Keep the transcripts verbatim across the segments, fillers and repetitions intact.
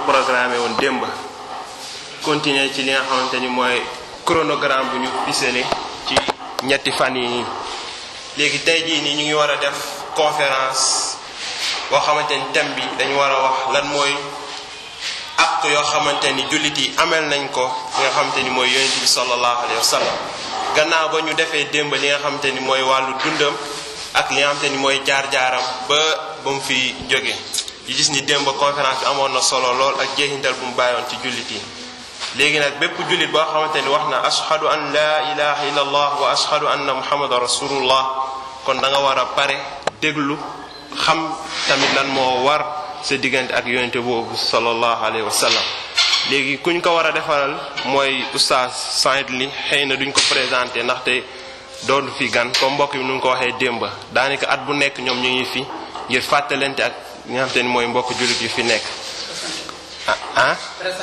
programmé woon démb continuer ci li nga xamante ni mooy chronogramme bu ñu ficelé ci ñetti fan yi nii léegi tey jii nii ñu ngi war a def conférence boo xamante ni thème bi dañu war a wax lan mooy ak yoo xamante ni jullit yi amel nañ ko li nga xamante ni mooy yonent bi sallallahu alayhi wa sallam gannaaw ba ñu defee démb li nga xamante ni mooy wàllu dundam ak li nga xamante ni mooy jaar-jaaram ba ba mu fi jóge yi gis ni démb conférence bi amoon na solo lool ak jeexintal bu mu bàyyoon ci jullit yi léegi nag bépp jullit boo xamante ni wax na ashhadu an la ilaha illa allah wa ashhadu anna muhammadan rasulullah kon da nga war a pare déglu xam tamit lan moo war sa diggante ak yonente boobu sallallahu alayhi wa sallam léegi kuñ ko war a defaral mooy oustaz Saïd li xëy na duñ ko présenté ndaxte doon fi gan comme mbokk bi nu ngi ko waxee démb daanaka at bu nekk ñoom ñu ngi fi ngir fàttalante ak ñi nga xamante ni mooy mbokk jullit yu fi nekk ah ah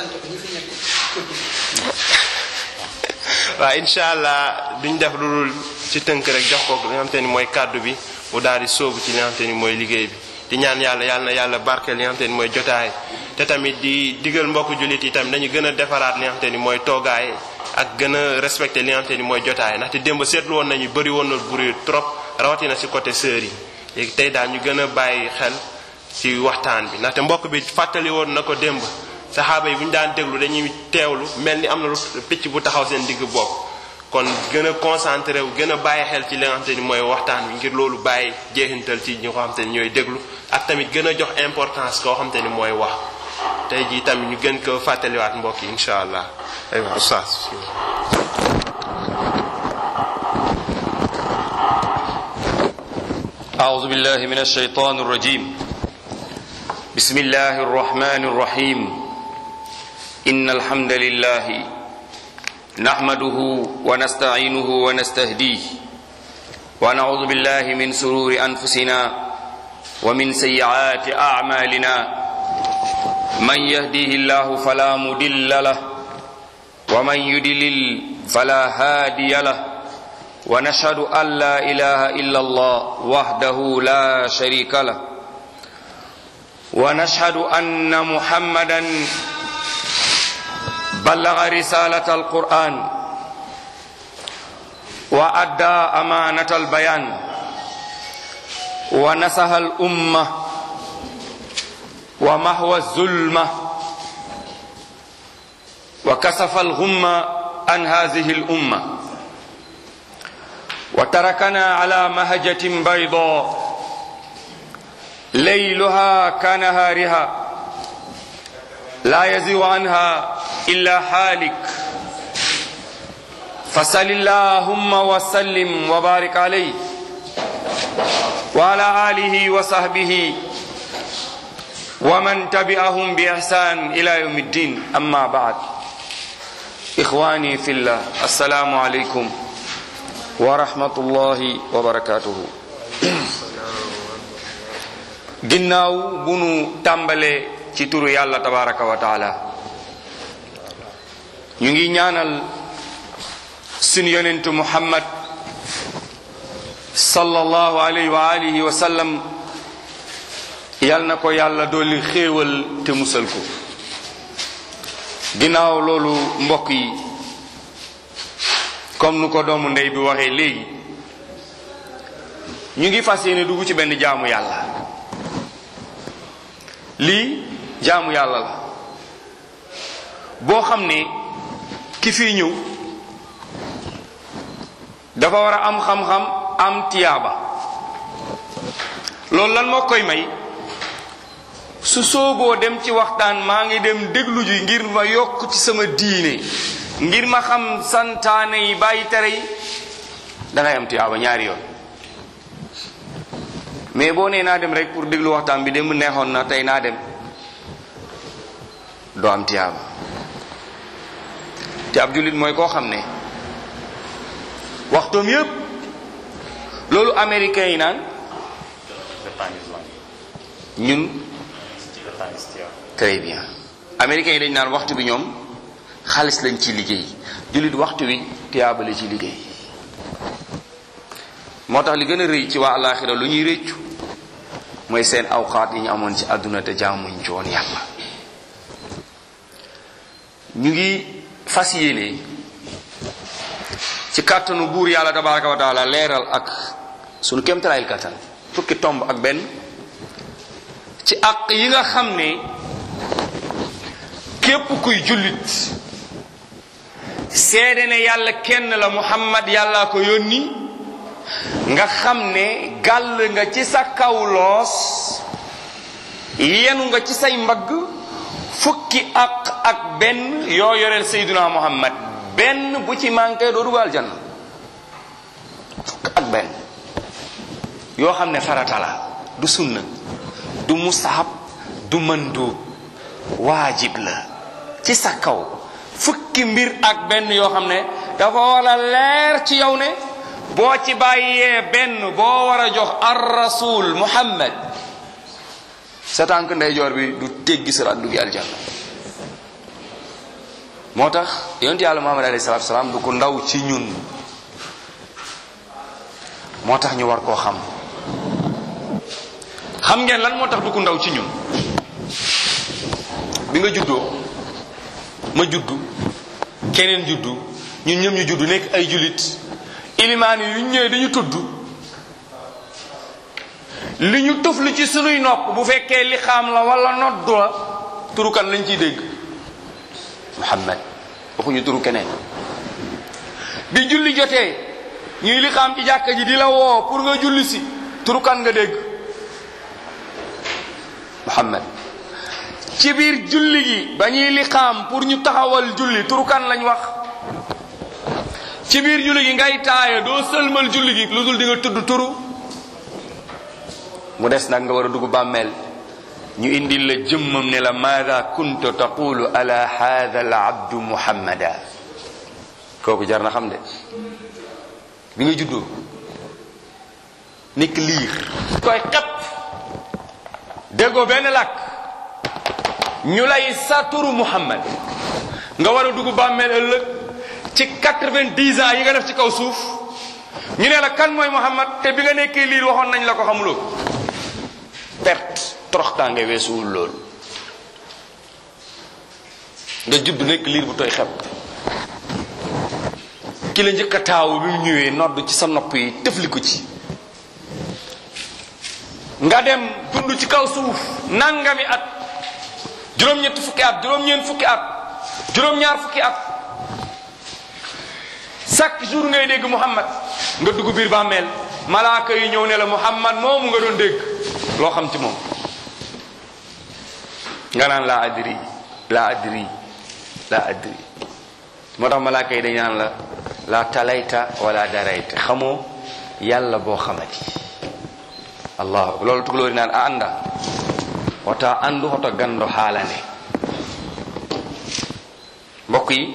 waaw incha allah duñ def lu dul ci tënk rek jox ko li nga xamante ni mooy kàddu bi mu daal di sóobu ci li nga xamante ni mooy liggéey bi di ñaan yàlla yàlla na yàlla barkeel li nga xamante ni mooy jotaay te tamit di digal mbokk jullit yi tamit dañu gën a defaraat li nga xamante ni mooy toogaay ak gën a respecté li nga xamante ni mooy jotaay ndaxte démb seetlu woon nañu bëri woon na bruit trop rawatina ci côté sœurs yi léegi tey daal ñu gën a bàyyi xel ci waxtaan bi ndaxte mbokk bi fàttali woon na ko démb saxaaba yi bu ñu daan déglu dañuy teewlu mel ni am na lu picc bu taxaw seen digg bopp kon gën a concentré wu gën a bàyyi xel ci li nga xamante ni mooy waxtaan bi ngir loolu bàyyi jeexintal ci ñi ko xamante ni ñooy déglu ak tamit gën a jox importance koo xamante ni mooy wax tey jii tamit ñu gën ko fàttaliwaat mbokk yi incha allah aywa oustaz أعوذ بالله من الشيطان الرجيم بسم الله الرحمن الرحيم إن الحمد لله نحمده ونستعينه ونستهديه ونعوذ بالله من سرور أنفسنا ومن سيئات أعمالنا من يهديه الله فلا مضل له ومن يضلل فلا هادي له ونشهد أن لا إله إلا الله وحده لا شريك له ونشهد أن محمدا بلغ رسالة القرآن وأدى أمانة البيان ونصح الأمة ومحو الظلمة وكشف الغمة عن هذه الأمة وتركنا على مهجة بيضاء ليلها كنهارها لا يزيغ عنها إلا حالك فصل اللهم وسلم وبارك عليه وعلى آله وصحبه ومن تبعهم بإحسان إلى يوم الدين أما بعد إخواني في الله السلام عليكم wa rahmatullahi wa barakatuhu ginnaaw bu nu tàmbalee ci turu yàlla tabaraka wa taala ñu ngi ñaanal sunu yonentu muhammad sallallahu alayhi wa alihi wa sallam yal na ko yàlla dolli xéewal te musal ko ginnaaw loolu mbokk yi comme nu ko doomu ndey bi waxee léegi ñu ngi fas yéene dugg ci benn jaamu yàlla lii jaamu yàlla la boo xam ne ki fi ñëw dafa war a am xam-xam am tiyaaba loolu lan moo koy may su sooboo dem ci waxtaan maa ngi dem déglu ji ngir ma yokk ci sama diine ngir ma xam santaane yi bàyyi tere yi dangay am tiyaaba ñaari yoon mais boo nee naa dem rek pour déglu waxtaan bi dem neexoon na tey naa dem doo am tiyaaba te ab jullit mooy koo xam ne waxtoom yépp loolu américain yi naan ñun très bien américain yi dañ naan waxtu bi ñoom xaalis lañ ci liggéey jullit waxtu wi tiyaabale ci liggéey moo tax li gën a rëy ci waa alaxira lu ñuy réccu mooy seen awqaat yi ñu amoon ci àdduna te jaamuñ ci woon yàlla ñu ngi fas yéene ci kàttanu buur yàlla tabaraka wa taala leeral ak sunu kéemtalaayil kàttan fukki tomb ak benn ci àq yi nga xam ne képp kuy jullit seede ne yàlla kenn la Muhammad yàllaa ko yónni nga xam ne gàll nga ci sa kaw loos yenu nga ci say mbagg fukki àq ak benn yoo yoreel Seydina Muhammad benn bu ci manqué doo dugg aljanna fukk ak benn yoo xam ne farata la du sunna du mustahab du mandub waajib la ci sa kaw fukki mbir ak benn yoo xam ne dafa war a leer ci yow ne boo ci bàyyee benn boo war a jox ar rasul Muhammad sa tànk ndeyjoor bi du teggi siraat duggi aljanna moo tax yonent yàlla Muhammad alayhi salaatu salaam du ko ndaw ci ñun moo tax ñu war koo xam xam ngeen lan moo tax du ko ndaw ci ñun bi nga juddoo ma juddu keneen juddu ñun ñëm ñu juddu nekk ay jullit ilimaan yi yu ñëwee dañu tudd li ñu tufli ci sunuy nopp bu fekkee li xaam la wala noddu la turukan lañ ciy dégg Muhammad waxuñu turu keneen bi julli jotee ñuy li xaam ci jàkka ji di la woo pour nga julli si turukan nga dégg Muhammad ci biir julli gi ba ñuy li xaam pour ñu taxawal julli turukan lañ wax ci biir julli gi ngay taaya doo sëlmal julli gi lu dul di nga tudd turu mu des nag nga war a dugg bàmmeel ñu indil la jëmmam ne la maada kunta taqulu ala hadha al abdu muhammada kooku jar na xam de bi nga juddoo nekk liir koy xepp déggoo benn làkk ñu lay sa turu muhammad nga war a dugg bàmmeel ëllëg ci quatre-vingt-dix ans yi nga def ci kaw suuf ñu ne la kan mooy muhammad te bi nga nekkee liir waxoon nañ la ko xamuloo perte toroxtaange weesuwul loolu nga judd nekk liir bu tooy xeb ki la njëkk a taawu bi mu ñëwee nodd ci sa nopp yi tëfli ko ci nga dem dund ci kaw suuf nangami at juróom-ñetti fukki at juróom-ñeent fukki at juróom-ñaar fukki at chaque jour ngay dégg Muhammad nga dugg biir bàmmeel malaaka yi ñëw ne la Muhammad moomu nga doon dégg loo xam ci moom nga naan laa adri laa adri laa adri moo tax malaaka yi dañ naan la la talayta wala darayta xamoo yàlla boo xamati allah loolu tugalóori naan a anda wota andu hoto gando haalane mbokk yi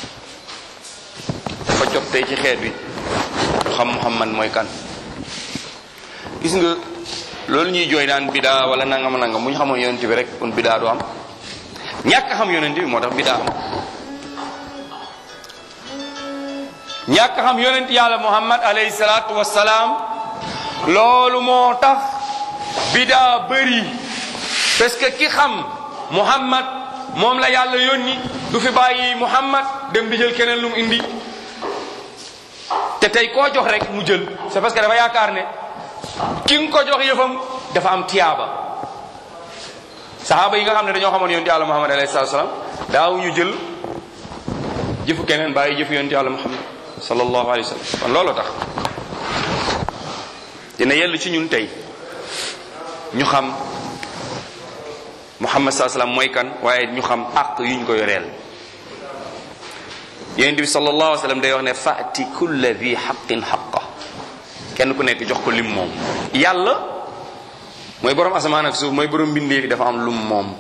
dafa jot tey ci xeet bi xam Muhammad mooy kan gis nga loolu ñuy jooy naan bidaa wala nangam nangam bu ñu xamoon yonent bi rek kon bidaa du am ñàkk xam yonent bi moo tax bidaa am ñàkk xam yonent yàlla Muhammad alayhi salaatu wassalaam loolu moo tax bidaa bëri parce que ki xam Muhammad moom la yàlla yónni du fi bàyyi Muhammad dem di jël keneen lu mu indi te tey koo jox rek mu jël c'est parce que dafa yaakaar ne ki nga ko jox yëfam dafa am tiyaaba saxaaba yi nga xam ne dañoo xamoon yonent yàlla Muhammad alayhi salaatu wassalaam daaw ñu jël jëfu keneen bàyyi jëfu yonent yàlla Muhammad sallallahu alayhi wa sallam kon loolu tax dina yell ci ñun tey ñu xam Muhammad sallallahu alayhi wa sallam mooy kan waaye ñu xam àq yuñ ko yoreel yonent bi sallallahu alayhi wa sallam day wax ne fa'ti kulla dhi haqqin haqqa kenn ku nekk jox ko lim moom yàlla mooy borom asamaan ak suuf mooy borom mbindee fi dafa am lum moom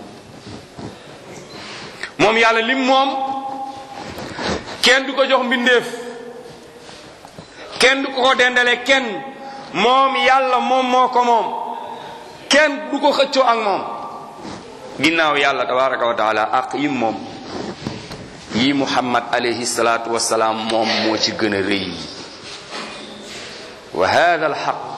moom yàlla lim moom kenn du ko jox mbindeef kenn du ko ko dendale kenn moom yàlla moom moo ko moom kenn du ko xëccoo ak moom ginnaaw yàlla tabaraka wa taala ak yim moom yi Muhammad alayhi salatu wasalaam moom moo ci gën a rëy wa hada alxaq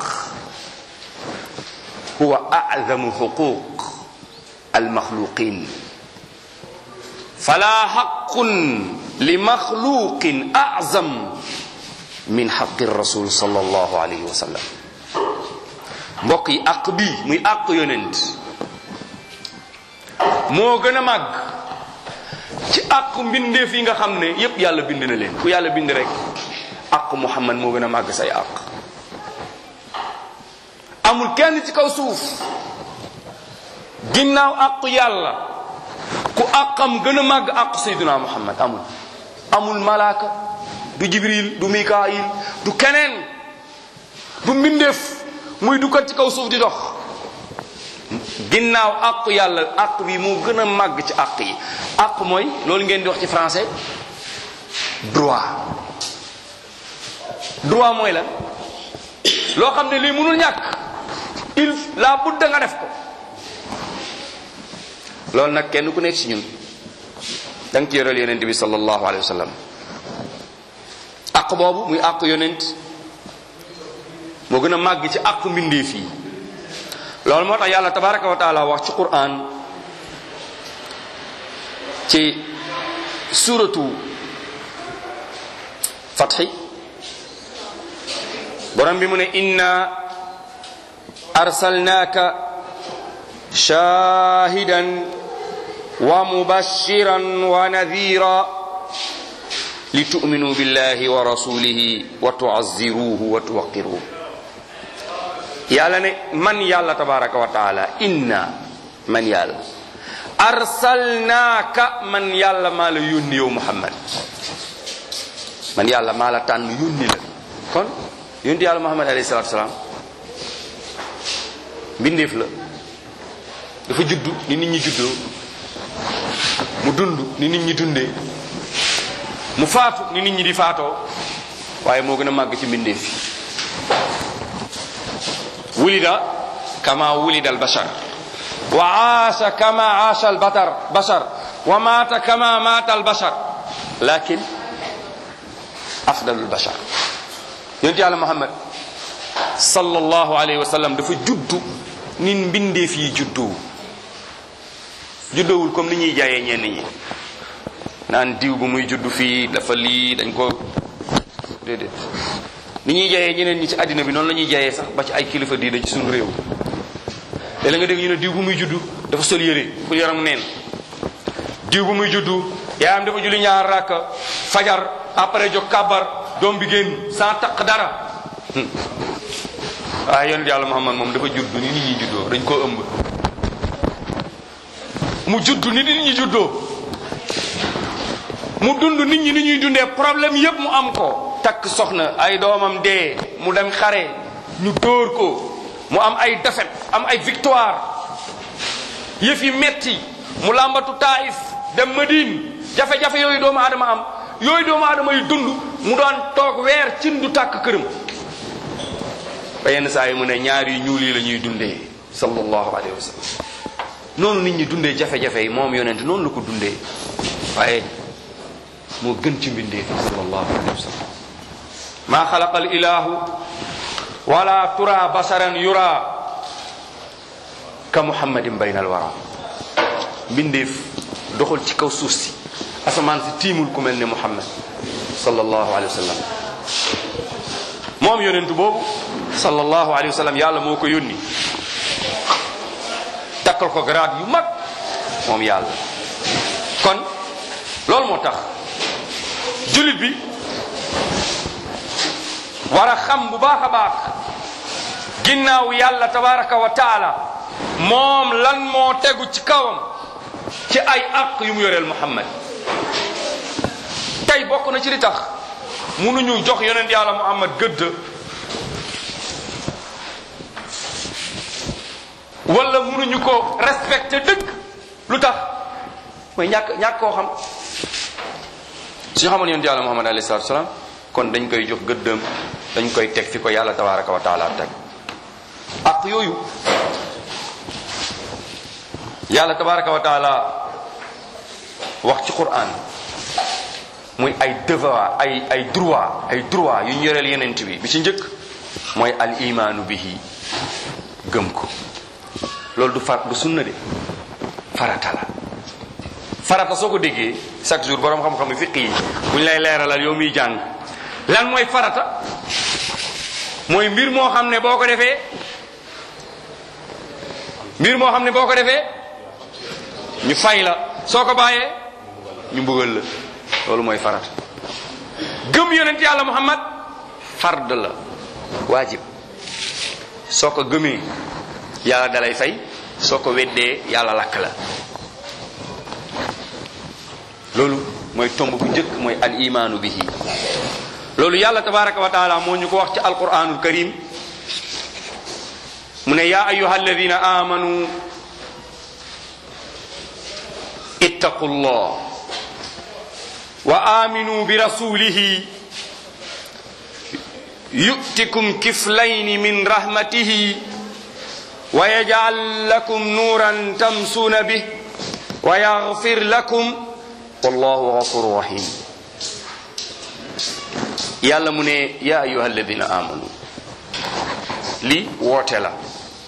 huwa a'zamu xuquq almaxluqin fala haqqun li maxluqin a'zam min haqqi rasul sallallahu alayhi wa sallam. mbokk yi àq bii muy àq yonent moo gën a màgg ci àq mbindeef yi nga xam ne yépp yàlla bind na leen. ku yàlla bind rek àq Muhammad moo gën a màgg say àq. amul kenn ci kaw suuf ginnaaw àq yàlla ku àqam gën a màgg àq sayyidina Muhammad amul. amul malaaka du Jibril du Mikaayil du keneen du mbindeef muy dukkat ci kaw suuf di dox ginnaaw àq yàlla àq bi moo gën a màgg ci àq yi. àq mooy loolu ngeen di wax ci français droit. droit mooy lan loo xam ne lii mënul ñàkk il la budda nga def ko. loolu nag kenn ku nekk ci ñun da nga ci yoral yonent bi sallallahu alayhi wa sallam. àq boobu muy àq yonent moo gën a màgg ci àq mbindeef yi. loolu moo tax yàlla tabaraka wa taala wax ci Qur'an ci suratu Fathi borom bi mu ne inna arsalnaaka shahidan wa mubashiran wa nadhira litu'minu billahi wa rasulihi wa tu'azziruhu wa tuwaqqiruhu. yàlla ne man yàlla tabaraka wa taala inna man yàlla arsalnaaka man yàlla maa la yónni yow Muhammad. man yàlla maa la tànn yónni la. kon yónni yàlla Muhammad alayhi salaatu salaam mbindeef la. dafa juddu ni nit ñi juddoo mu dund ni nit ñi dundee mu faatu ni nit ñi di faatoo waaye moo gën a màgg ci mbindeef yi. wulida kama wulida al bashar wa aasha kama aasha al batar bashar wa maata kama maata al bashar lakin afdalul bashar. yonent yàlla Muhammad sallallahu alayhi wa sallam dafa juddu ni mbindeef yi juddoo juddoowul comme ni ñuy jaayee ñenn ñi naan diw bu muy juddu fii dafa lii dañ ko déedéet. ni ñuy jaayee ñeneen ñi ci àddina bi noonu la ñuy jaayee sax ba ci ay kilifa diine ci suñu réew. léeg-léeg nga dégg ñu ne diw bu muy juddu dafa sol yére ku yaram neen. diw bu muy juddu yaayam dafa julli ñaar rakka fajar après jóg kàbbar doom bi génn sans taq dara. waaye yonent yàlla Muhammad moom dafa juddu ni nit ñi juddoo dañ koo ëmb. mu juddu ni nit ñi juddoo mu dund nit ñi ni ñuy dundee problème yépp mu am ko. takk soxna ay doomam dee mu dem xare ñu dóor ko mu am ay défaite am ay victoire yëf yi metti mu làmbatu Taif dem Madine jafe-jafe yooyu doomu aadama am yooyu doomu aadama yu dund mu doon toog weer cin du tàkk këram. ba yenn saa yi mu ne ñaar yu ñuul yi la ñuy dundee sallallahu alayhi wa sallam. noonu nit ñi dundee jafe-jafe yi moom yonent noonu la ko dundee waaye moo gën ci mbindeef sallallahu alayhi wa sallam. maa xalaqa al ilahu wala tura basaran yura ka muhammadin bayna al wara. mbindeef doxul ci kaw suuf si asamaan si tiimul ku mel ne Muhammad sallallahu alayhi wa sallam. moom yonentu boobu sallallahu alayhi wa sallam yàlla moo ko yónni takkal ko grade yu mag moom yàlla. kon loolu moo tax jullit bi war a xam bu baax a baax ginnaaw yàlla tabaraka wa taala moom lan moo tegu ci kawam ci ay àq yu mu yoreel Muhammad. tey bokk na ci li tax mënuñu jox yonent yàlla Muhammad gëdd wala mënuñu ko respecté dëgg. lu tax mooy ñàkk ñàkk koo xam. su ñu xamoon yonent yàlla Muhammad alayhi salaatu salaam kon dañ koy jox gëddëm dañ koy teg fi ko yàlla tabaraka wa taala teg. àq yooyu yàlla tabaraka wa taala wax ci Qur'an muy ay devoir ay ay droit ay droit yu ñu yoreel yenent bi bi ci njëkk mooy al imaanu bihi gëm ko. loolu du far du sunna de farata la farata soo ko déggee chaque jour borom xam-xam yi fiq yi bu ñu lay leeralal yow miy jàng lan mooy farata mooy mbir moo xam ne boo ko defee mbir moo xam ne boo ko defee ñu fay la soo ko bàyyee ñu mbugal la loolu mooy farata. gëm yonent yàlla Muhammad fard la waajib soo ko gëmee yàlla dalay fay soo ko weddee yàlla lakk la. loolu mooy tomb bu njëkk mooy al imaanu bihi loolu yàlla tabaraka wa taala moo ñu ko wax ci alquranul karim mu ne yaa ayuha alladina amanu ittaqu llah wa aminu bi rasulihi yu'tikum kiflayni min rahmatihi wa yaj'al lakum nuran tamsuna bih wa yaghfir lakum wallahu ghafurur rahim. yàlla mu ne yaa ayyuha alladina amanu li woote la.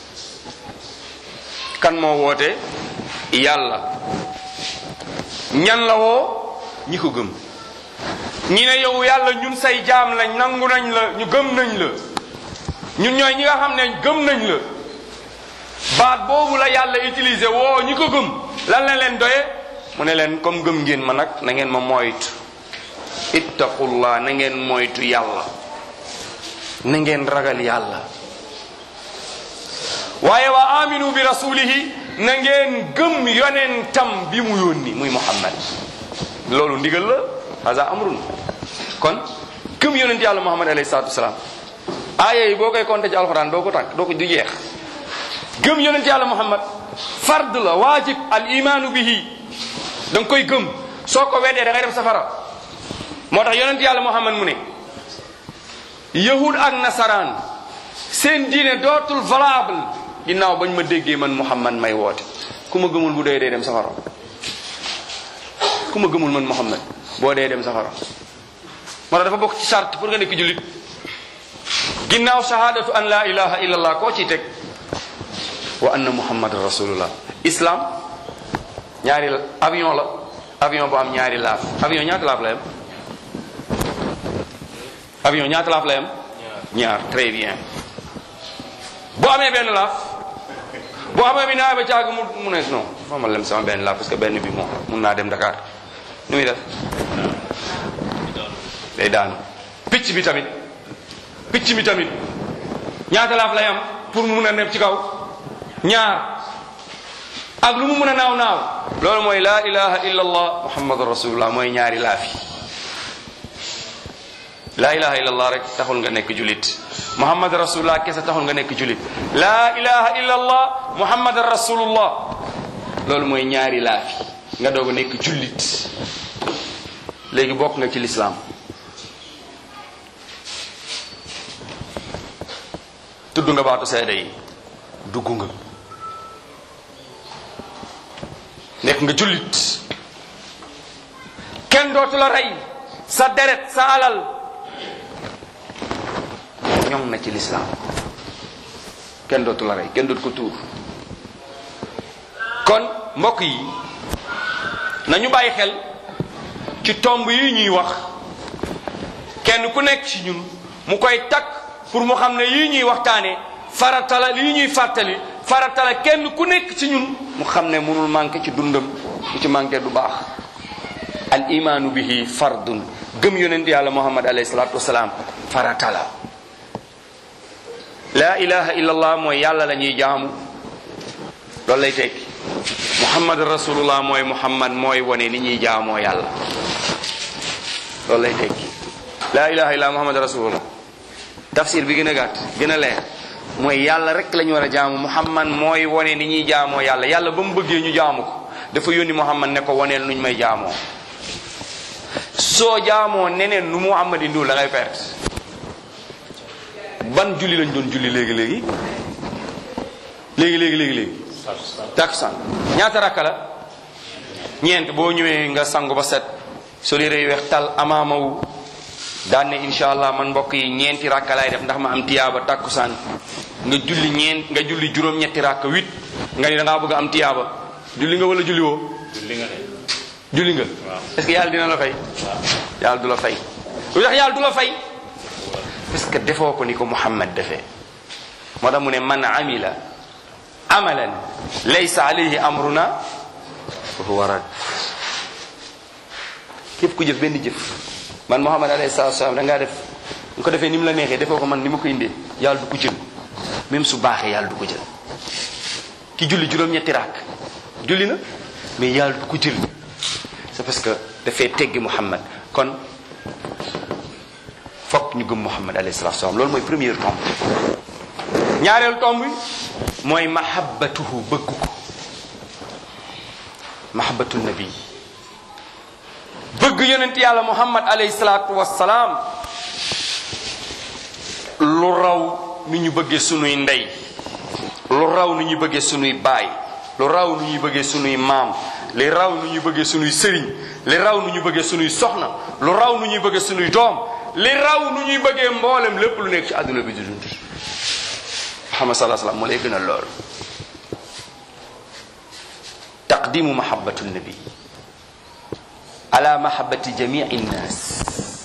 kan moo woote? yàlla. ñan la woo? ñi ko gëm. ñi ne yow yàlla ñun say jaam lañ nangu nañ la ñu gëm nañ la ñun ñooy ñi nga xam ne gëm nañ la. baat boobu la yàlla utilisé woo ñi ko gëm lan la leen doye mu ne leen comme gëm ngeen ma nag na ngeen ma moytu ittaqullah na ngeen moytu yàlla na ngeen ragal yàlla waaye wa aminu bi rasulihi na ngeen gëm yonentam bi mu yónni muy Muhammad loolu ndigal la hasa amrun kon gëm yonent yàlla Muhammad alayhi salaatu wasalaam aaya yi boo koy compter ci alxuraan doo ko tànk doo ko du jeex. gëm yonent yàlla Muhammad fard la waajib al imaanu bihi da nga koy gëm soo ko weddee da ngay dem safara moo tax yonent yàlla Muhammad mu ne yahud ak nasaraan seen diine dootul valable ginnaaw bañ ma déggee man Muhammad may woote ku ma gëmul bu dee dee dem safara ku ma gëmul man Muhammad boo dee dem safara moo tax dafa bokk ci charte pour nga nekk jullit ginnaaw shahadatu an la ilaha illallah koo ciy teg wa anna muhammadan rasulullah. islam ñaari avion la avion bu am ñaari laaf avion ñaata laaf la yam avion ñaata laaf la yam ñaar très bien boo amee benn laaf boo amee bi naa ba caag mu mu ne non fa ma lem sama benn laaf parce que benn bi moom mun naa dem Dakar nu muy def day daanu. picc bi tamit picc mi tamit ñaata laaf la yam pour mu mun a nekk ci kaw ñaar ak lu mu mën a naaw naaw loolu mooy laa ilaha illa allah muhammadu rasulullah mooy ñaari laafi laa ilaha illa allah rek taxul nga nekk julit muhammad rasulullah kese taxul nga nekk julit laa ilaha illa allah muhammad rasulullah loolu mooy ñaari laafi nga doog a nekk julit léegi bokk nga ci lislaam tudd nga baatu seede yi dugg nga nekk nga jullit kenn dootu la rey sa deret sa alal ñoŋ na ci lislaam kenn dootu la rey kenn dootu ko tuur kon mbokk yi nañu bàyyi xel ci tomb yi ñuy wax kenn ku nekk ci ñun mu koy takk pour mu xam ne yii ñuy waxtaane farata la lii ñuy fàttali farata la kenn ku nekk ci ñun mu xam ne mënul manqué ci dundam ku ci manqué du baax. al imaanu bihi fardun gëm yonent yàlla muhammad alayhi salaatu wasalaam farata la. laa ilaha illa allah mooy yàlla la ñuy jaamu loolu lay tekki muhammad rasulullah mooy muhammad mooy wone ni ñuy jaamoo yàlla loolu lay tekki laa ilaha illa muhammad rasulullah tafsir bi gën a gàtt gën a leer mooy yàlla rek lañu war a jaamu muhammad mooy wone ni ñuy jaamoo yàlla yàlla ba mu bëggee ñu jaamu ko dafa yónni muhammad ne ko woneel nuñ may jaamoo soo jaamoo neneen nu muhammad yi ndul la ngay perte. ban julli lañ doon julli léegi léegi léegi léegi léegi léegi takkusaan ñaata rakka la ñeent boo ñëwee nga sangu ba set soo yére yu weex tal amaamawu daan ne insha allah man mbokk yi ñeenti rakka laay def ndax ma am tiyaaba takkusaan nga julli ñeent nga julli juróom-ñetti rakka huit nga ni da ngaa bëgg am tiyaaba julli nga wala julli woo julli nga julli nga est-ce que yàlla dina la fay yàlla du la fay lu tax yàlla du la fay parce que defoo ko ni ko Muhammad defee moo tax mu ne man amila amalan laysa alayhi amruna fa huwa rad képp ku jëf benn jëf man Muhammad alayhi salaatu wa salaam da ngaa def nga ko defee ni mu la neexee defoo ko man ni ma ko indee yàlla du ko jël même su baaxee yàlla du ko jël ki julli juróom-ñetti raak julli na mais yàlla du ko jël c'est parce que dafay teggi Muhammad kon fokk ñu gëm Muhammad alayhi salaatu wa salaam loolu mooy première tombe ñaareelu tomb bi mooy mahabbatuhu bëgg ko mahabbatu nabi bëgg yonent yàlla Muhammad alayhi salaatu wa salaam lu raw nu ñu bëggee sunuy ndey lu raw nu ñu bëggee sunuy baay lu raw nu ñuy bëggee sunuy maam li raw nu ñuy bëggee sunuy sëriñ li raw nu ñuy bëggee sunuy soxna lu raw nu ñuy bëggee sunuy doom li raw nu ñuy bëggee mboolem lépp lu nekk ci àdduna bi di dund Muhammad sallallahu alayhi wasallam moo lay gën a lool taqdimu mahabbatu nabi ala mahabbati jamii nnaas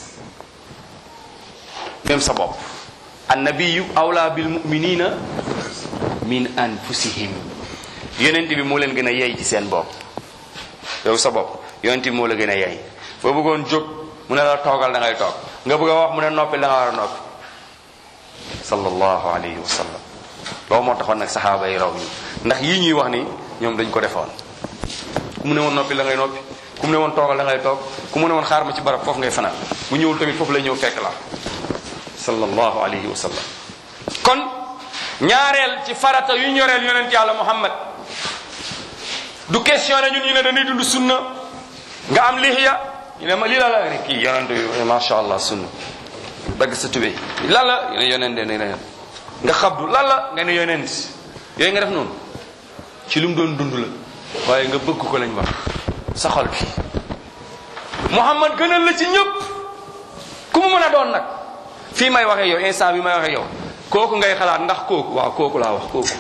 même sa bopp annabiyu awla bil muminina min anfusihim yonent bi moo leen gën a yey ci seen bopp yow sa bopp yonent bi moo la gën a yey boo bëggoon jóg mu ne la toogal da ngay toog nga bëgg a wax mu ne noppi da nga war a noppi sallallahu alayhi wa sallam loolu moo taxoon nag saxaaba yi raw ñu ndax yii ñuy wax ni ñoom dañ ko defoon ku mu ne woon noppi da ngay noppi ku mu ne woon toogal da ngay toog ku mu ne woon xaar ma ci barab foofu ngay fanaan bu ñëwul tamit foofu lay ñëw fekk la sallallahu alayhi wa sallam kon ñaareel ci farata yu ñoreel yonent yàlla Muhammad du question ne ñun ñu ne dañuy dund sunna nga am lihiya ñu ne ma lii la la ne kii yonent yu masha Allah sunna dagg sa tubéy lan la ñu ne yonent de ne nga xabdu lan la nga ne yonent yooyu nga def noonu ci lu mu doon dund la waaye nga bëgg ko lañ wax sa xol bi Muhammad gënal la ci ñëpp ku mu mën a doon nag fii may waxee yow instant bi may waxee yow kooku ngay xalaat ndax kooku waaw kooku laa wax kooku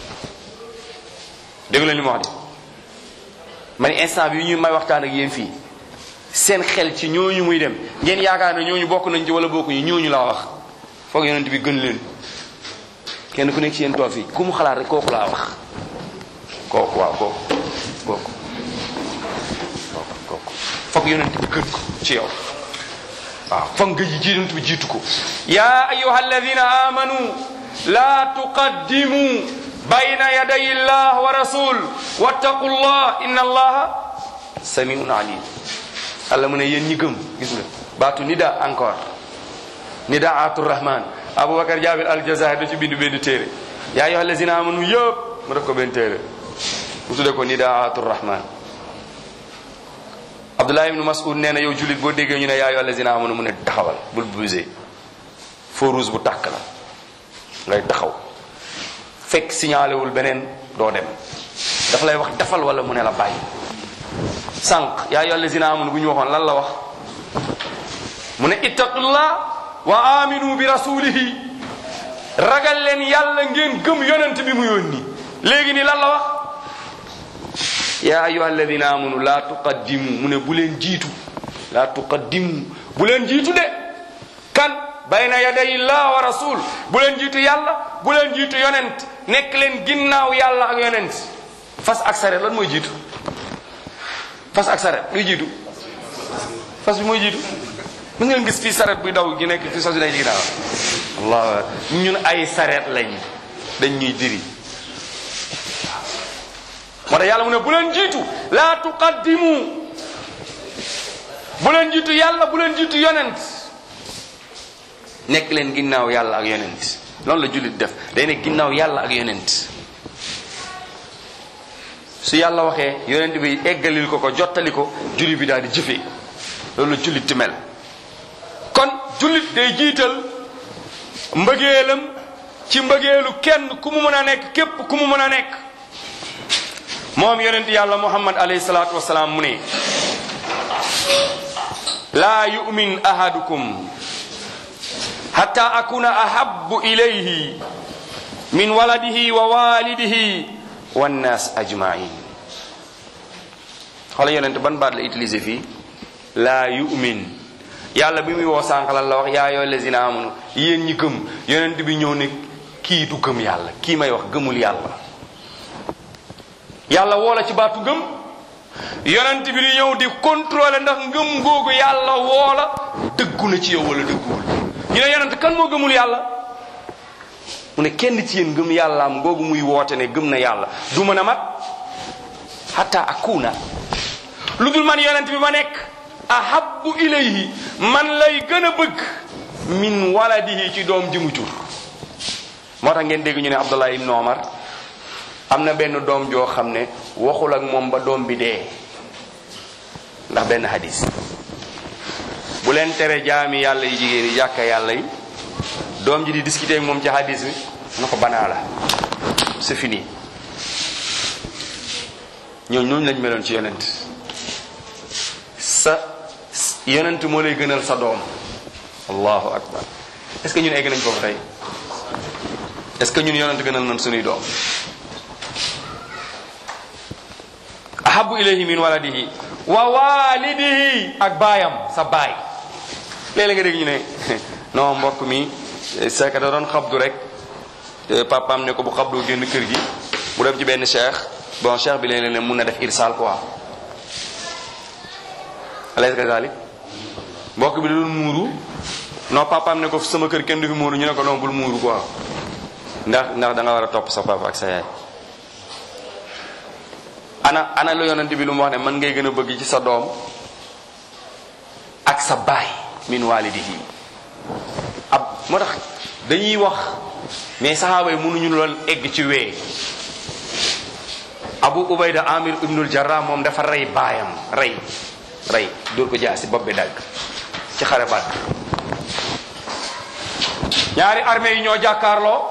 dégg la li ma wax de ma ni instant bi ñu may waxtaan ak yéen fii seen xel ci ñooñu muy dem ngeen yaakaar ne ñooñu bokk nañ ci wala bokkuñu ñooñu laa wax foog yonent bi gën leen kenn ku nekk ci yéen toog fii ku mu xalaat rek kooku laa wax kooku waaw kooku kooku kooku kooku foog yonent bi gën ko ci yow waaw foog nga ji yonent bi jiitu ko ya ayyuha alladhina amanu la tuqaddimu bayna yaday illah wa rasul wattaqullah inna allaha samiun alim Allah mu ne yéen ñi gëm gis nga baatu nida encore nidaatur rahman Aboubacar Jaabir al-Jazair da ci bindu benn téere yaa ayyuha allazina amanu yëpp mu def ko benn téere mu tudde ko nidaatur rahman Abdullah ibn Mas'ud nee na yow jullit boo déggee ñu ne yaa ayyuha allazina amanu mu ne taxawal bul busé feu rouge bu tàkk la ngay taxaw fekk signalé wul beneen doo dem dafa lay wax defal wala mu ne la bàyyi sànq yaa ayyuha allazina amanu bu ñu waxoon lan la wax mu ne ittaqullah wa aminu bi rasulihi ragal leen yàlla ngeen gëm yonent bi mu yónni léegi ni lan la wax yaa ayyuha alladina amanu la tuqaddimu mu ne bu leen jiitu la tuqaddimu bu leen jiitu de kan bayna yaday illah wa rasul bu leen jiitu yàlla bu leen jiitu yonent nekk leen ginnaaw yàlla ak yonent fas ak saret lan mooy jiitu fas ak saret luy jiitu fas bi mooy jiitu mën ngeen gis fii saret buy daw gi nekk fii sos day ginnaaw allah ñun ay saret lañ dañ ñuy diri moo tax yàlla mu ne bu leen jiitu la tuqaddimu bu leen jiitu yàlla bu leen jiitu yonent nekk leen ginnaaw yàlla ak yonent loolu la jullit def day nekk ginnaaw yàlla ak yonent su yàlla waxee yonent bi eggalil ko ko jottali ko jullit bi daal di jëfee loolu la jullit di mel kon jullit day jiital mbëggeelam ci mbëggeelu kenn ku mu mën a nekk képp ku mu mën a nekk moom yonent yàlla muhammad alayhi salaatu wasalaam mu ne laa yu'min ahadukum hatta akuna ahabbu ilayhi min waladihi wa walidihi wannaas ajmain xoolal yonent ban baat la utiliser fii laa yu'min. yàlla bi muy woo sànq lan la wax yaa ayyuhal lazina amanu yéen ñi gëm yonent bi ñëw ne kii du gëm yàlla kii may wax gëmul yàlla. yàlla woo la ci baatu gëm yonent bi di ñëw di contrôler ndax ngëm googu yàlla woo la dëggu na ci yow wala dëgguwul. ñu ne yonent kan moo gëmul yàlla mu ne kenn ci yéen gëm yàllaam googu muy woote ne gëm na yàlla du mën a mat hatta akuna lu dul man yonent bi ma nekk ahabbu ilayhi man lay gën a bëgg min waladihi ci doom ji mu jur. moo tax ngeen dégg ñu ne Abdullah ibn Omar am na benn doom joo xam ne waxul ak moom ba doom bi dee ndax benn hadis bu leen tere jaami yàlla yi jigéen yi jàkka yàlla yi doom ji di discuter ak moom ci hadis bi na ko banaa la c'est fini. ñooñu ñooñu lañ meloon ci yonent sa yonent moo lay gënal sa doom. allahu akbar est-ce que ñun egg nañ foofu tey est-ce que ñun yonent gënal nañ suñuy doom. ahabbu ilayhi min waladihi wa walidihi ak baayam sa baay. léeg-léeg nga dégg ñu ne non mbokk mi c'est que da doon xabdu rek papaam ne ko bu xabdoo génn kër gi mu dem ci benn cheikh bon cheikh bi léeg-léeg ne mun na def irsal quoi. alayhi kazalik mbokk bi da doon muuru non papaam ne ko sama kër kenn du fi muuru ñu ne ko non bul muuru quoi ndax ndax da nga war a topp sa papa ak sa yaay. ana ana lu yonent bi lu mu wax ne man ngay gën a bëgg ci sa doom ak sa baay min walidihi ab moo tax dañuy wax mais saxaaba yi mënuñu lool egg ci wee. Abu Ubayda Amir ibnul Jarrah moom dafa rey baayam rey rey dóor ko jaasi bopp bi dagg ci xare Badr. ñaari armée yi ñoo jàkkaarloo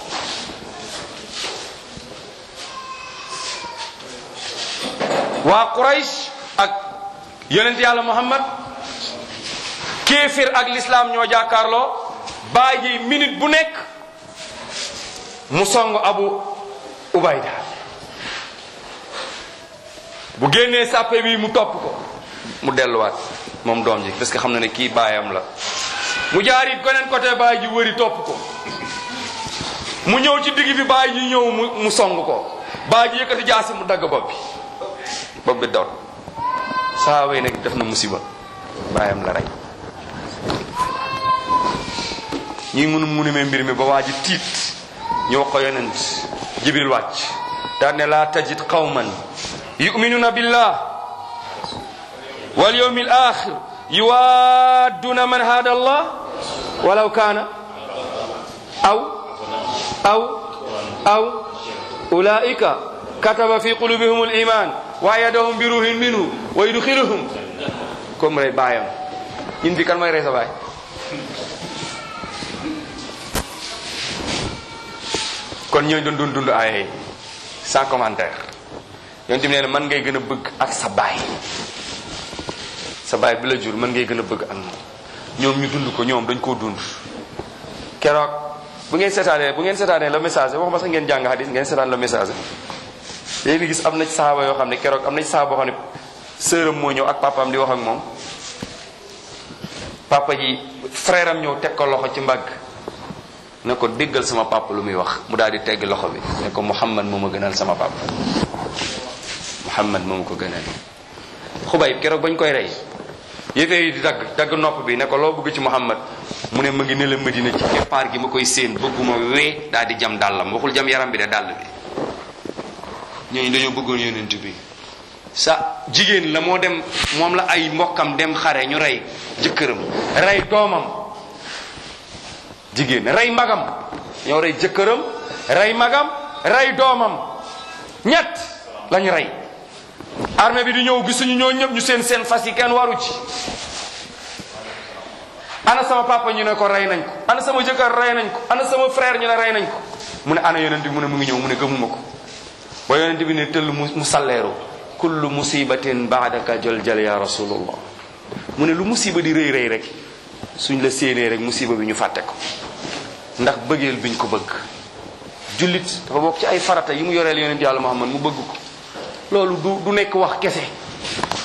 waa Quraysh ak yonent yàlla Muhammad kéefir ak l'islam ñoo jàkkaarloo baay ji minute bu nekk mu song Abu Ubayda bu génnee sàppe bi mu topp ko mu delluwaat moom doom ji parce que xam na ne kii baayam la mu jaar it beneen côté baay ji wëri topp ko mu ñëw ci digg bi baay ji ñëw mu mu song ko baay ji yëkkati jaasi mu dagg bopp bi bopp bi daw saa wey nag def na musiba baayam la rey. ñi mënu mu ne mbir mi ba waa ji tiit ñu wax ko yonent Jibril wàcc daan ne laa tajid qawman yu'minuna billah wal yawmil akhir yuwadduna man hada Allah walaw kana aw aw aw ulaika kataba fi qulubihim al iman wa ayyadahum bi ruhin minhu wa yudkhiluhum comme rey baayam ñun bi kan mooy rey sa baay kon ñooñu doon doon dund ay sans commentaire yonent bi nee na man ngay gën a bëgg ak sa baay sa baay bi la jur man ngay gën a bëgg ak moom ñoom ñu dund ko ñoom dañ koo dund. keroog bu ngeen seetaanee bu ngeen seetaanee le message waxuma sax ngeen jàng hadis ngeen seetaan le message léegi gis am na ci saaba yoo xam ne keroog am na ci saaba boo xam ne sœuram moo ñëw ak papaam di wax ak moom papa ji frère am ñëw teg ko loxo ci mbagg ne ko déggal sama papa lu muy wax mu daal di tegg loxo bi ne ko Muhammad moo ma gënal sama papa Muhammad moo ma ko gënal. Xubayb keroog bañ koy rey yëfee yi di dagg dagg nopp bi ne ko loo bëgg ci Muhammad mu ne ma ngi ne la Madina ci keppaar gi ma koy séen bëgguma wee daal di jam dàllam waxul jam yaram bi de dàll bi. ñooñu dañoo bëggoon yonent bi sa jigéen la moo dem moom la ay mbokkam dem xare ñu rey jëkkëram rey doomam jigéen rey magam ñoo rey jëkkëram rey magam rey doomam ñett lañu rey. armée bi di ñëw gisuñu ñoo ñëpp ñu seen seen fas yi kenn waru ci. ana sama papa ñu ne ko rey nañ ko ana sama jëkkër rey nañ ko ana sama frère ñu ne rey nañ ko mu ne ana yonent bi mu ne mu ngi ñëw mu ne gëmuma ko ba yonent bi ne tëll mu salleeru kullu musibatin ba'daka jël jël ya rasulullah mu ne lu musiba di rëy rëy rek suñ la séenee rek musiba bi ñu fàtte ko ndax bëggeel biñ ko bëgg. jullit dafa bokk ci ay farata yi mu yoreel yonent yàlla Muhammad mu bëgg ko loolu du du nekk wax kese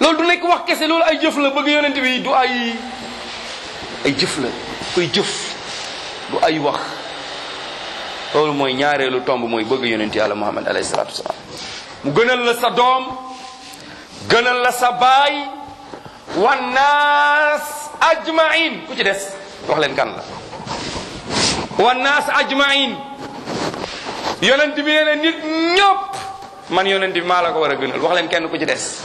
loolu du nekk wax kese, loolu ay jëf la. bëgg yonent bi du ay ay jëf la, koy jëf du ay wax. loolu mooy ñaareelu tomb, mooy bëgg yonent yàlla Muhammad alayhi salaatu wasalaam. mu gënal la sa doom, gënal la sa baay, wan naas ajmain. ku ci des wax leen kan la. wan naas ajmain, yonent bi nee na nit ñëpp man yonent bi maa la ko war a gënal. wax leen kenn ku ci des.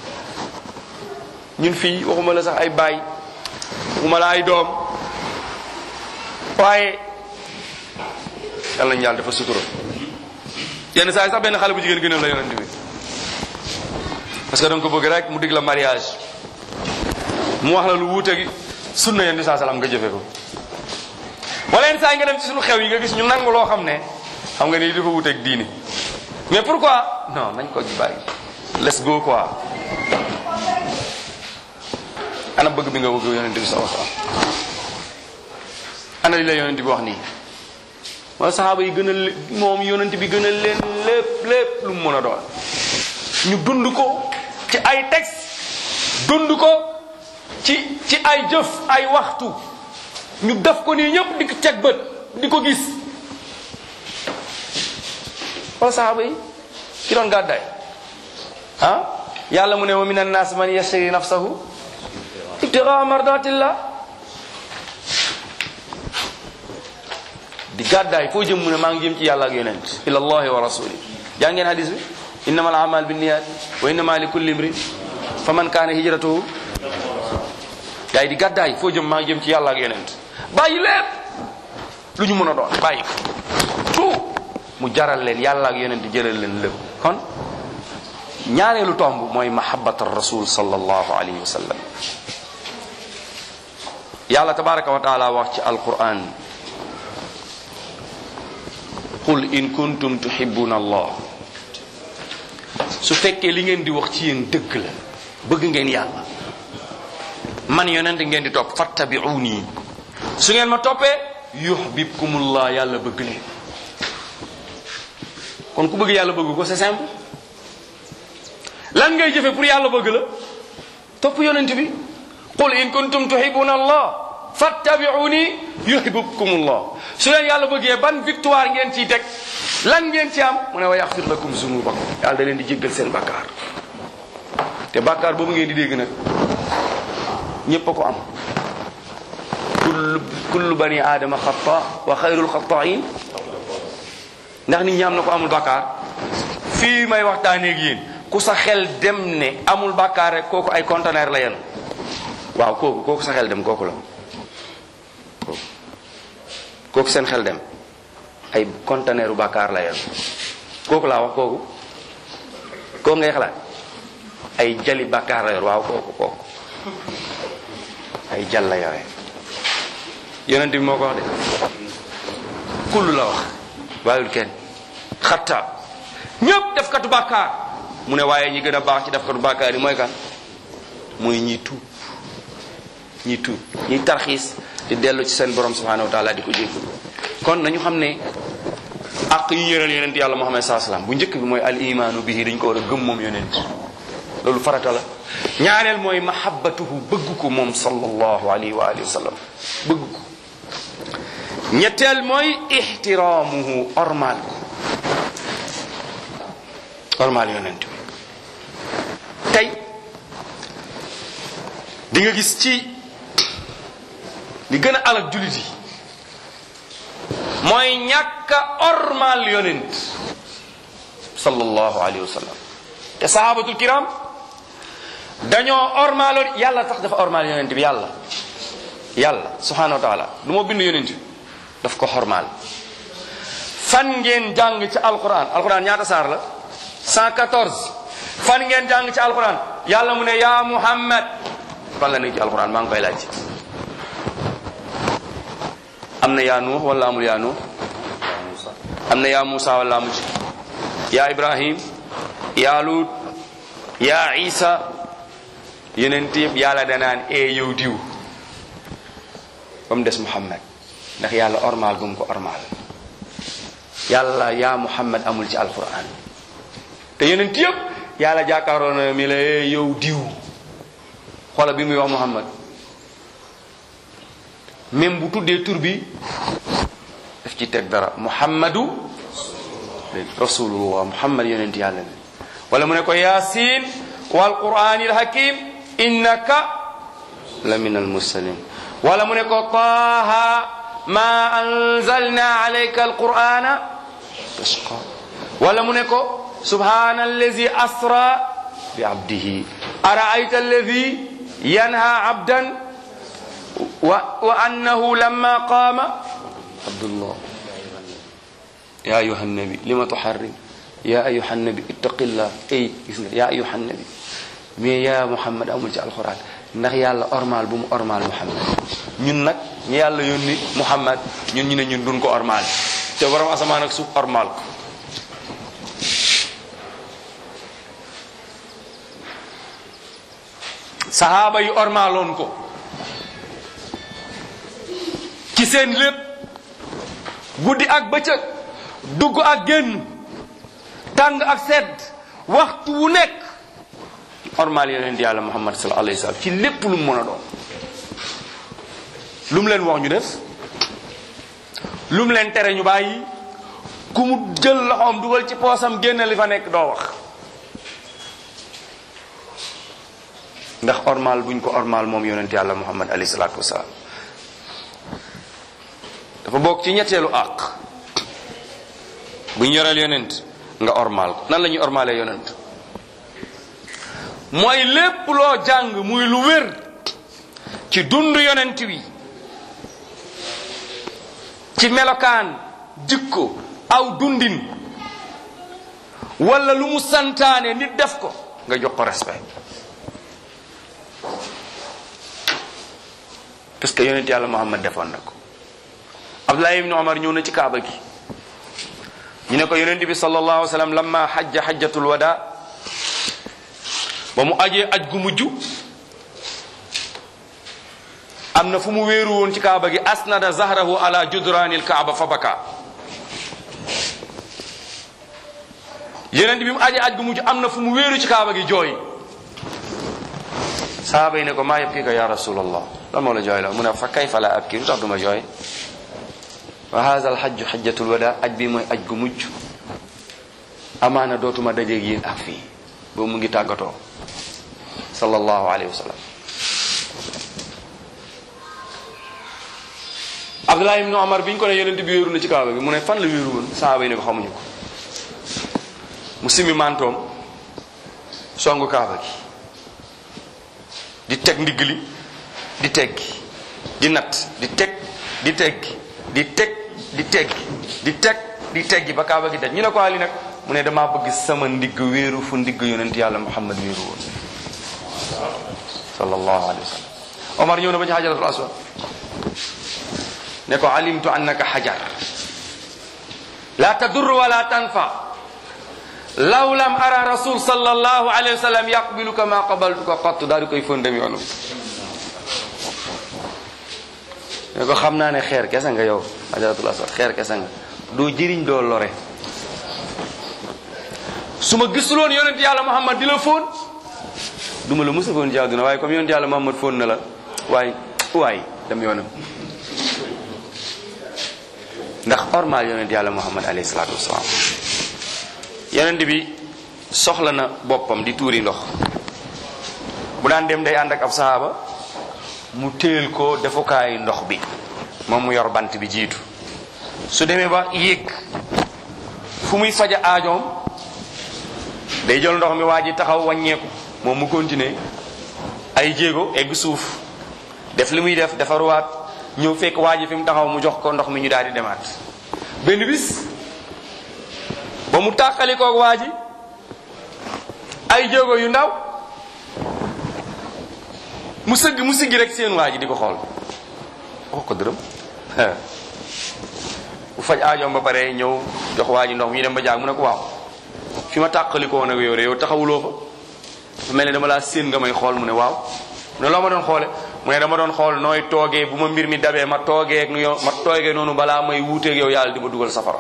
ñun fii waxuma la sax ay baay, waxuma la ay doom, waaye yàlla nañu yàlla dafa sutura. yenn saa yi sax benn xale bu jigéen gënal la yonent bi, parce que da nga ko bëgg rek mu dig la mariage, mu wax la lu wuute gi sunna yonent bi saa salaam nga jëfe ko. wala yenn saa yi nga dem ci suñu xew yi nga gis ñu nangu loo xam ne xam nga ni dafa wuuteeg diini, mais pourquoi non nañ ko ji bàyyi, let's go quoi. ana bëgg bi nga bëgg yonent bi sallallahu alayhi wasallam, ana li la yonent bi wax nii. wala saxaaba yi gën a moom yonent bi gën a leen lépp lépp lu mu mën a doon. ñu dund ko ci ay texte, dund ko ci ci ay jëf, ay waxtu, ñu def ko nii ñëpp di ko teg bët di ko gis. wala saxaaba yi ki doon gàddaay ah yàlla mu ne wa minan naas man yashri nafsahu ibtigaa mardatillah. di gàddaay foo jëm mu ne maa ngi jëm ci yàlla ak yonent, ila allahi wa rasuli. jaa ngeen hadis bi innama al amal bin niyat wa innama li kulli imrin fa man kaana hijratuhu. yaay di gàddaay foo jëm maa ngi jëm ci yàlla ak yonent, bàyyi lépp lu ñu mën a doon bàyyi ko tout mu jaral leen yàlla ak yonent jëral leen lépp. kon ñaareelu tomb mooy mahabbat rasul sallallahu alayhi wa sallam. yàlla tabaraka wa taala wax ci alquran, qul in kuntum tuhibbuna allah. su fekkee li ngeen di wax ci yéen dëgg la, bëgg ngeen yàlla, man yonent ngeen di topp, fattabi'uni. su ngeen ma toppee yuhibbukumullah, yàlla bëgg leen. kon ku bëgg yàlla bëgg ko c'est simple. lan ngay jëfe pour yàlla bëgg la? topp yonent bi. qul in kuntum tuhibbuna allah fattabi'uni yuhibbukumullah. su leen yàlla bëggee ban victoire ngeen ciy teg, lan ngeen ci am? mu ne wa yaghfir lakum zunubakum, yàlla da leen di jéggal seen bàkkaar. te bàkkaar boobu ngeen di dégg nag ñépp a ko am. kullu kullu bani aadama xata wa xayrul xata'in. ndax nit ñi am na ko amul bàkkaar? fii may waxtaanee ak yéen ku sa xel dem ne amul bàkkaar rek kooku ay conteneur la yenu. waaw kooku kooku sa xel dem kooku la kooku kooku seen xel dem ay conteneur u bàkkaar la yenu. kooku laa wax kooku kooku ngay xalaat ay jali bàkkaar la yor. waaw kooku kooku ay jal la yore. yonent bi moo ko wax de kullu la wax bàyyul kenn. xatta ñëpp def katu bàkkaar mu ne waaye ñi gën a baax ci def katu bàkkaar yi mooy kan? mooy ñi tuub ñi tuub ñi tarxiis di dellu ci seen borom subhanahu wa taala di ko jéggalu. kon nañu xam ne ak yu yëral yonent yàlla Muhammad sallallahu alayhi wasallam bu njëkk bi mooy al imaanu bihi, dañ ko war a gëm moom yonent, loolu farata la. ñaareel mooy mahabbatuhu, bëgg ko moom sallallahu alayhi wa alihi wa sallam, bëgg ko. ñetteel mooy ihtiraamuhu, ormaal ko, ormaal yonent bi. tey di nga gis ci li gën a alal jullit yi mooy ñàkk a ormaal yonent sallallahu alayhi wa sallam. te sahabatul kiram dañoo ormaaloon yàlla, tax dafa ormaal yonent bi. yàlla yàlla subhanahu wa taala du moo bind yonent bi, daf ko xormaal. fan ngeen jàng ci alquran? alquran ñaata saar la? cent quatorze. fan ngeen jàng ci alquran yàlla mu ne yaa Muhammad? fan la nekk ci alquran? maa ngi koy laaj. am na yaa Nuux wala amul yaa Nuux? am na yaa Musa wala amu ci? yaa Ibrahim, yaa Lut, yaa Isa. yeneen yëpp yàlla danaan e yow diw, ba mu des Muhammad, ndax yàlla ormaal gum ko ormaal. yàlla yaa Muhammad amul ci alquran. te yeneen yëpp yàlla jàkkaaroon na mi la e yow diw xoola bi muy wax Muhammad même bu tuddee tur bi daf ci teg dara Muhammadu rasulullah Muhammad yonent yàlla ne wala mu ne ko Yasin wal Qur'anil hakim innaka la min al mursalin wala mu ne ko Taha ma anzalna alayka al Qur'ana tashqa wala mu ne ko subhana allazi asra bi abdihi ara'ayta allazi yanha abdan wa wa annahu lamma qama abdullah ya ayuha nabi lima tuharrim ya ayuha nabi ittaqillah ay gis nga ya ayuha nabi mais ya Muhammad amul ci alquran ndax yàlla ormal bu mu ormal Muhammad ñun nag ñu yàlla yónni Muhammad ñun ñu ne ñun duñ ko ormal te borom asamaan ak suuf ormal ko sahaaba yi ormaloon ko ci seen lépp guddi ak bëccëg dugg ak génn tàng ak sedd waxtu wu nekk ormal yonent yàlla Muhammad sallallahu alayhi wa sallam ci lépp lu mu mën a doon lu mu leen wax ñu def lu mu leen tere ñu bàyyi ku mu jël loxoom dugal ci poosam génn li fa nekk doo wax ndax ormal buñ ko ormal moom yonent yàlla Muhammad alayhi salaatu wasalaam dafa bokk ci ñetteelu àq bu ñu yoreel yonent nga ormal ko nan la ñuy ormalee yonent mooy lépp loo jàng muy lu wér ci dund yonent wi ci melokaan jikko aw dundin wala lu mu santaane nit def ko nga jox ko respect parce que yonent yàlla Muhammad defoon na ko Abdullah ibn Umar ñëw na ci kaaba gi ñu ne ko yonent bi sallallahu alayhi wa sallam lamma hajja hajjatul wada ba mu ajee aj gu mujj am na fu mu wéeru woon ci kaaba gi asnada zahrahu ala judranil kaaba fa baka yonent bi mu ajee aj gu mujj am na fu mu wéeru ci kaaba gi jooy sahaaba yi ne ko maa yabkika ya rasulallah lan moo la jooy la mu ne fa kayfa la abki lu tax duma jooy wa hadha al hajju hajjatul wada aj bi mooy aj gu mujj amaana dootuma dajeeg yéen ak fii boobu mu ngi tàggatoo sallallahu alayhi wa sallam Abdullah ibn Umar bi ñu ko ne yonent bi wéeru na ci kaaba gi mu ne fan la wéeru woon sahaaba yi ne ko xamuñu ko mu simi mantoom songu kaaba gi di teg ndigg li di teggi di natt di teg di teggi di teg di teggi di teg di teggi ba kaaba gi daj ñu ne ko ali nag mu ne damaa bëgg sama ndigg wéeru fu ndigg yonent yàlla Muhammad wéeru woon sallallahu alayhi wa sallam Omar ñëw na ba ci xajaratul aswad ne ko alimtu annaka xajar la tadur wala tanfa law lam ara rasul sallallahu alayhi wa sallam yaqbiluka ma qabaltuka qattu daal di koy fën dem yoonu ne ko xam naa ne xeer kese nga yow xajaratul aswad xeer kese nga doo jëriñ doo lore su ma gisuloon yonent yàlla Muhammad di la fóon du ma la mos a fóon ci àdduna waaye comme yonent yàlla Muhammad fóon na la waaye waay dem yoonam ndax ormal yonent yàlla Muhammad alayhi salaatu wasalaam yonent bi soxla na boppam di tuuri ndox bu daan dem day ànd ak ab sahaaba mu téel ko defukaayu ndox bi moom mu yor bant bi jiitu su demee ba yéeg fu muy faja aajoom day jël ndox mi waa ji taxaw wàññeeku moom mu continuer ay jéego egg suuf def li muy def defaruwaat ñëw fekk waa ji fi mu taxaw mu jox ko ndox mi ñu daal di demaat benn bis ba mu tàqali koog waa ji ay jéego yu ndaw mu sëgg mu siggi rek seen waa ji di ko xool wax ko dërëm bu faj aajoom ba pare ñëw jox waa ji ndox mi ñu dem ba jaag mu ne ko waaw fi ma tàqalikoo nag yow yow taxawuloo fa dafa mel ne dama laa séen nga may xool mu ne waaw mu ne loo ma doon xoole mu ne dama doon xool nooy toogee bu ma mbir mi dabee ma toogee ak nu yow ma toogee noonu balaa may wuuteeg yow yàlla di ma dugal safara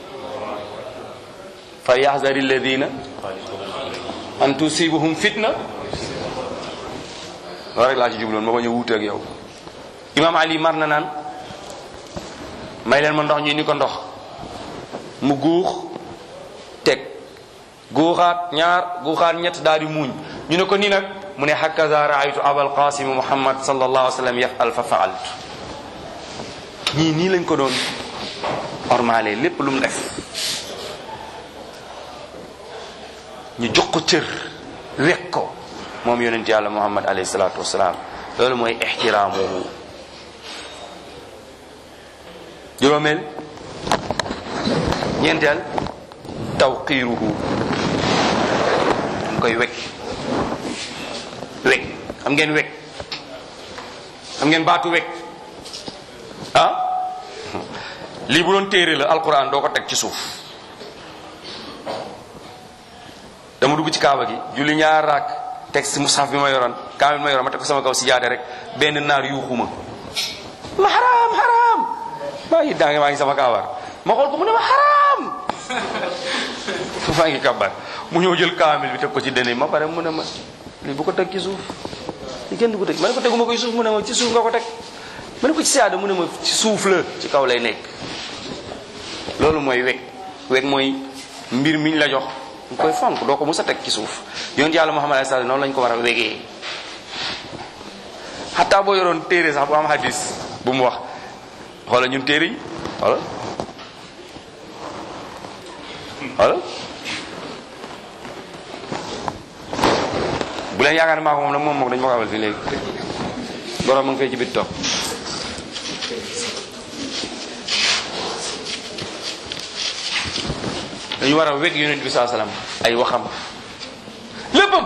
fa yahzari alladina an tusibuhum fitna loolu rek laa ci jubloon ma bañ a wuute ak yow. Imam Ali mar na naan may leen ma ndox ñu ni ko ndox mu guux teg guuxaat ñaar guuxaat ñett daal di muuñ ñu ne ko nii nag mu ne hakaza raaytu abal qasim muhammad sallallahu alayhi wa sallam yafal fa faaltu. ñii nii lañ ko doon ormaale lépp lu mu def ñu jox ko cër wekk ko moom yonent yàlla muhammad alayhi salaatu wasalaam. loolu mooy ixtiraamuhu. juróomeel ñeenteel tawqiiruhu mu koy wekk wekk xam ngeen wekk xam ngeen baatu wekk ah lii bu doon téere la alquran doo ko teg ci suuf. dama dugg ci kaaba gi julli ñaar raak teg si mushaf bi ma yoroon kaamil bi ma yoroon ma teg ko sama kaw si jaade rek benn naar yuuxuma ma xaraam xaraam maa ngi daange maa ngi sama kaabar ma xool ko mu ne ma xaraam maa ngi kabar mu ñëw jël kaamil bi teg ko ci dene ma pare mu ne ma lii bu ko teg ci suuf li kenn du ko teg ma ne ko teguma ko ci suuf mu ne ma ci suuf nga ko teg ma ne ko ci siyaada mu ne ma ci suuf la ci kaw lay nekk. loolu mooy weg weg mooy mbir miñ la jox nga koy fonk doo ko mës a teg ci suuf. yonent yàlla Muhammad sallallahu alayhi wasallam noonu lañ ko war a wegee xataa boo yoroon téere sax bu am hadis bu mu wax xoola ñun téere yi xoola xoola bu leen yaakaar ne maa ko moom nag moom moom dañu ma ko abal fii léegi borom mu ngi fay ci bit toog dañu war a weg yonent bi saa salaam ay waxam léppam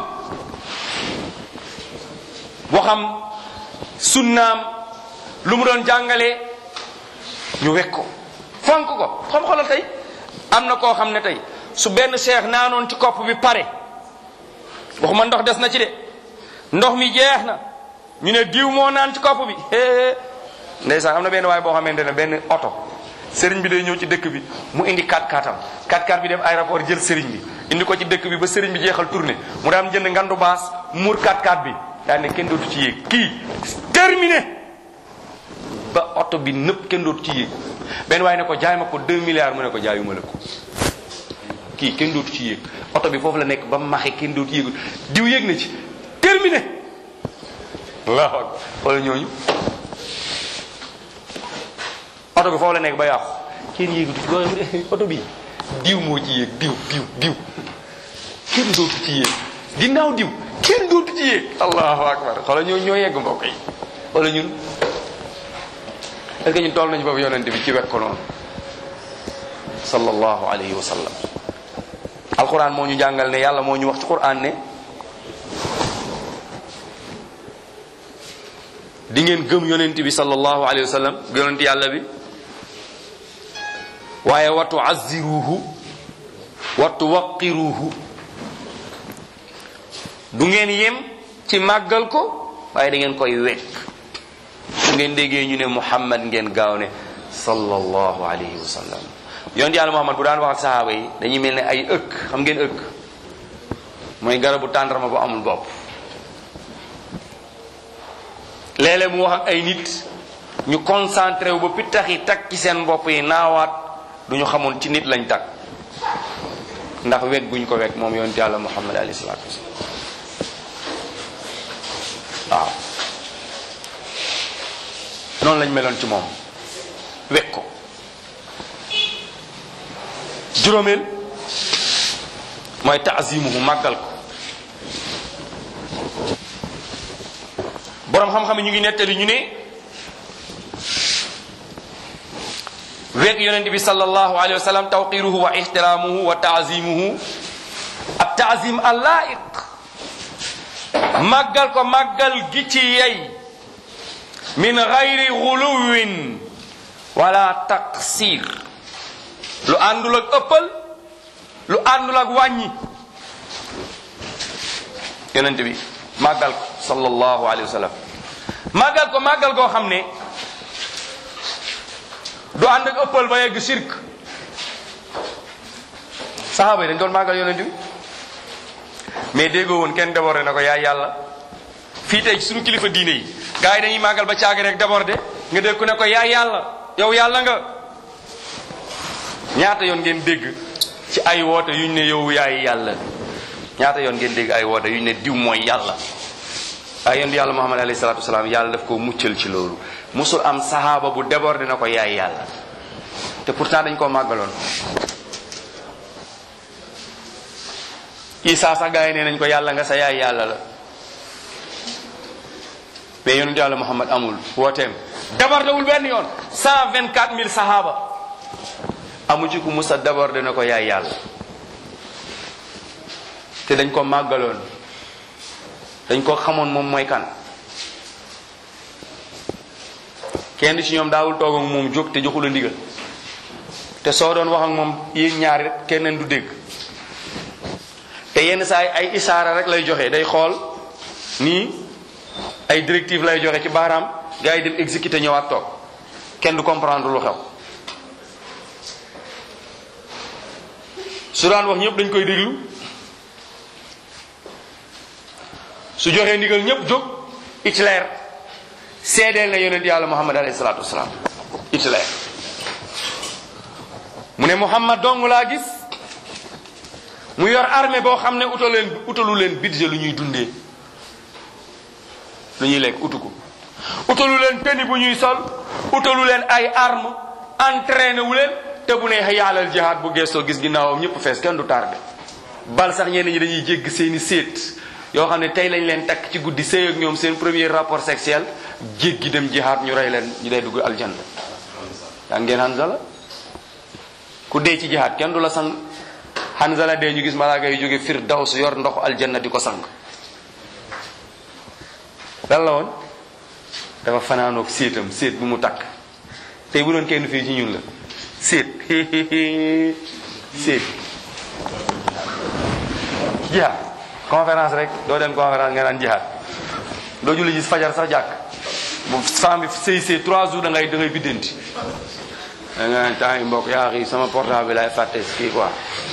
waxam sunnaam lu mu doon jàngalee ñu weg ko fonk ko xam xoolal tey am na koo xam ne tey su benn cheikh naanoon ci kopp bi pare waxuma ndox des na ci de ndox mi jeex na ñu ne diw moo naan ci kopp bi hee ndeysaan am na benn waay boo xamante ne benn oto sëriñ bi day ñëw ci dëkk bi mu indi quatre quatre am quatre quatre bi dem aéroport jël sëriñ bi indi ko ci dëkk bi ba sëriñ bi jeexal tournée mu daam jënd ngandu baas muur quatre quatre bi daal ne kenn dootu ci yéeg kii terminé ba oto bi nëpp kenn dootu ci yéeg benn waaye ne ko jaay ma ko deux milliards mu ne ko jaayuma la ko kii kenn dootu ci yéeg oto bi foofu la nekk ba maxe kenn dootu yéegul diw yéeg na ci terminé allahu akbar wala ñooñu oto bi foofu la nekk ba yàqu kenn yéegutu ci doole oto bi diw moo ci yéeg diw diw diw kenn dootu ci yéeg ginnaaw diw kenn dootu ci yéeg allahu akbar xoolal ñoo ñoo yegg mbokk yi wala ñun est-ce que ñun toll nañu foofu yonente bi ci wekk ko noonu sallallahu alayhi wa sallam. alquran moo ñu jàngal ne yàlla moo ñu wax ci quran ne di ngeen gëm yonent bi sallallahu alayhi wa sallam yonent yàlla bi waaye wa tu'azziruhu wa tuwaqqiruhu du ngeen yem ci màggal ko waaye da ngeen koy wekk su ngeen déggee ñu ne Muhammad ngeen gaaw ne sallallahu alayhi wa sallam. yonent yàlla Muhammad bu daan wax ak sahaaba yi dañuy mel ne ay ëkk xam ngeen ëkk mooy garabu tàndarma bu amul bopp. léeg-léeg mu wax ak ay nit ñu concentré wu ba pittax yi takk ci seen bopp yi naawaat du ñu xamoon ci nit lañ takk ndax weg guñ ko weg moom yonent yàlla Muhammad alayhi salaatu wasallam. waaw noonu lañ meloon ci moom weg ko. juróomeel mooy taazimuhu màggal ko. borom xam-xam ñu ngi nettali ñu ne weeg yonent bi sallallahu alayhi wa sallam tawqiruhu wa ixtiraamuhu wa taazimuhu ab taazim allaiq màggal ko màggal gi ci yey min gayri guluwin wala taqsir lu àndul ak ëppal lu àndul ak wàññi yonent bi màggal ko sallallahu alayhi wa sallam màggal ko màggal goo xam ne du ànd ak ëppal ba yegg shirk saxaaba yi dañ doon màggal yonent bi mais déggoo woon kenn déboré na ko yaay yàlla fii tey suñu kilifa diine yi gars yi dañuy màggal ba caagi rek débordé nga dégg ku ne ko yaay yàlla yow yàlla nga. ñaata yoon ngeen dégg ci ay woote yuñ ne yow yaay yàlla ñaata yoon ngeen dégg ay woote yuñ ne diw mooy yàlla. waaye yonent yàlla Muhammad alayhi salaatu wasalaam yàlla daf ko muccal ci loolu musul am sahaaba bu débordé na ko yaay yàlla te pourtant dañ koo màggaloon. Isaa sax gaa yi nee nañ ko yàlla nga sa yaay yàlla la mais yonent yàlla Muhammad amul wooteem débordé wul benn yoon cent vingt quatre mille sahaaba amu ci ku musa débordé na ko yaay yàlla te dañ ko màggaloon dañ ko xamoon moom mooy kan. kenn ci ñoom daawul toog ak moom jóg te joxul a ndigal te soo doon wax ak moom yéen ñaari rek keneen du dégg te yenn saa yi ay isaara rek lay joxe day xool nii ay directive lay joxe ci baaraam gars yi dem exécuter ñëwaat toog kenn du comprendre lu xew. su daan wax ñëpp dañ koy déglu su joxee ndigal ñëpp jóg Hitler seedeel na yonent yàlla Muhammad alayhi salaatu wasalaam Hitler mu ne Muhammad dong laa gis mu yor armée boo xam ne utalu leen utalu leen budget lu ñuy dundee lu ñuy lekk utu ko utalu leen tenue bu ñuy sol utalu leen ay arme entraîné wu leen te bu ne yàllal jihaad bu geesoo gis ginnaawam ñëpp fees kenn du tardé bal sax ñenn ñi dañuy jégg seeni séet yoo xam ne tey lañ leen takk ci guddi sëy ak ñoom seen premier rapport sexuel jéggi dem jihaad ñu rey leen ñu day dugg aljanna. yaa ngeen Hanzala ku dee ci jihaad kenn du la sang Hanzala dee ñu gis malaaka yu jóge Firdaws yor ndoxu aljanna di ko sang. lan la woon dafa fanaanoog séetam séet bu mu takk tey bu doon kenn fii ci ñun la séet séet jihaad conférence rek doo dem conférence nga naan jihaad doo julli gis fajar sax jàkk bu femme bi sëy sëy trois jours da ngay da ngay biddanti da nga naan temps yi mbokk yaa xii sama portable bi lay fàtte kii quoi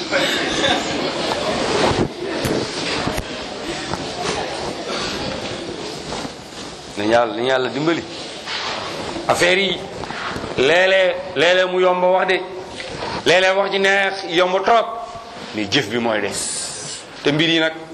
nañ yàlla nañ yàlla dimbali affaire yi léeg-léeg léeg-léeg mu yomb wax de léeg-léeg wax ci neex yomb trop mais jëf bi mooy des te mbir yi nag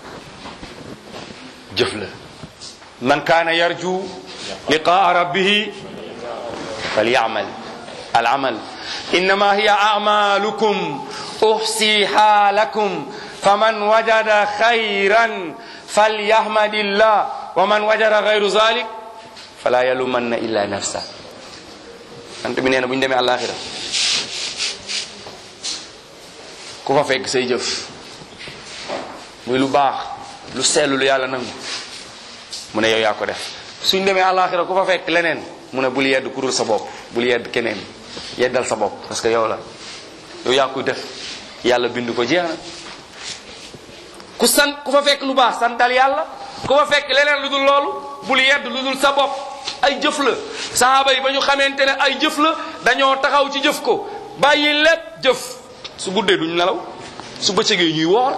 jëf la man kaana yarju liqaa rabbihi falyamal al amal innama hiya a'malukum uhsiha lakum faman wajada khayran falyahmadillah wa man wajada ghayru zalik fala yalumanna illa nafsa ant bi nee na bu ñu demee àllaaxira ku fa fekk say jëf muy lu baax lu seetlu lu yàlla nangu mu ne yow yaa ko def suñ demee àllaaxira ku fa fekk leneen mu ne bul yedd ku dul sa bopp bul yedd keneen yeddal sa bopp parce que yow la yow yaa koy def yàlla bind ko jeex na ku sant ku fa fekk lu baax santal yàlla ku fa fekk leneen lu dul loolu bul yedd lu dul sa bopp ay jëf la sahaaba yi ba ñu xamante ne ay jëf la dañoo taxaw ci jëf ko bàyyi lépp jëf su guddee duñ nelaw su bëccëgee ñuy woor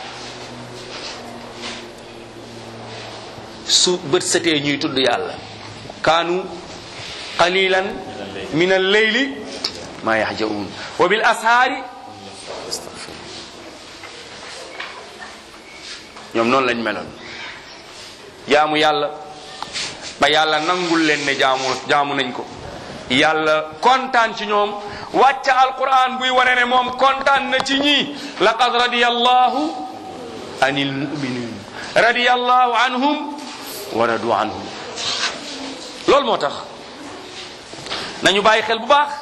su bët setee ñuy tudd yàlla kaanu qalilan min al-layli ma yahjaun wa bil ashaari ñoom noonu lañ meloon jaamu yàlla ba yàlla nangul leen ne jaamu jaamu nañ ko yàlla kontaan ci ñoom wàcca alquran buy wane ne moom kontaan na ci ñii laqad radiyallahu anil mu'minin radiyallahu anhum wa radu anhum loolu moo tax nañu bàyyi xel bu baax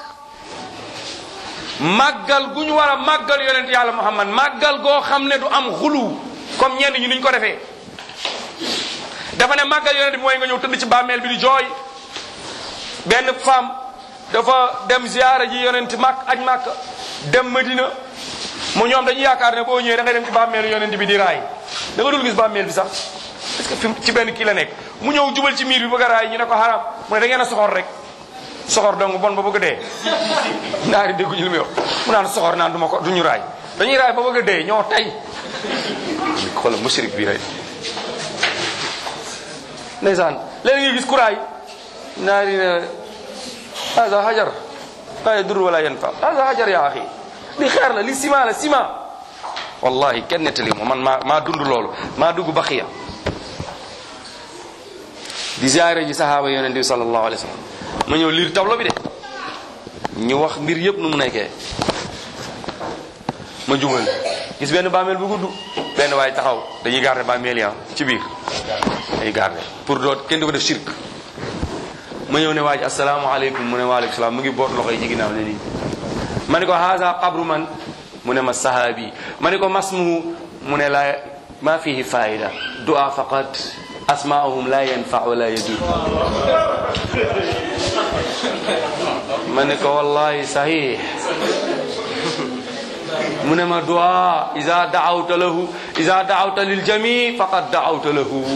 màggal gu ñu war a màggal yonent yàlla Muhammad màggal goo xam ne du am xulu comme ñenn ñi niñ ko defee dafa ne màggal yonent bi mooy nga ñëw tëdd ci bàmmeel bi di jooy benn femme dafa dem ziyaara ji yonent màkk aj màkk dem Madina mu ñoom dañuy yaakaar ne boo ñëwee da ngay dem ci bàmmeelu yonent bi di raay da nga dul gis bàmmeel bi sax est-ce que fi ci benn kii la nekk mu ñëw jubal ci miir bi bëgg a raay ñu ne ko xaram mu ne da ngeen a soxor rek soxor dong bon ba bëgg a dee naari dégguñu li muy wax mu naan soxor naan du ma ko du ñu raay dañuy raay ba bëgg a dee ñoo tey xoolal mushrik bi rek ndeysaan léegi nga gis kuraay naari ne hada hajar la yadur wala yanfa hada hajar ya axi li xeer la li ciment la ciment wallahi kenn nettali mo man maa maa dund loolu maa dugg baxiya di ziyaare ji sahaaba yonent bi sallallahu alayhi wa sallam ma ñëw liir tableau bi de ñu wax mbir yëpp nu mu nekkee ma jubal gis benn bàmmeel bu gudd benn waay taxaw dañuy garder bàmmeel yi ci biir dañuy garder pour doot kenn du ko def shirk ma ñëw ne waa ji asalaamaaleykum mu ne waaleykum salaam mu ngi boot loxo yi ci ginnaaw ne nii ma ne ko haza qabru man mu ne ma sahabi ma ne ko masmuhu mu ne la ma fihi faida du'a faqat asma'uhum la yanfa wa la yadur ma ne ko wallahi sahih mu ne ma du'a iza da'awta lahu iza da'awta lil jami' faqad da'awta lahu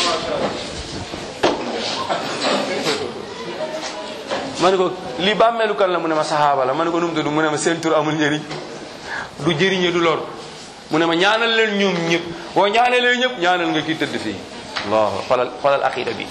ma ne ko lii bàmmeelu kan la mu ne ma sahaaba la ma ne ko nu mu tudd mu ne ma seen tur amul njëriñ du jëriñe du lor mu ne ma ñaanal leen ñoom ñëpp boo ñaanalee ñëpp ñaanal nga kii tëdd fii Allah xolal xolal aqida bi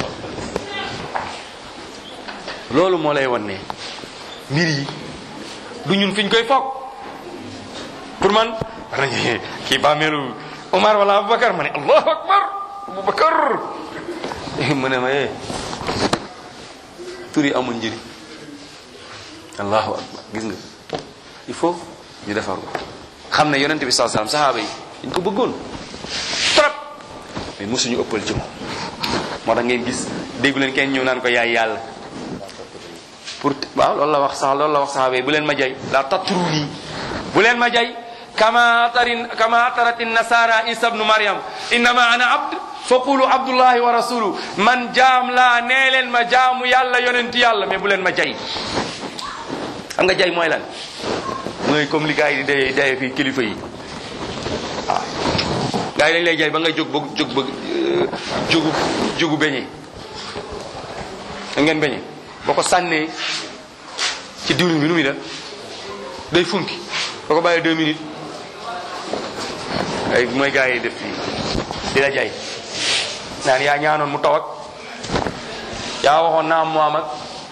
loolu moo lay wan ne mbir yi du ñun fiñ koy foog pour man war nañu kii bàmmeelu Omar wala Aboubacar ma ne allahu akbar Aboubacar mu ne ma eh tur yi amul njëriñ allahu akbar gis nga il faut ñu defar ko xam ne yonente bi sallallahu alayhi wasallam sahaaba yi dañ ko bëggoon trop mais mosuñu ëppal ci moom moo tax ngeen gis déggu leen kenn ñëw naan ko yaay yàlla pour waaw loolu la wax sax loolu la wax sahaaba yi bu leen ma jay la tatruni bu leen ma jay kama atarin kama atarat nasara isa ibnu maryam innama ana abd faqulu abdullahi wa rasuluhu man jaam laa nee leen ma jaamu yàlla yonenti yàlla mais bu leen ma jay xam nga jay mooy lan mooy comme li gars yi di dee dee fii kilifa yi waaw gars yi dañ lay jay ba nga jóg ba jóg ba jógu jógu beñe da ngeen beñe boo ko sànnee ci diwlin bi nu muy def day funki boo ko bàyyee deux minutes ay mooy gars yi def fii di la jay naan yaa ñaanoon mu taw ak yaa waxoon naa mu am ak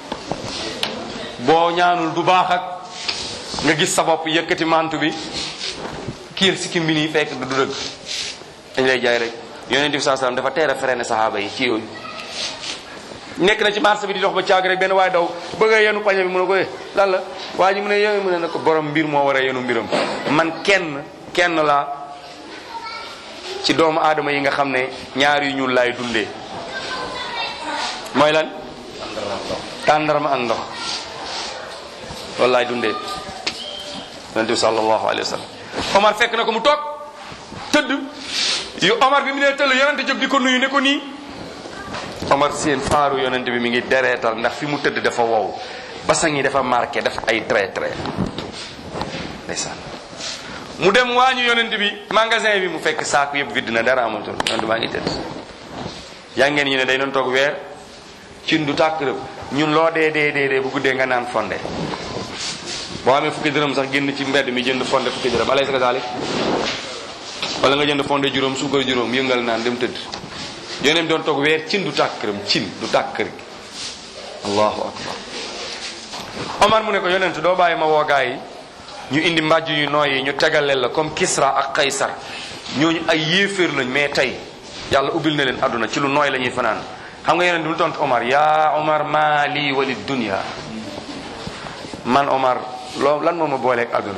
boo ñaanul du baax ak nga gis sa bopp yëkkati mantu bi kiil sikkim bi nii fekk du dëgg dañ lay jaay rek yonent bi sallallahu alayhi wasallam dafa teel a freiné saxaaba yi ci yooyu nekk na ci marché bi di dox ba caag rek benn waaye daw bëgg a yenu pañe bi mu ne ko eh lan la waa ji mu ne yow mu ne na ko borom mbir moo war a yenu mbiram man kenn kenn la ci doomu aadama yi nga xam ne ñaar yu ñuul laay dundee mooy lan tàndarma ak ndox loolu laay dundee yonent bi sallallahu alayhi wa sallam Omar fekk na ko mu toog tëdd yu Omar bi mu nee tëll yonent jóg di ko nuyu ne ko nii Omar seen faaru yonent bi mi ngi dereetal ndax fi mu tëdd dafa wow basang yi dafa marqué daf ay trait trait ndeysaan mu dem waañu yonent bi magasin bi mu fekk saaku yëpp vidd na dara amatul yonent baa ngi tëdd yaa ngeen ñu ne day doon toog weer cin du tàkk rëb ñun loo dee dee dee dee bu guddee nga naan fonde boo amee fukki dërëm sax génn ci mbedd mi jënd fonde fukki dërëm alay sa gaalik wala nga jënd fonde juróom suukar juróom yëngal naan dem tëdd yonent doon toog weer cin du tàkk këram cin du tàkk kër gi allahu akbar Omar mu ne ko yonent doo bàyyi ma woo gaa yi ñu indi mbàjj yu nooy yi ñu tegaleel la comme Kisra ak Kaysar ñooñu ay yéeféer lañ mais tey yàlla ubbil na leen adduna ci lu nooy la ñuy fanaan xam nga yonent du lu tontu Omar yaa Omar maa lii wali dunya man Omar loo lan moo ma booleeg adduna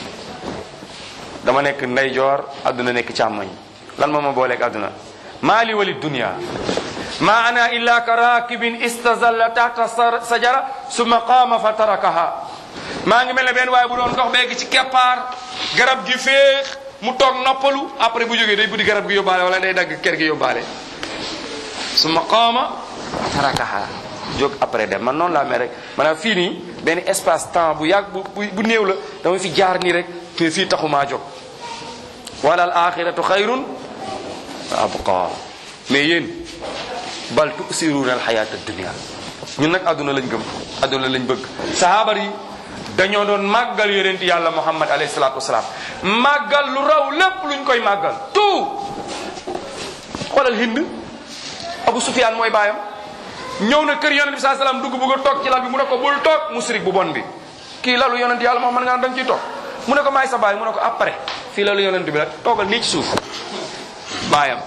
dama nekk ndeyjoor adduna nekk càmmoñ lan moo ma booleeg adduna maa lii wali dunya ma ana illa ka rakibin istazalla tahta sajara summa qaama fa tarakaha maa ngi mel ne benn waaye bu doon dox beegi ci keppaar garab gi féex mu toog noppalu après bu jógee day buddi garab gi yóbbaale wala day dagg ker gi yóbbaale summa qaama fa tarakaha jóg après dem man noonu laa mel rek maanaam fii nii benn espace temps bu yàgg bu bu néew la dama fi jaar nii rek mais fii taxumaa jóg wala al axiratu xayrun wa abqa mais yéen bal tusiruuna al xayaat ad dunia ñun nag adduna lañ gëm adduna lañ bëgg sahaaba yi dañoo doon màggal yonent yàlla muhammad alayhi salaatu wasalaam màggal lu raw lépp luñ koy màggal tout xoolal hind abu Abu Sufyaan mooy baayam ñëw na kër yonent bi sallallahu alayhi wasallam dugg bëgg a toog ci lal bi mu ne ko bul toog musrik bu bon bi kii lalu yonent yàlla Muhammad nga da nga ciy toog mu ne ko maay sa baay mu ne ko après fii lalu yonent bi la toogal nii ci suuf baayam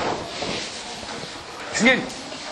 gis ngeen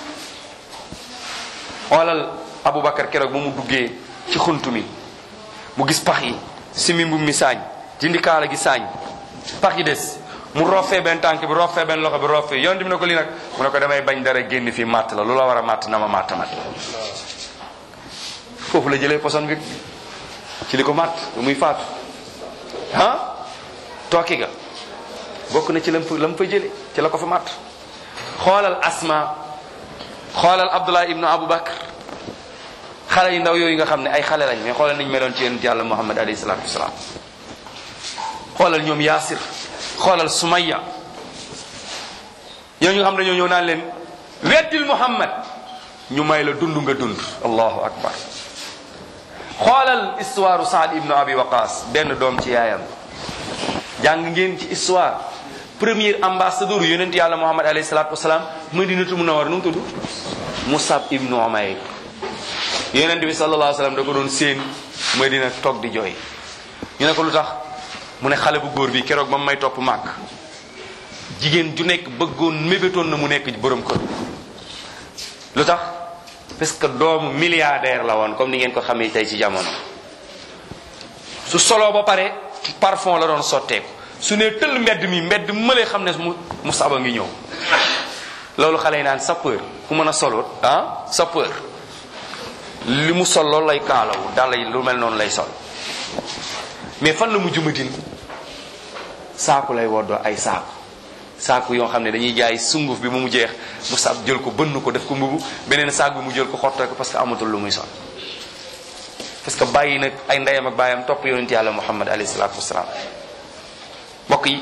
xoolal Aboubacar keroog ba mu duggee ci xuntu mi mu gis pax yi simi mbub mi saañ dindi kaala gi saañ pax yi des mu roofee benn tànk bi roofee benn loxo bi roofee yonent bi ne ko lii nag mu ne ko damay bañ dara génn fii matt la lu la war a matt na ma matt mat foofu la jëlee poson bi ci li ko matt muy faatu ah tooki ga bokk na ci lam fa lam fa jële ci la ko fa matt xoolal Asma xoolal Abdullah ibnu Aboubacar xale yu ndaw yooyu nga xam ne ay xale lañ mais xoolal niñ meloon ci yonent yàlla Muhammad alayhi salaatu wasalaam xoolal ñoom Yaasir xoolal Sumayya yow ñu nga xam ne dañoo ñëw naan leen weddil Muhammad ñu may la dund nga dund allahu akbar xoolal histoire Saad ibnu Abi Waqas benn doom ci yaayam jàng ngeen ci histoire premier ambassadeur yonent yàlla Muhammad alayhi salaatu wasalaam Madinatu Munawwara nu mu tudd Musab ibnu Umayr yonent bi sallallahu alayhi wasallam da ko doon seen Madina toog di jooy ñu ne ko lu tax mu ne xale bu góor bi keroog ba mu may topp màgg jigéen ju nekk bëggoon mébétoon na mu nekk borom kër lu tax parce que doomu milliardaire la woon comme ni ngeen ko xamee tey ci jamono su soloo ba pare parfum la doon sotteeku su ne tëll mbedd mi mbedd mëlee xam ne mu mu saba ngi ñëw loolu xale yi naan sapeur ku mën a soloot ah sapeur li mu sol loolu lay kaalawu dal lu mel noonu lay sol mais fan la mu jumatin saaku lay woddoo ay saaku saaku yoo xam ne dañuy jaay sunguf bi mu mu jeex mu sab jël ko bënn ko def ko mbubu beneen saak bi mu jël ko xottee ko parce que amatul lu muy sol parce que bàyyi nag ay ndeyam ak bàyyam topp yonent yàlla Muhammad alayhi salaatu wasalaam mbokk yi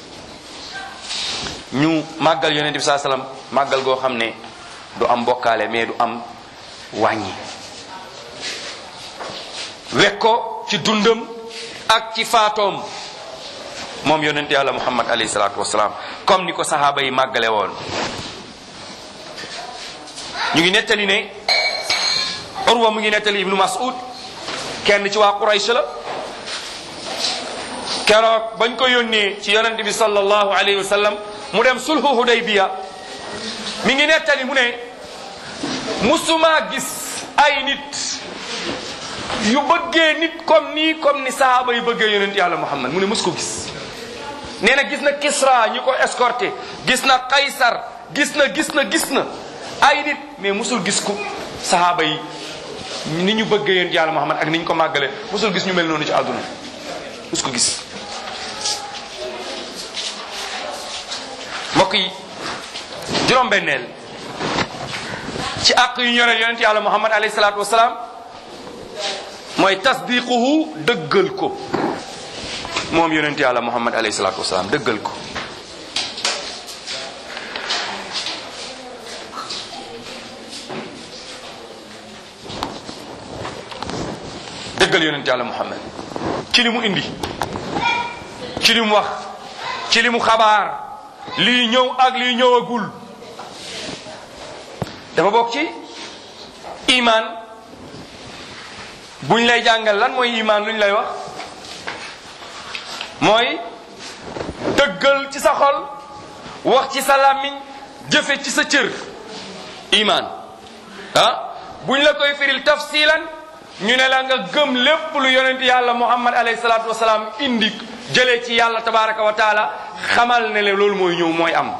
ñu màggal yonent bi saa salaam màggal goo xam ne du am bokkaale mais du am wàññi wek ko ci dundam ak ci faatoom moom yonent yàlla Muhammad alayhi salaatu wasalaam comme ni ko sahaaba yi màggale woon ñu ngi nettali ne Urwa mu ngi nettali Ibnu Mas'ud kenn ci waa Quraysh la keroog bañ ko yónnee ci yonent bi sallallahu alayhi wa sallam mu dem sulhu Hudaybiya mi ngi nettali mu ne musuma gis ay nit yu bëggee nit comme nii comme ni sahaaba yi bëggee yonent yàlla Muhammad mu ne mus ko gis nee na gis na Kisra ñu ko escorté gis na Qaysar gis na gis na gis na ay nit mais musul gis ko sahaaba yi ni ñu bëggee yonent yàlla Muhammad ak ni ñu ko màggale musul gis ñu mel noonu ci àdduna mus ko gis mbokk yi juróom-benneel ci àq yu ñoreel yonent yàlla Muhammad alayhi salaatu wasalaam mooy tasdiquhu dëggal ko moom yonent yàlla Muhammad alayhi salaatu wasalaam dëggal ko dëggal yonent yàlla Muhammad ci li mu indi ci li mu wax ci li mu xabaar lii ñëw ak lii ñëwagul dafa bokk ci iman buñ lay jàngal lan mooy iman luñ lay wax mooy dëggal ci sa xol wax ci sa làmmiñ jëfe ci sa cër iman ah buñ la koy firil tafsilan ñu ne la nga gëm lépp lu yonent yàlla Muhammad alayhi salaatu wasalaam indi jëlee ci yàlla tabaraka wa taala xamal ne le loolu mooy ñëw mooy am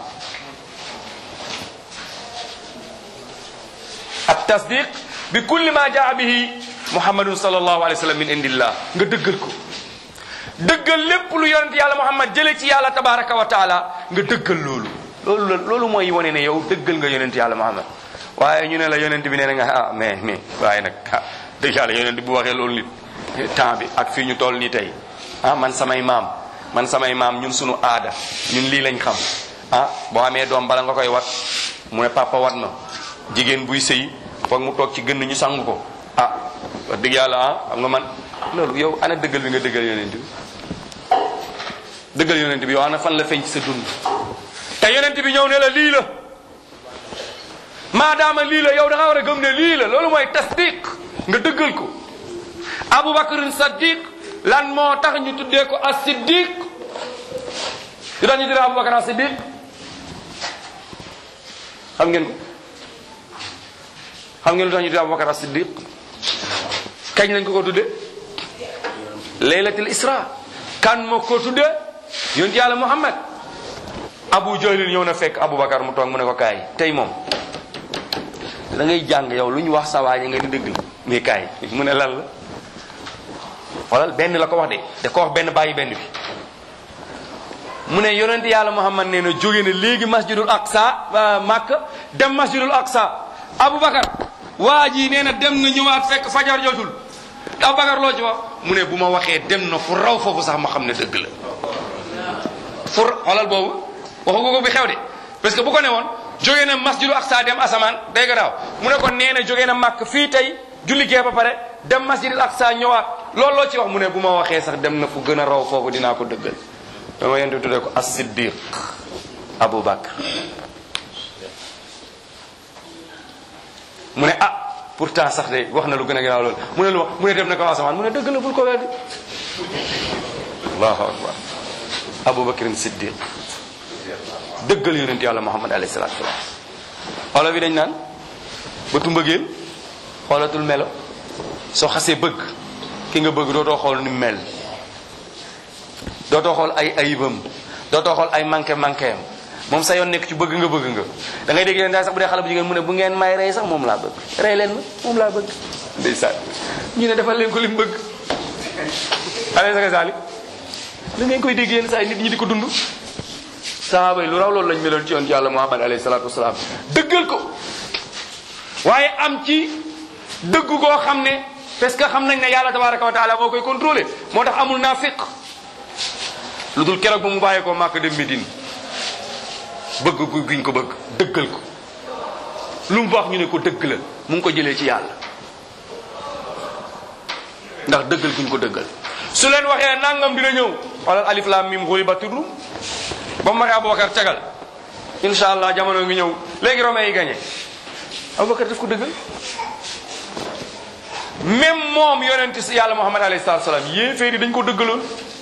at tasdiq bi kulli ma jaa bihi muhammadun sallallahu alayhi wa sallam min indillah nga dëggal ko dëggal lépp lu yonent yàlla Muhammad jëlee ci yàlla tabaraka wa taala nga dëggal loolu loolu la loolu mooy wane ne yow dëggal nga yonent yàlla Muhammad waaye ñu ne la yonent bi nee na nga ah mais mais waaye nag ah dëgg yàlla yonent bu waxee loolu nit temps bi ak fii ñu toll nii tey ah man samay maam man samay maam ñun sunu aada ñun lii lañ xam ah boo amee doom bala nga koy wat mu ne papa wat ma jigéen buy sëy foog mu toog ci gën ñu sang ko ah wax dëgg yàlla ah xam nga man loolu yow ana dëggal bi nga dëggal yonent bi dëggal yonent bi yow ana fan la feeñ ci sa dund te yonent bi ñëw ne la lii la maadaama lii la yow da nga war a gëm ne lii la loolu mooy tasdiq nga dëggal ko. Abubakar Saddiq lan moo tax ñu tuddee ko as-Siddiq lu tax ñu tuddee Abubakar as-Siddiq xam ngeen ko xam ngeen lu tax ñu tuddee Abubakar as-Siddiq kañ lañ ko ko tuddee laylatul isra kan moo ko tuddee yonent yàlla Muhammad. Abu Jahlin ñëw na fekk Abubakar mu toog mu ne ko kaay tey moom da ngay jàng yow lu ñu wax sa waa ji nga di dëgg la mais kaay mu ne lan la xoolal benn la ko wax de da ko wax benn bàyyi benn bi mu ne yonent yàlla Muhammad nee na jóge na léegi masjidul aqsa Makka dem masjidul aqsa Abubakar waa ji nee na dem na ñëwaat fekk fajar jotul Abubakar loo ci wax mu ne bu ma waxee dem na fu raw foofu sax ma xam ne dëgg la fu xoolal boobu waxu ko bi xew de parce que bu ko ne woon jóge na masjidu aqsa dem asamaan day garaaw mu ne ko nee na jóge na Makka fii tey julli gee ba pare dem masjidul aqsa ñëwaat loolu loo ci wax mu ne bu ma waxee sax dem na fu gën a raw foofu dinaa ko dëggal dama yent tuddee ko as-Siddiq Abu Bakr mu ne ah pourtant sax de wax na lu gën a garaaw loolu mu ne lu wax mu ne dem na ko asamaan mu ne dëgg la bul ko weddi allahu akbar Abu Bakr Siddiq dëggal yonent yàlla Muhammad alayhi salaatu wa salaam xoola bi dañ naan bëtu mbëggeel xoolatul melo soo xasee bëgg ki nga bëgg dootoo xool ni mel dootoo xool ay ayibam dootoo xool ay manqué manqué am moom sa yoon nekk ci bëgg nga bëgg nga da ngay dégg yéen daal sax bu dee xale bu jigéen mu ne bu ngeen may rey sax moom laa bëgg rey leen ma moom laa bëgg ndeysaan ñu ne defal leen ko li mu bëgg ale saka sali li ngeen koy dégg yéen saa nit ñi di ko dund sahaaba yi lu raw loolu lañ meloon ci yoon ci yàlla Muhammad alayhi salaatu wasalaam dëggal ko waaye am ci dëgg goo xam ne parce que xam nañ ne yàlla tabaraka wa taala moo koy contrôlé moo tax amul naafiq lu dul keroog ba mu bàyyee ko Màkka dem Médine bëgg gu guñ ko bëgg dëggal ko lu mu wax ñu ne ko dëgg la mu ngi ko jëlee ci yàlla ndax dëggal guñ ko dëggal su leen waxee nangam dina ñëw wala alif lam mim ghulibatir rum ba mu waxee Abubakar tegal insha allah jamono ngi ñëw léegi Romain yi gagné Abubakar daf ko dëggal même moom yonent si yàlla Muhammad alayhi salaatu salaam yéeféer yi dañ ko dëggaloon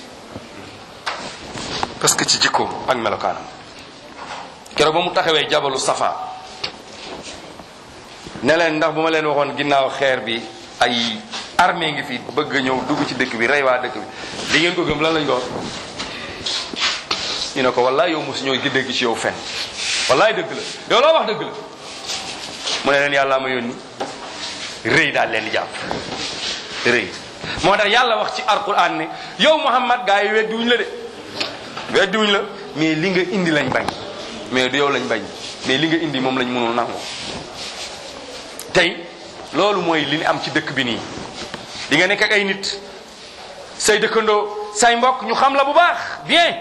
parce que ci jikkoom ak melokaanam keroog ba mu taxawee jabalu Safa ne leen ndax bu ma leen waxoon ginnaaw xeer bi ay armée ngi fi bëgg a ñëw dugg ci dëkk bi rey waa dëkk bi di ngeen ko gëm lan lañ ko wax ñu ne ko wallaay yow mosu ñoo dégg ci yow fen wallaay dëgg la yow loo wax dëgg la mu ne leen yàlla ma yónni rëy daal leen di jàpp rëy moo tax yàlla wax ci alquran ne yow Muhammad gaa yi weddi wuñ la de weddi wuñ la mais li nga indi lañ bañ mais du yow lañ bañ mais li nga indi moom lañ mënul nangu tey loolu mooy li ñu am ci dëkk bi nii di nga nekk ak ay nit say dëkkandoo say mbokk ñu xam la bu baax bien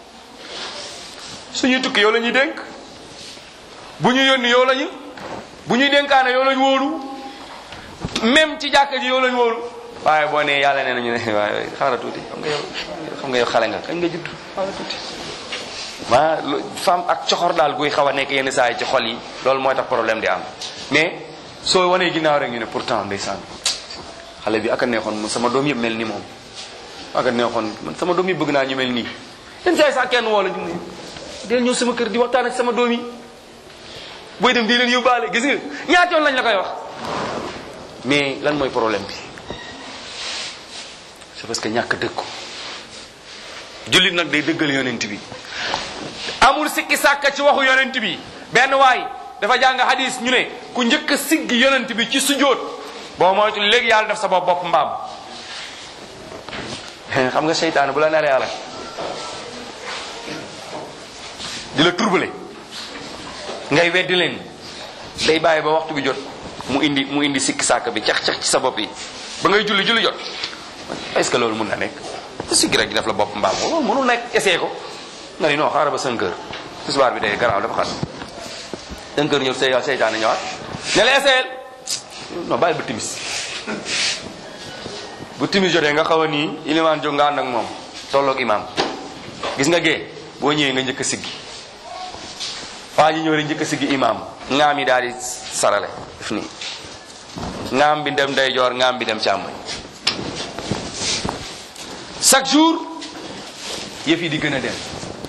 suñuy tukki yow la ñuy dénk bu ñu yónni yow lañu bu ñuy dénkaane yow lañ wóolu même ci jàkka ji yow lañ wóolu waaye boo nee yàlla nee nañu ne waaye xaaral tuuti xam nga yow xam nga yow xale nga kañ nga judd xaaral tuuti waa femme ak coxor daal guy xaw a nekk yenn saa yi ci xol yi loolu mooy tax problème di am mais soo wanee ginnaaw rek ñu ne pourtant ndeysaan xale bi ak a neexoon sama doom yëpp mel ni moom ak a neexoon man sama doom yëpp bëgg naa ñu mel nii yenn saa yi sax kenn woo la ñu del ñëw sama kër di waxtaan ak sama doom yi booy dem di leen yóbbaale gis nga ñaata yoon lañ la koy wax mais lan mooy problème bi c'est parce que ñàkk dëgg ko jullit nag day dëggal yonent bi amul sikki sàkka ci waxu yonent bi benn waay dafa jàng hadis ñu ne ku njëkk a siggi yonent bi ci sujjóot boo moytu léegi yàlla def sa bopp bopp mbaam xam nga seytaane bu la naree yàlla di la turbale ngay weddi leen day bàyyi ba waxtu bi jot mu indi mu indi sikki sàkk bi cax cax ci sa bopp yi ba ngay julli julli jot est-ce que loolu mun na nekk siggi rek di def la bopp mbaam loolu mënul nekk essayé ko nga ni non xaaral ba cinq heures tisbaar bi day garaaw dafa xat cinq heures ñëw say seytaane ñëwaat ne la essayé non bàyyi ba timis bu timis jotee nga xaw a nii ilimaan jóg nga ànd ak moom tolloog imaam gis nga gee boo ñëwee nga njëkk a siggi waa ji ñëw rek njëkk a siggi imam ngaam yi daal di sarale def nii ngaam bi dem ndeyjoor ngaam bi dem càmmoñ chaque jour yëf yi di gën a dem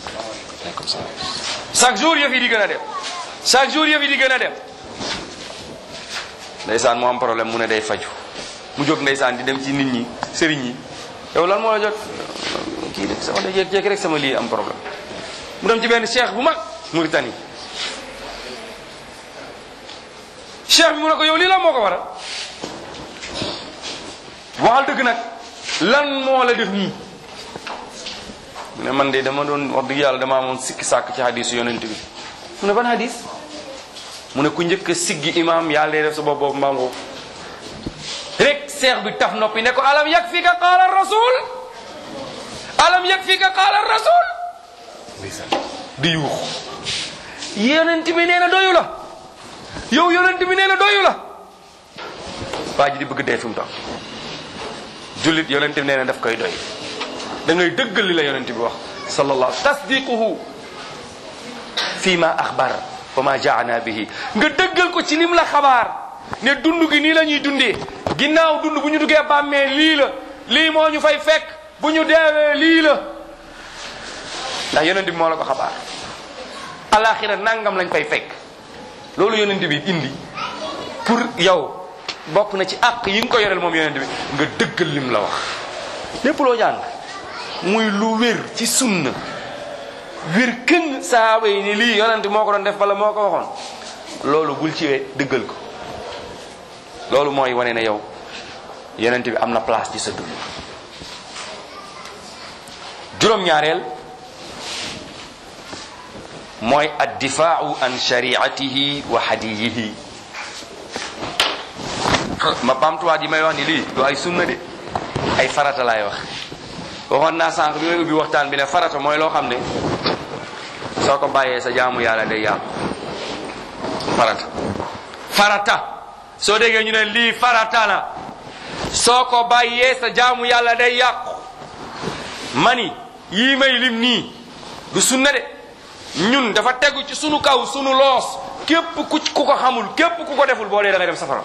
chaque jour yëf yi di gën a dem chaque jour yëf yi di gën a dem ndeysaan mu am problème mu ne day faju mu jóg ndeysaan di dem ci nit ñi sëriñ yi yow lan moo la jot kii de sama da jékki-jékki rek sama lii am problème mu dem ci benn cheikh bu mag Mauritanie cheikh bi mu ne ko yow lii lan moo ko waral waxal dëgg nag lan moo la def nii mu ne man de dama doon wax dëgg yàlla dama amoon sikki sàkk ci hadisu yonent bi mu ne ban hadis mu ne ku njëkk a siggi imam yàlla day def sa bopp boobu mbango rek seex bi taf noppi ne ko alam yakfika qaala rasul alam yakfika qaala rasul di yuux yonent bi nee na doyu la yow yonent bi nee na doyu la waa ji di bëgg dee fi mu toog jullit yonent bi nee na daf koy doy da ngay dëggal li la yonent bi wax sallallahu tasdiquhu fi ma axbar wa ma jaana bihi nga dëggal ko ci lim la xabaar ne dund gi nii la ñuy dundee ginnaaw dund bu ñu duggee bàmmee lii la lii moo ñu fay fekk bu ñu deewee lii la ndax yonent bi moo la ko xabaar alaxira nangam lañ fay fekk loolu yonent bi indi pour yow bokk na ci àq yi nga ko yoreel moom yonent bi nga dëggal lim la wax lépp loo jàng muy lu wér ci sunna wér këng sahaaba yi ni lii yonent moo ko doon def wala moo ko waxoon loolu bul ci wee dëggal ko loolu mooy wane ne yow yonent bi am na place ci sa dund juróom-ñaareel mooy addifaau an shariatihi wa hadiyihi ma bamtuwaat yi may wax ni lii du ay sunna de ay farata laay wax waxoon naa sànq bi may ubbi waxtaan bi ne farata mooy loo xam ne soo ko bàyyee sa jaamu yàlla day yàqu farata farata soo déggee ñu ne lii farata la soo ko bàyyee sa jaamu yàlla day yàqu mani yii may lim nii du sunna de ñun dafa tegu ci sunu kaw sunu loos képp ku ku ko xamul képp ku ko deful boo dee da ngay dem safara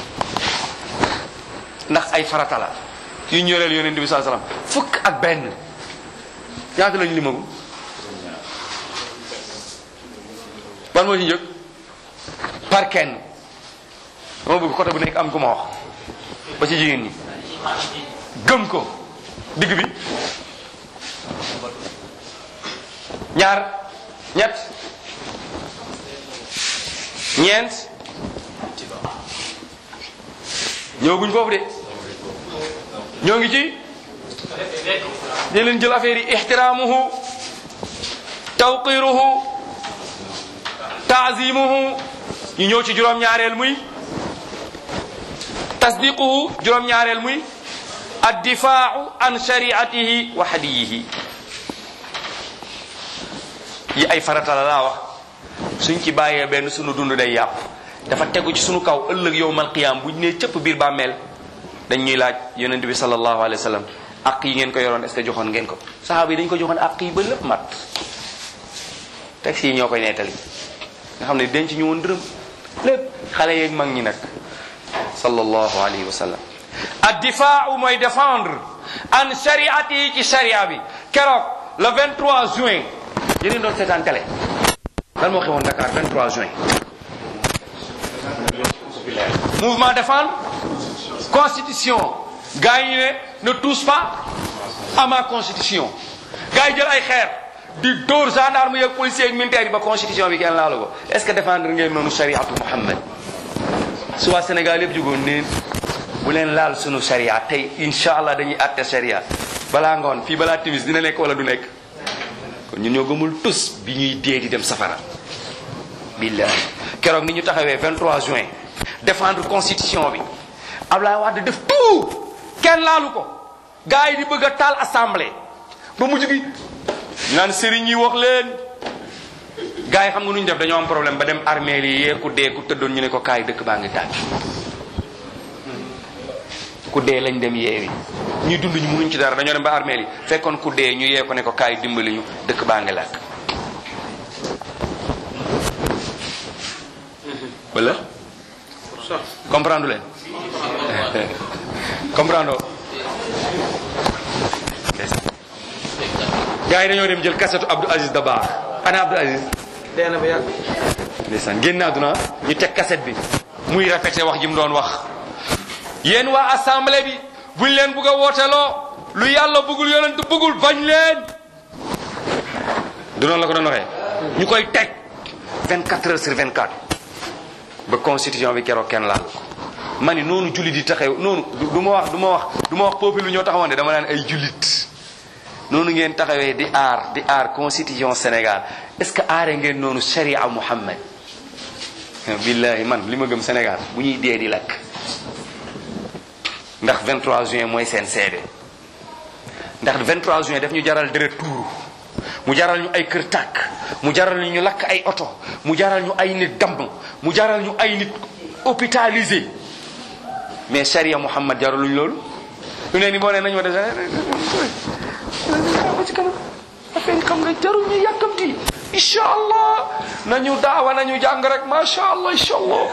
ndax ay farata la yu ñu yoreel yonent bi sallallahu alayhi wasallam fukk ak benn ñaata lañu limagu ban moo ci njëkk par kenn dama bëgg côté bu nekk am ku ma wax ba ci jigéen ñi gëm ko digg bi ñaar ñett ñeent ñëwaguñ foofu de ñoo ngi ci di leen jël affaire yi ixtiraamuhu tawqiruhu taazimuhu ñu ñëw ci juróom-ñaareel muy tasdiquhu juróom-ñaareel muy addifaau an shariatihi wa hadiyihi yi ay farata la laa wax suñ ci bàyyee benn sunu dund day yàqu dafa tegu ci sunu kaw ëllëg yowmal qiyaam bu ñu nee cëpp biir bàmmeel dañ ñuy laaj yonent bi sallallahu alayhi wa sallam àq yi ngeen ko yoroon est-ce que joxoon ngeen ko sahaaba yi dañ ko joxoon àq yi ba lépp mat texte yi ñoo koy nettali nga xam ne denc ñu woon dërëm lépp xale yeeg mag ñi nag sallallahu alayhi wa sallam addifaau mooy défendre an shariati yi ci sharia bi keroog le vingt-trois juin yéen doon seetaan télé lan moo xewoon Dakar vingt-trois juin mouvement défendre constitution gars yi ne ne touche pas à ma constitution gars yi jël ay xeer di dóor gendarme yeeg policier ak militaire yi ba constitution bi kenn laalu ko est-ce que défendre ngeen noonu shariatu Muhammad su waa Sénégal yëpp jógoon neen bu leen laal sunu sharia tey insha allah dañuy atte sharia balaa ngoon fii balaa timis dina nekk wala du nekk kon ñun ñoo gëmul tus bi ñuy dee di dem safara billahi keroog ni ñu taxawee vingt-trois juin défendre constitution bi Abdoulaye Wade def tout kenn laalu ko gars yi di bëgg a taal assemblée ba mujj gi ñu naan sëriñ yi wax leen gars yi xam nga nu ñu def dañoo am problème ba dem armée yi yee ku dee ku tëddoon ñu ne ko kaay dëkk baa ngi tàkk ku dee lañ dem yeewi ñuy dund ñu mënuñ ci dara dañoo dem ba armée yi fekkoon ku dee ñu yee ko ne ko kaay dimbali ñu dëkk baa ngi làkk comprendre leen comprendre gars yi dañoo dem jël kasetu Abdou Aziz Dabakh ana Abdou Aziz dee na ba yàgg ndeysaan génn àdduna ñu teg kaset bi muy répété wax ji mu doon wax yéen waa assemblée bi buñ leen bugg a wooteloo lu yàlla bëggul yonent bëggul bañ leen du noonu la ko doon waxee ñu koy teg vingt-quatre heures sur vingt-quatre ba constitution bi keroog kenn laal ko ma ni noonu jullit yi taxaw noonu du ma wax du ma wax du ma wax peuple lu ñoo taxawoon de dama naan ay jullit noonu ngeen taxawee di aar di aar constitution Sénégal est-ce que aare ngeen noonu sharia Muhammad billahi man li ma gëm Sénégal bu ñuy dee di lakk ndax vingt-trois juin mooy seen seede ndax vingt-trois juin daf ñu jaral deret tuuru mu jaral ñu ay kër tàkk mu jaral ñu lakk ay oto mu jaral ñu ay nit damm mu jaral ñu ay nit hôpitalisé mais sharia Muhammad jaraluñ loolu lu ne ni boo nee nañu wa ci kanam affaire xam nga jarul ñu yàkkamti incha allah nañu daawa nañu jàng rek macha allah incha allah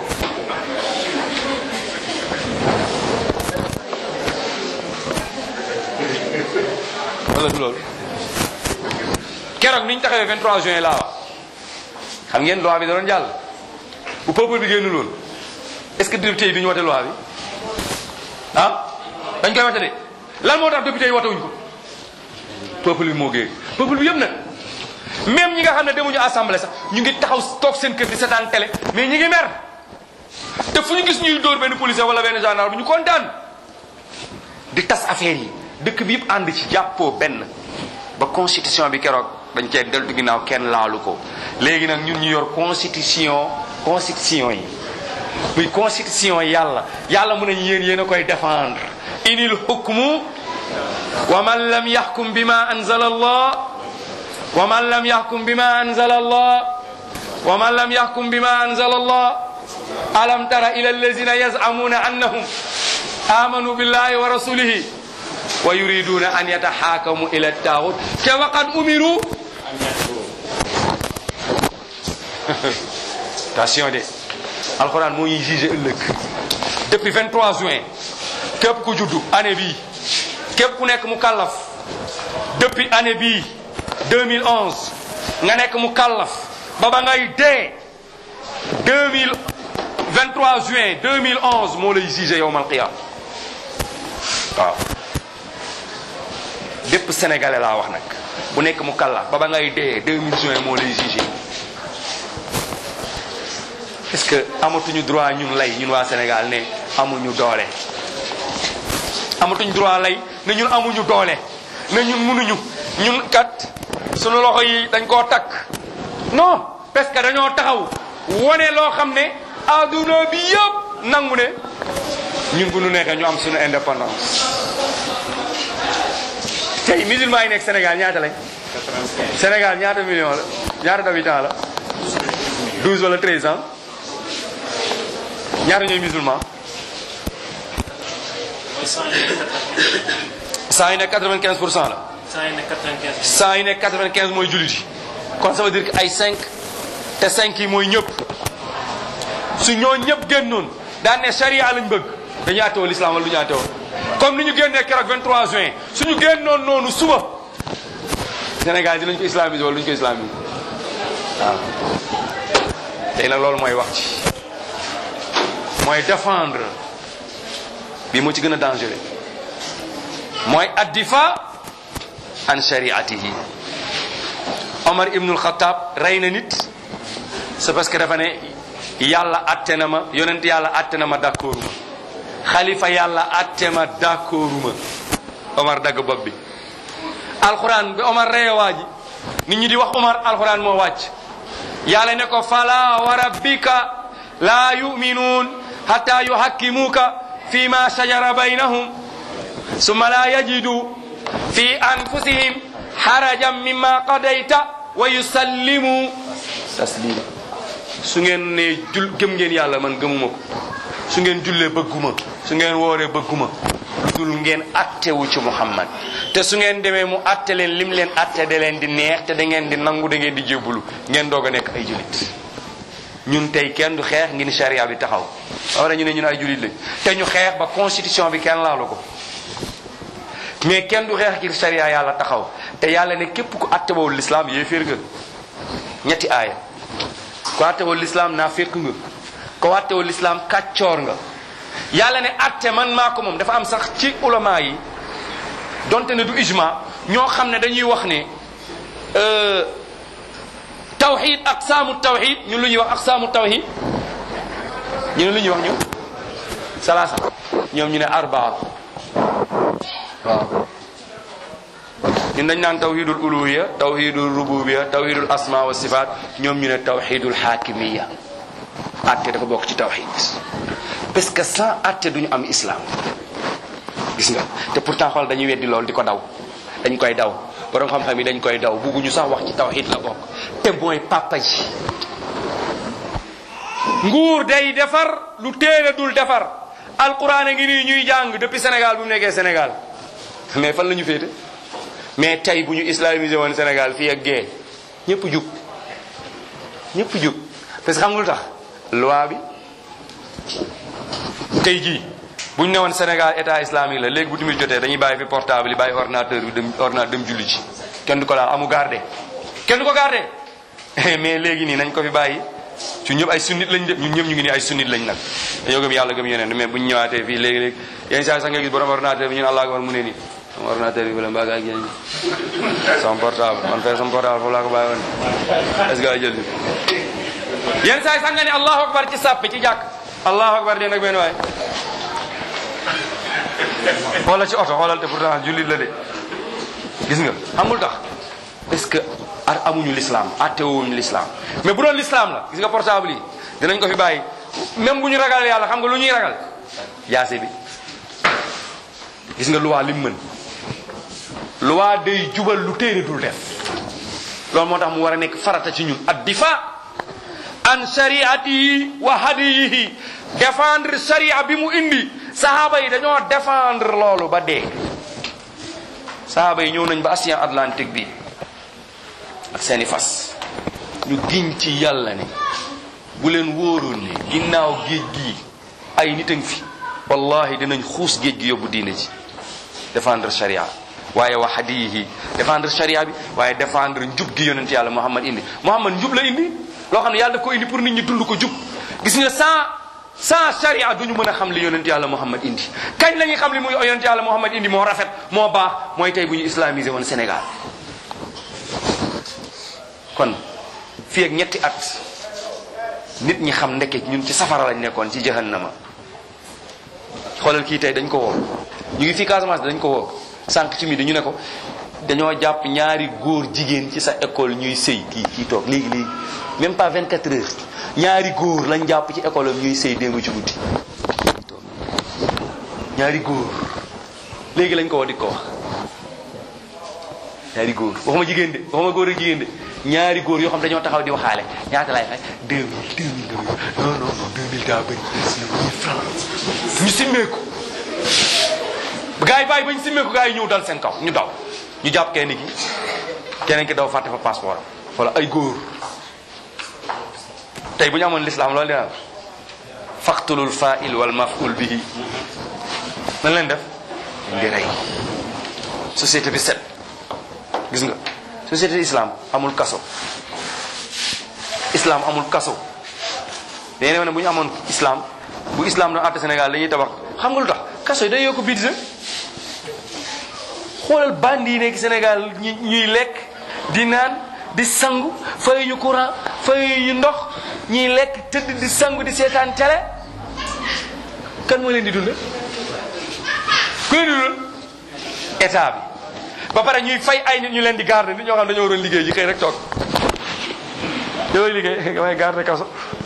wala du loolu keroog ni ñu taxawee vingt-trois juin laa wax xam ngeen loi bi da doon jàll bu peuple bi génnul woon est-ce que député yi duñu wote loi bi ah dañ koy wote de lan moo tax député yi wotewuñ ko peuple bi moo génn peuple bi yëpp nag même ñi nga xam ne demuñu assemblée sax ñu ngi taxaw toog seen kër di seetaan télé mais ñi ngi mer te fu ñu gis ñuy dóor benn policier wala benn gendarme bu ñu kontaan di tas affaire yi dëkk bi yëpp ànd ci jàppoo benn ba constitution bi keroog dañ cee deltu ginnaaw kenn laalu ko léegi nag ñun ñu yor constitution constitution yi muy constitution yàlla yàlla mu ne yéen yéen a koy défendre inil hukmu wa man lam yahkum bima anzala allah wa man lam yahkum bima anzala allah wa man lam yahkum bima anzala allah alam tara ila allazina yaz'amuna annahum amanu billahi wa rasulihi wa yuriduna an yatahakamu ila at-taghut te waqad umiru attention de alxuraan moo ñuy jugé ëllëg depuis vingt-trois juin képp ku juddu année bii képp ku nekk mu kallaf depuis année bii deux mille onze nga nekk mu kallaf ba ba ngay dee deux mille vingt-trois juin deux mille onze moo lay jugé yowmal qiyaam waaw bépp sénégalais laa wax nag bu nekk mu kallaf ba ba ngay dee deux mille juin moo lay jugé est-ce que amatuñu droit ñun lay ñun waa Sénégal ne amuñu doole amatuñu droit lay ne ñun amuñu doole ne ñun mënuñu ñun kat sunu loxo yi dañ koo takk non parce que dañoo taxaw wone loo xam ne adduna bi yëpp nangu ne ñun bu ñu neexee ñu am suñu indépendance tey musulman yi nekk Sénégal ñaata lañ Sénégal ñaata million la ñaata d'habitants la douze wala treize ans ñaata ñooy musulman saa yi nekk quatre-vingt-quinze pour cent la saa yi nekk quatre-vingt-quinze saa yi nekk quatre-vingt-quinze mooy jullit yi kon ça veut dire que ay cinq te cinq yi mooy ñëpp su ñoo ñëpp génnoon daan ne charia lañ bëgg dañu àtteewoo l'islam wala du ñu àtteewoo comme ni ñu génnee keroog vingt-trois juin suñu génnoon noonu suba Sénégal dinañ ko islamiser wala duñ ko islamiser waaw tey nag loolu mooy wax ci mooy défendre bi moo ci gën a dangereux mooy addifa an shariatihi Omar ibnul Khattab rey na nit c'est parce que dafa ne yàlla atte na ma yonent yàlla atte na ma d'accord ma xalifa yàlla atte ma d'accord ma Omar dagg bopp bi alxuraan bi Omar reye waa ji nit ñi di wax Omar alxuraan moo wàcc yàlla ne ko fala wa rabbika la yu'minun hatta yuhakkimuka fi ma shajara baynahum summa la yajidu fi anfusihim harajan mimma qadayta wa yusallimu taslima su ngeen ne jul gëm ngeen yàlla man gëmuma ko su ngeen jullee bëgguma su ngeen wooree bëgguma dul ngeen attewu ci Muhammad te su ngeen demee mu atte leen lim leen atte da leen di neex te da ngeen di nangu da ngeen di jébbulu ngeen doog a nekk ay jullit ñun tey kenn du xeex ngir sharia bi taxaw wala ñu ne ñun ay jullit lañ te ñu xeex ba constitution bi kenn laalu ko mais kenn du xeex ci sharia yàlla taxaw te yàlla ne képp ku attewul l'islam yéeféer nga ñetti aaya ku attewul l'islam naa féq nga ku attewul l'islam kàccoor nga yàlla ne atte man maa ko moom dafa am sax ci ulama yi donte ne du ijma ñoo xam ne dañuy wax ne tawxid aqsaamu tawxid ñun lu ñuy wax aqsaamu tawxid ñu ne lu ñuy wax ñu salaasa ñoom ñu ne arbaa waaw ñun dañ naan tawxidul uluhiya tawxidul rububiya tawxidul asma wa sifaat ñoom ñu ne tawxidul xaakimiya atte dafa bokk ci tawxid parce que sans atte duñu am islam gis nga te pourtant xool dañuy weddi loolu di ko daw dañ koy daw borom xam-xam yi dañ koy daw bugguñu sax wax ci tawxid la bokk te mooy papa ji nguur day defar lu téere dul defar alquran a ngi nii ñuy jàng depuis Sénégal bu mu nekkee Sénégal mais fan la ñu féete mais tey bu ñu islamisé woon Sénégal fii ak gée ñëpp jub ñëpp jub parce que xam nga lu tax loi bi tey jii bu ñu ne woon Sénégal état islamique la léegi bu timit jotee dañuy bàyyi fi portable yi bàyyi ordinateur bi dem ordinateur dem julli ci kenn du ko laal amu gardé kenn du ko gardé mais léegi nii nañ ko fi bàyyi su ñëpp ay sunnit lañ de ñun ñëpp ñu ngi nii ay sunnit lañ nag dañoo gëm yàlla gëm yeneen mais bu ñu ñëwaatee fii léegi-léegi yenn saa sax nga gis borom ordinateur bi ñun allah akbar mu ne nii sama ordinateur bi fële mbaa gaa génn sama portable man fee sama portable foofu laa ko bàyyi woon est-ce que gaa jël bi yenn saa sax nga ne allahu akbar ci sàppe ci jàkk allahu akbar dee nag benn waay xoolal ci oto xoolal te pourtant jullit la de gis nga amul tax parce que ar amuñu l'islam attewuñu l'islam mais bu doon l'islam la gis nga portable yi dinañ ko fi bàyyi même bu ñu ragal yàlla xam nga lu ñuy ragal yaase bi gis nga loi lim mën loi day jubal lu téere dul def loolu moo tax mu war a nekk farata ci ñun ad difa an shariatihi wa hadiyihi défendre sharia bi mu indi sahaba yi dañoo défendre loolu ba dee sahaba yi ñëw nañ ba océan Atlantique bi ak seeni fas ñu giñ ci yàlla ne bu leen wóoroon ne ginnaaw géej gi ay nit a ngi fi wallahi dinañ xuus géej gi yóbbu diine ji défendre sharia waaye wa hadiyihi défendre sharia bi waaye défendre njub gi yonent yàlla Muhammad indi Muhammad njub la indi loo xam ne yàlla daf ko indi pour nit ñi dund ko jub gis nga sans sans sharia duñu mën a xam li yonent yàlla Muhammad indi kañ la ñuy xam li muy yonent yàlla Muhammad indi moo rafet moo baax mooy tey bu ñu islamisé woon Sénégal kon fii ak ñetti at nit ñi xam ndeke ñun ci safara lañ nekkoon ci jahannama xoolal kii tey dañ ko woo ñu ngi fii Casamance dañ ko woo sànq ci mi dañu ne ko dañoo jàpp ñaari góor jigéen ci sa école ñuy sëy kii kii toog léegi léegi même pas vingt-quatre heures ñaari góor lañ jàpp ci école am ñuy sëy démb ci guddi ñaari góor léegi lañ ko woo di ko wax ñaari góor waxuma jigéen de waxuma góor ak jigéen de ñaari góor yoo xam dañoo taxaw di waxaale ñaata lay fay deux mille deux mille non non non deux mille daa bëri mille francs ñu simmeeku gars yi bàyyi ba ñu simmeeku gars yi ñëw dal seen kaw ñu daw ñu jàpp kenn ki keneen ki daw fàtte fa passeport am wala ay góor tey bu ñu amoon l'islam loolu dina faqtulul fa'il wal maf'ul bihi nan leen def di rey société bi set gis nga société islam amul kaso islam amul kaso dañu ne bu ñu amoon islam bu islam doon àtte Sénégal dañuy tabax xam nga lu tax kaso yi day yokk budget xoolal bandi yi nekk Sénégal ñi ñuy lekk di naan di sangu fay ñu courant fay ñu ndox ñuy lekk tëdd di sangu di seetaan télé kan moo leen di dundal ku leen di dundal état bi ba pare ñuy fay ay nit ñu leen di garder nit ñoo xam dañoo waroon liggéey ji xëy rek toog yow liggéey nga may garder kaso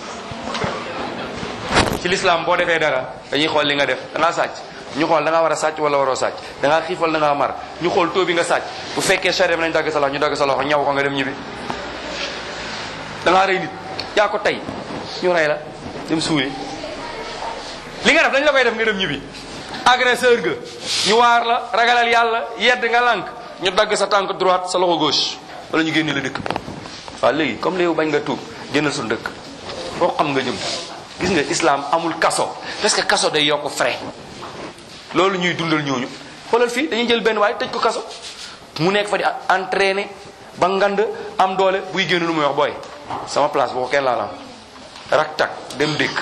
ci l'islam boo defee dara dañuy xool li nga def da ngaa sàcc ñu xool da ngaa war a sàcc wala waroo sàcc da ngaa xiif wala da ngaa mar ñu xool taux bi nga sàcc bu fekkee charia nañ dagg sa loxo ñu dagg sa loxo ñaw ko nga dem ñibbi da ngaa rey nit yaa ko tey ñu rey la dem suuli li nga def dañ la koy def nga dem ñibbi agresseur ga ñu waar la ragalal yàlla yedd nga lànk ñu dagg sa tànk droite sa loxo gauche wala ñu génne la dëkk waaw léegi comme léegi bañ nga tuub génnal suñu dëkk foo xam nga jëm gis nga islam amul kaso parce que kaso day yokk frais loolu ñuy dundal ñooñu xoolal fii dañuy jël benn waay tëj ko kaso mu nekk fa di entraîner ba ngand am doole buy génn lu muy wax booy sama place boo ko kenn laa la rak tak dem dëkk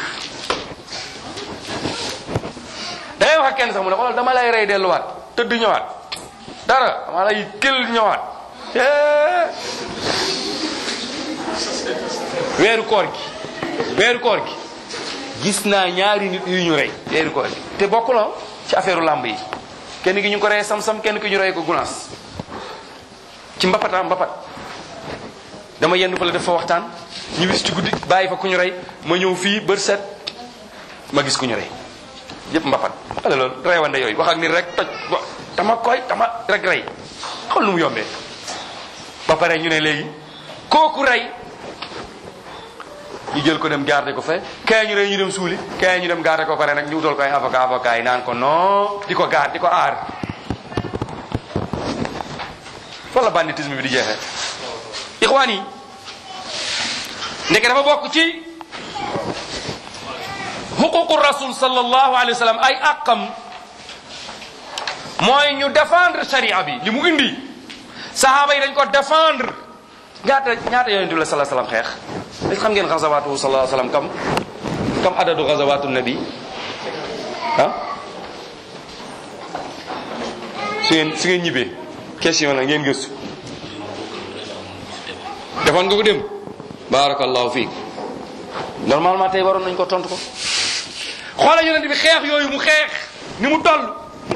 da ngay wax ak kenn sax mu ne xoolal dama lay rey delluwaat tëdd ñëwaat dara dama lay kël ñëwaat weeru koor gi weeru koor gi gis naa ñaari nit yu ñu rey weeru koor gi te bokk na ci affaire làmb yi kenn gi ñu ko rey sam-sam kenn ki ñu rey ko gunaas ci mbapata mbapat dama yenn fa la def fa waxtaan ñu wis ci guddi bàyyi fa ku ñu rey ma ñëw fii bër set ma gis ku ñu rey yëpp mbapat wala loolu reewande yooyu wax ak nit rek toj tama koy tama rek rey xool nu mu yombee ba pare ñu ne léegi kooku rey ñu jël ko dem garder ko fe kay ñu rey ñu dem suuli kay ñu dem garder ko pare nag ñu wutal ko ay avocat avocat yi naan ko non di ko gaar di ko aar wala banditisme bi di jeexee ixwaan yi ndeke dafa bokk ci xuququ rasul sallallahu alayhi wa sallam ay àqam mooy ñu défendre sharia bi li mu indi sahaaba yi dañ ko défendre ñaata ñaata yonentu la sallallahu alayhi wa sallam xeex est xam ngeen xazawaatu sallallahu alayhi wa sallam kam kam adadu xazawaatu nabi ah su ngeen su ngeen ñibbee question la ngeen gëstu defoon nga ko dem barakallahu fiik normalement tey waroon nañ ko tontu ko xoolal yonent bi xeex yooyu mu xeex ni mu toll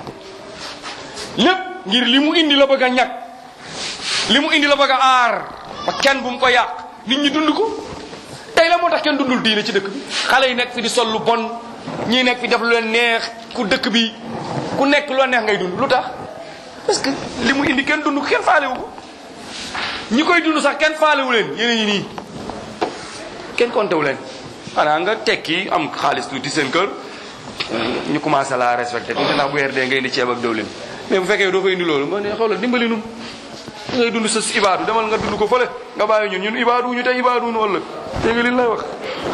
lépp ngir li mu indi la bëgg a ñàkk li mu indi la bëgg a aar ba kenn bu mu ko yàq nit ñi dund ko tey la moo tax kenn dundul diine ci dëkk bi xale yi nekk fi di sol lu bon ñii nekk fi def lu leen neex ku dëkk bi ku nekk loo neex ngay dund lu tax parce que li mu indi kenn dund ko kenn faalewu ko ñi koy dund sax kenn faalewu leen yéen ñi nii kenn kontewu leen xanaa nga tekki am xaalis tuuti seen kër ñu commencé la respecté tuuti ndax bu weer dee ngay indi ceeb ak dawlin mais bu fekkee doo fa indi loolu ma ne xoolal dimbali nun ngay dund sa ibaadu demal nga dund ko fële nga bàyyi ñun ñun ibaadu ñu tey ibaadu nu ëllëg dégg nga li lay wax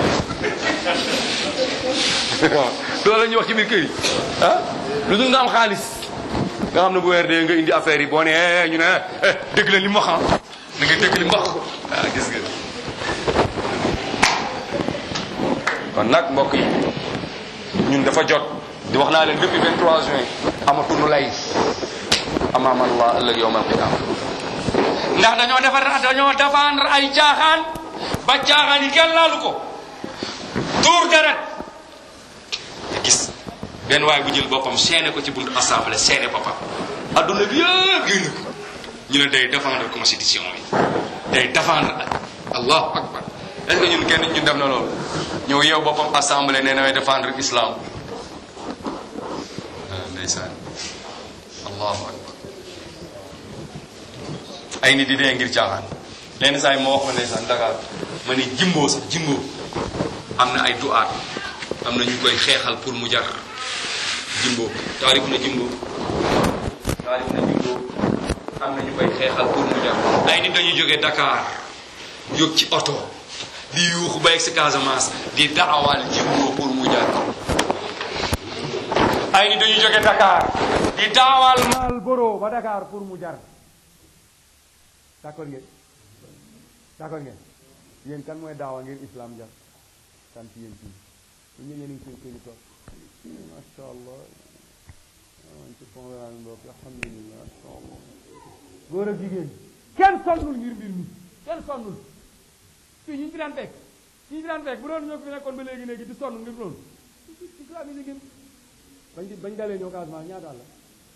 waaw loolu la ñuy wax ci biir kër yi ah lu dul nga am xaalis nga xam ne bu weer dee nga indi affaire yi boo ne ñu ne dégg leen li mu wax ah da nga dégg li mu wax ah gis nga kon nag mbokk yi ñun dafa jot di wax naa leen depuis vingt-trois juin amatuñu lay amaam Allah ëllëg yawmal qiyaama ndax dañoo defar dañoo défendre ay caaxaan ba caaxaan yi kenn laalu ko tuur deret gis benn waay bu jël boppam seene ko ci buntu assemblée seene boppam adduna bi yëpp génn ko ñu ne day défendre constitution bi day défendre allahu akbar est-ce que ñun kenn ñu def na loolu ñëw yeew boppam assemblée nee na défendre islam ndeysaan allahu akbar ay nit di dee ngir caaxaan lenn saa yi moo wax ma ndeysaan Dakar ma ne jimboo sax jimboo am na ay duaat am na ñu koy xeexal pour mu jar jimboo taarif na jimboo taarif na jimboo am na ñu koy xeexal pour mu jar ay nit dañuy jógee Dakar jóg ci oto di yuuxu ba egg si Casamance di daawal jimboo pour mu jar ay nit dañuy jógee Dakar di daawal Malboro ba Dakar pour mu jar d'accord ngeen d'accord ngeen yéen kan mooy daawa ngir islam jar kan ci yéen fii ñu ñeen ngi seen këni toog masha Allah man ci programme bokk alhamdulillah masha Allah góor ak jigéen kenn sonnul ngir mbir mi kenn sonnul fii ñu fi daan fekk ñu fi daan fekk bu doon ñoo fi nekkoon ba léegi léegi di sonn ngir loolu islam yi gën bañ bañ dalee ñoo Casamance ñaata la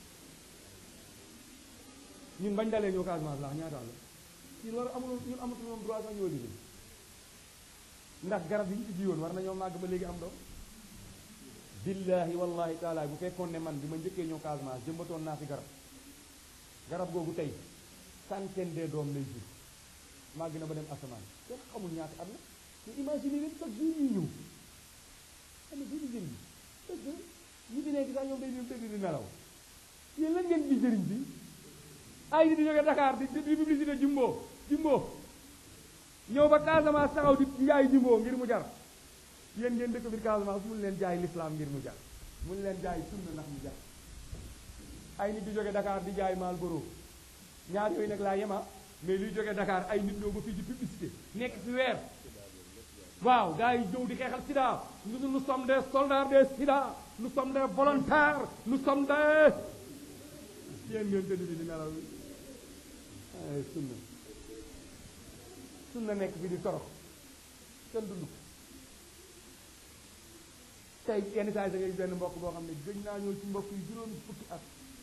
ñun bañ dalee ñoo Casamance la ñaata la ñun war amul ñun amatu moom droit sax ñoo liggéey ndax garab yi ñu ci jiwoon war nañoo màgg ba léegi am doom billahi wallahi taala bu fekkoon ne man bi ma njëkkee ñoo Casamance jëmbatoon naa fi garab garab googu tey centaine de doom lay jur màgg na ba dem asamaan kenn xamul ñaata at la ñu imaginer leen chaque jour ñuy ñëw xam ne duñu jëriñ parce que ñi fi nekk sax ñoom day ñëw tëdd di nelaw yéen lan ngeen di jëriñ bi ay nit di jóge Dakar di di publicité jumbo jumbo ñëw ba Casamance taxaw di njaay jumbo ngir mu jar yéen ngeen dëkk biir Casamance mun leen jaay l'islam ngir mu jar mun leen jaay sunna ndax mu jar ay nit di jóge Dakar di jaay Marlboro ñaar yooyu nag laa yema mais luy jóge Dakar ay nit ñoo ba fii di publicité nekk fi weer waaw gars yi ñëw di xeexal sida nous nous sommes des soldats des sida nous sommes des volontaires nous sommes des yéen ngeen tëdd bi di nelaw ay sunna sunna nekk fi di torox kenn dund ko tey yenn saa yi da ngay benn mbokk boo xam ne gëj naa ñëw ci mbokk yi juróom fukki at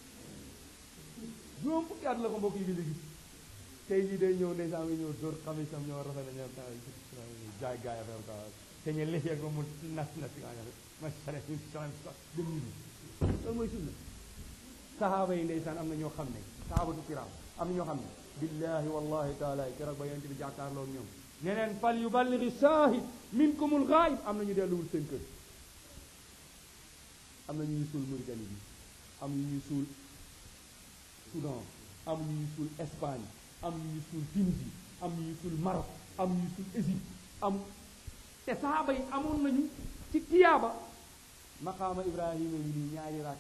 juróom fukki at la ko mbokk yi gëj a gis tey jii day ñëw ndeysaan mi ñëw dóor xamisam ñoo rafet ñoo jaay gaay affaire ka te ñu lefee ko mu nas nas nga ma sare ñu salam sax dem ñu loolu mooy sunna sahaaba yi ndeysaan am na ñoo xam ne sahabatu kiram am na ñoo xam ne billahi wallahi taala keroog ba yonent bi jàkkaarloo ñoom ñeneen fal yuballighi shahid minkumul ghaib am na ñu delluwul seen kër am na ñu ñuy suul Mauritanie bi am ñu ñuy suul Soudan am ñu ñuy suul Espagne am ñu ñuy suul Tunisie am ñu ñuy suul Maroc am ñu ñuy suul Égypte am te sahaaba yi amoon nañu ci tiyaaba maqaama Ibrahima yi nii ñaari raak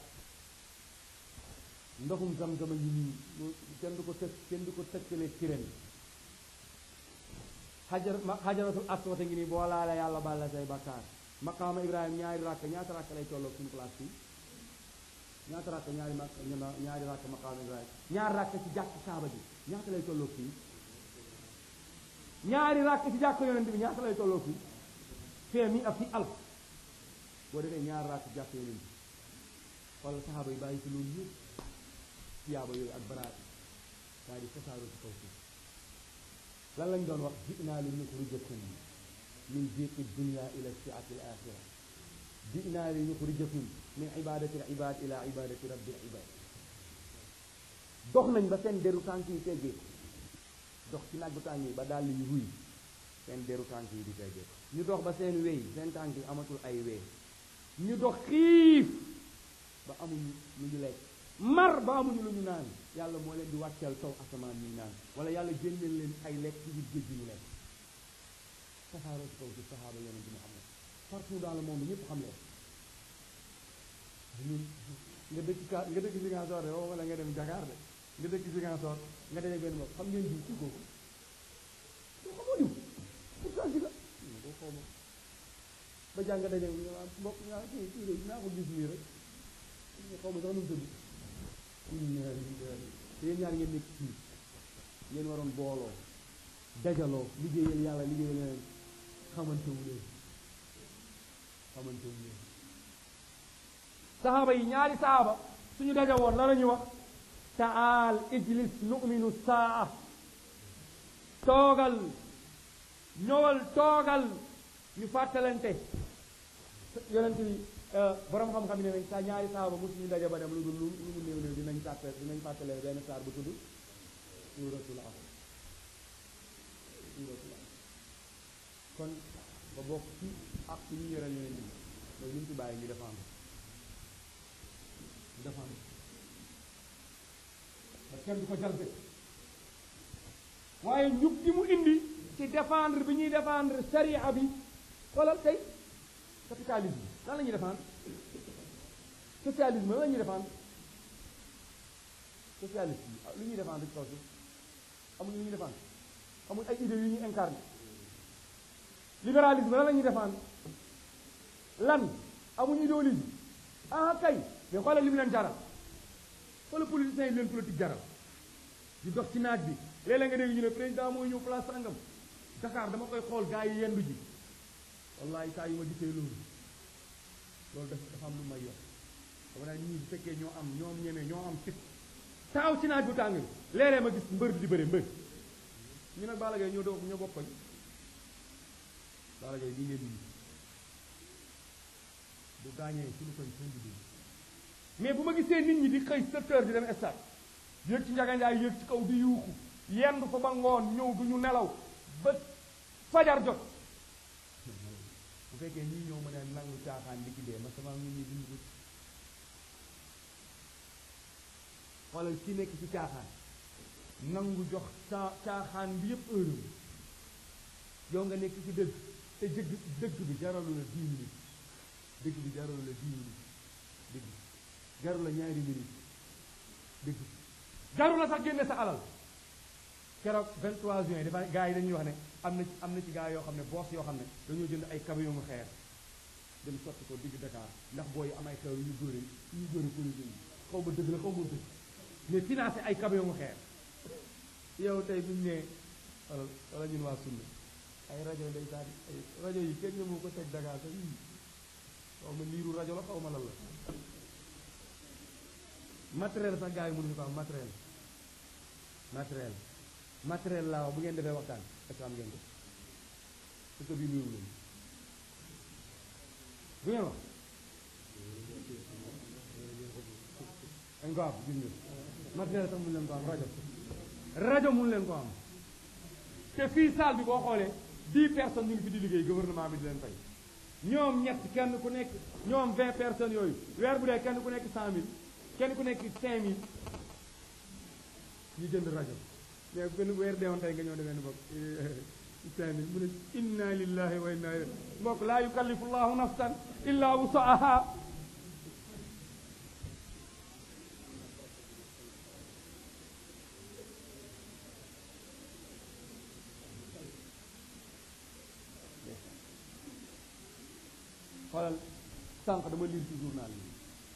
ndoxum zam-zam yi nii kenn du ko tëkk kenn du ko tëkkalee kiren xajar xajaratul aswad ngi nii boo laale yàlla baal la say bakkaar maqaama Ibrahima ñaari rakk ñaata rakk lay tolloog suñu place fii ñaata rakk ñaari mak ñaari rakk maqaama Ibrahima ñaari rakk ci jàkk Kaaba ji ñaata lay tolloog fii ñaari rakk ci jàkk yonent bi ñaata lay tolloog fii fee mi ak fi alf boo defee ñaari rakk jàkk yonent bi wala saxaaba yi bàyyi ci loolu yëpp tiyaaba yooyu ak baraat daal di tasaaroo ci kaw suuf lan lañ doon wax ji'naa li nuxrijakum min diiqi dunya ila si'ati al axira ji'naa li nuxrijakum min ibadati al ibad ila ibadati rabbi al ibad dox nañ ba seen deru tànk yi teggee dox ci nag bu tànk yi ba dàll yi ruy seen deru tànk yi di teggee ñu dox ba seen wey seen tànk yi amatul ay wey ñu dox xiif ba amuñu lu ñu lekk mar ba amuñu lu ñu naan yàlla moo leen di wàcceel taw asamaan ñu naan wala yàlla génneel leen ay lekk ci biir géej gi ñu lekk saxaaroo ci kaw ci saxaaba yonent Muhammad partout dans le monde ñëpp xam leen ñun nga dëkk ka nga dëkk Ziguinchor de wala nga dem Dakar de nga dëkk Ziguinchor nga daje benn bopp xam ngeen diw ci kooku doo xamoo diw pourtant si la doo xaw ma ba jàng nga daje mbokk ñaa kii kii de naa ko gis nii rek xaw ma sax nu mu tëdd te yéen ñaar ngeen nekk fii ngeen waroon booloo dajaloo liggéeyal yàlla liggéeyal leen xamante wu leen xamante wu leen saxaaba yi ñaari saxaaba suñu daja woon la la ñuy wax taal ijlis nu'minu saa toogal ñëwal toogal ñu fàttalante yonent bi borom xam-xam ne nañ sa ñaari saaba mosuñu daje ba dem lu dul lu mu néew néew dinañ fàtte dinañ fàttalee benn saar bu tudd suuratul Asr suuratul Asr kon ba bokk ci ak ci ñu yëral yeneen ñi mooy ñu ci bàyyi ñu défendre ñu défendre ba kenn du ko jalbe waaye njub gi mu indi ci défendre bi ñuy défendre sariya bi wala tey capitalisme lan la ñuy défendre socialisme lan la ñuy défendre socialisme lu ñuy défendre ci kaw suuf amuñu lu ñuy défendre amul ay idées yu ñuy incarné libéralisme lan la ñuy défendre lan amuñu idéologie ah kay mais xoolal li mu leen jaral xoolal politiciens yi leen politique jaral di dox ci naaj bi léeg-léeg nga dégg ñu ne président mooy ñëw place sangam Dakar dama koy xool gars yi yendu ji wallahi saa yu ma gisee loolu loolu daf dafa am lu may yor dama naa ñii bu fekkee ñoo am ñoom ñeme ñoo am fit taaw ci naaj bu tàng léeg-léeg ma gis mbër di bëre mbër ñu nag Balla Gaye ñoo doo ñoo bokkoñ Balla Gaye bii ngeen di bu gaañee suñu koñ seen di mais bu ma gisee nit ñi di xëy sept heures di dem stade yéeg ci njaganjaay yéeg ci kaw di yuuxu yendu fa ba ngoon ñëw du ñu nelaw ba fajar jot bu fekkee ñii ñoo mën a nangu caaxaan di ki dee ma sama nit ñi duñu ko xoolal ci nekk ci caaxaan nangu jox ca caaxaan bi yëpp heure yow nga nekk ci dëgg te dëgg dëgg bi jaralu la dix minutes dëgg bi jaralu la dix minutes dëgg jaru la ñaari minutes dëgg jaru la sax génne sa alal keroog vingt-trois juin dafa gars yi dañuy wax ne am na ci am na ci gars yoo xam ne boss yoo xam ne dañoo jënd ay camion mu xeer dem sotti ko digg Dakar ndax booy am ay xew yu ñu dóore yu ñu dóore police yi xaw ma dëgg la xaw ma dëgg mais financé ay camion mu xeer yow tey bu ñu nee wala wala ñun waa sunna ay rajo ndeysaan ay rajo yi kenn moo ko teg Dakar sax yii xaw ma liiru rajo la xaw ma lan la matériel sax gars yi mënuñu ko am matériel matériel matériel laa wax bu ngeen defee waxtaan est-ce que am ngeen ko est-ce que bii nuyu leen bu ngeen wax dañ ko am gis nga matériel sax mënu leen ko am rajo rajo mënu leen ko am te fii salle bi boo xoolee dix personnes ñu ngi fi di liggéey gouvernement bi di leen fay ñoom ñett kenn ku nekk ñoom vingt personnes yooyu weer bu dee kenn ku nekk cent mille kenn ku nekk cinq mille ñu jënd rajo mais bu benn weer deewoon tey nga ñëw demee ni bopp cinq mille mu ne inna lillahi wa inna ilayhi mbokk laa yukallifu llahu nafsan illa wusaha xoolal sànq dama lire ci journal bi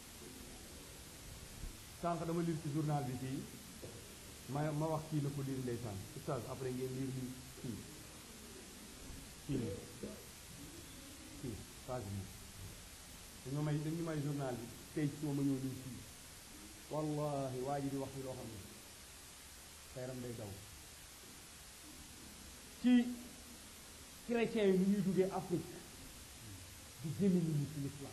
sànq dama lire ci journal bi fii ma ma wax kii na ko lire ndeysaan oustaz après ngeen lire lii kii kii nii kii page bi dañoo may dañu may journal bi tey ci ma ñëw lire fii wallahi waa ji di wax fi loo xam ne xeeram day daw ci chrétiens yi nu ñuy duggee Afrique di jëmi nit ñi ci l'islam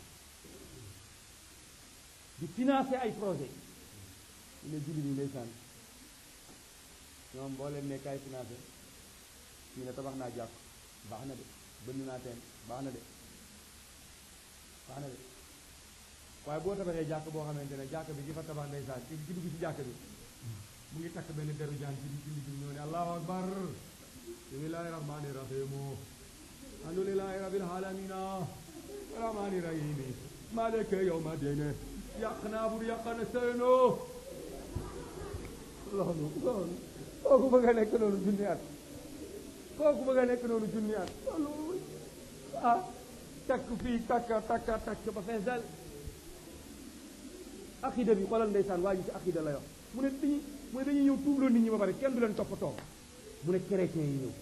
di financer ay projet ñu ne julli ñi ndeysaan ñoom boo leen ne kaay financé ñu ne tabax naa jàkk baax na de bënn naa teen baax na de baax na de waaye boo tabaxee jàkk boo xamante ne jàkk bi ki fa tabax ndeysaan ci ci dugg ci jàkk bi mu ngi takk benn deru jaan ci ci liggéey ñoo ne allahu akbar bismillahi rahmani rahim alhamdulillahi rabbil alamina rahmani rahim malika yawma din yàq naa bur yàq na seenoo loolu loolu kooku bëgg a nekk noonu junni at kooku bëgg a nekk noonu junni at loolu ah takk fii takka takka takk ba fees dal akida bi xoolal ndeysaan waa ji ci akida la yox mu ne dañuy mu ne dañuy ñëw tuubloo nit ñi ba pare kenn du leen toppatoo mu ne chrétien yi ñëw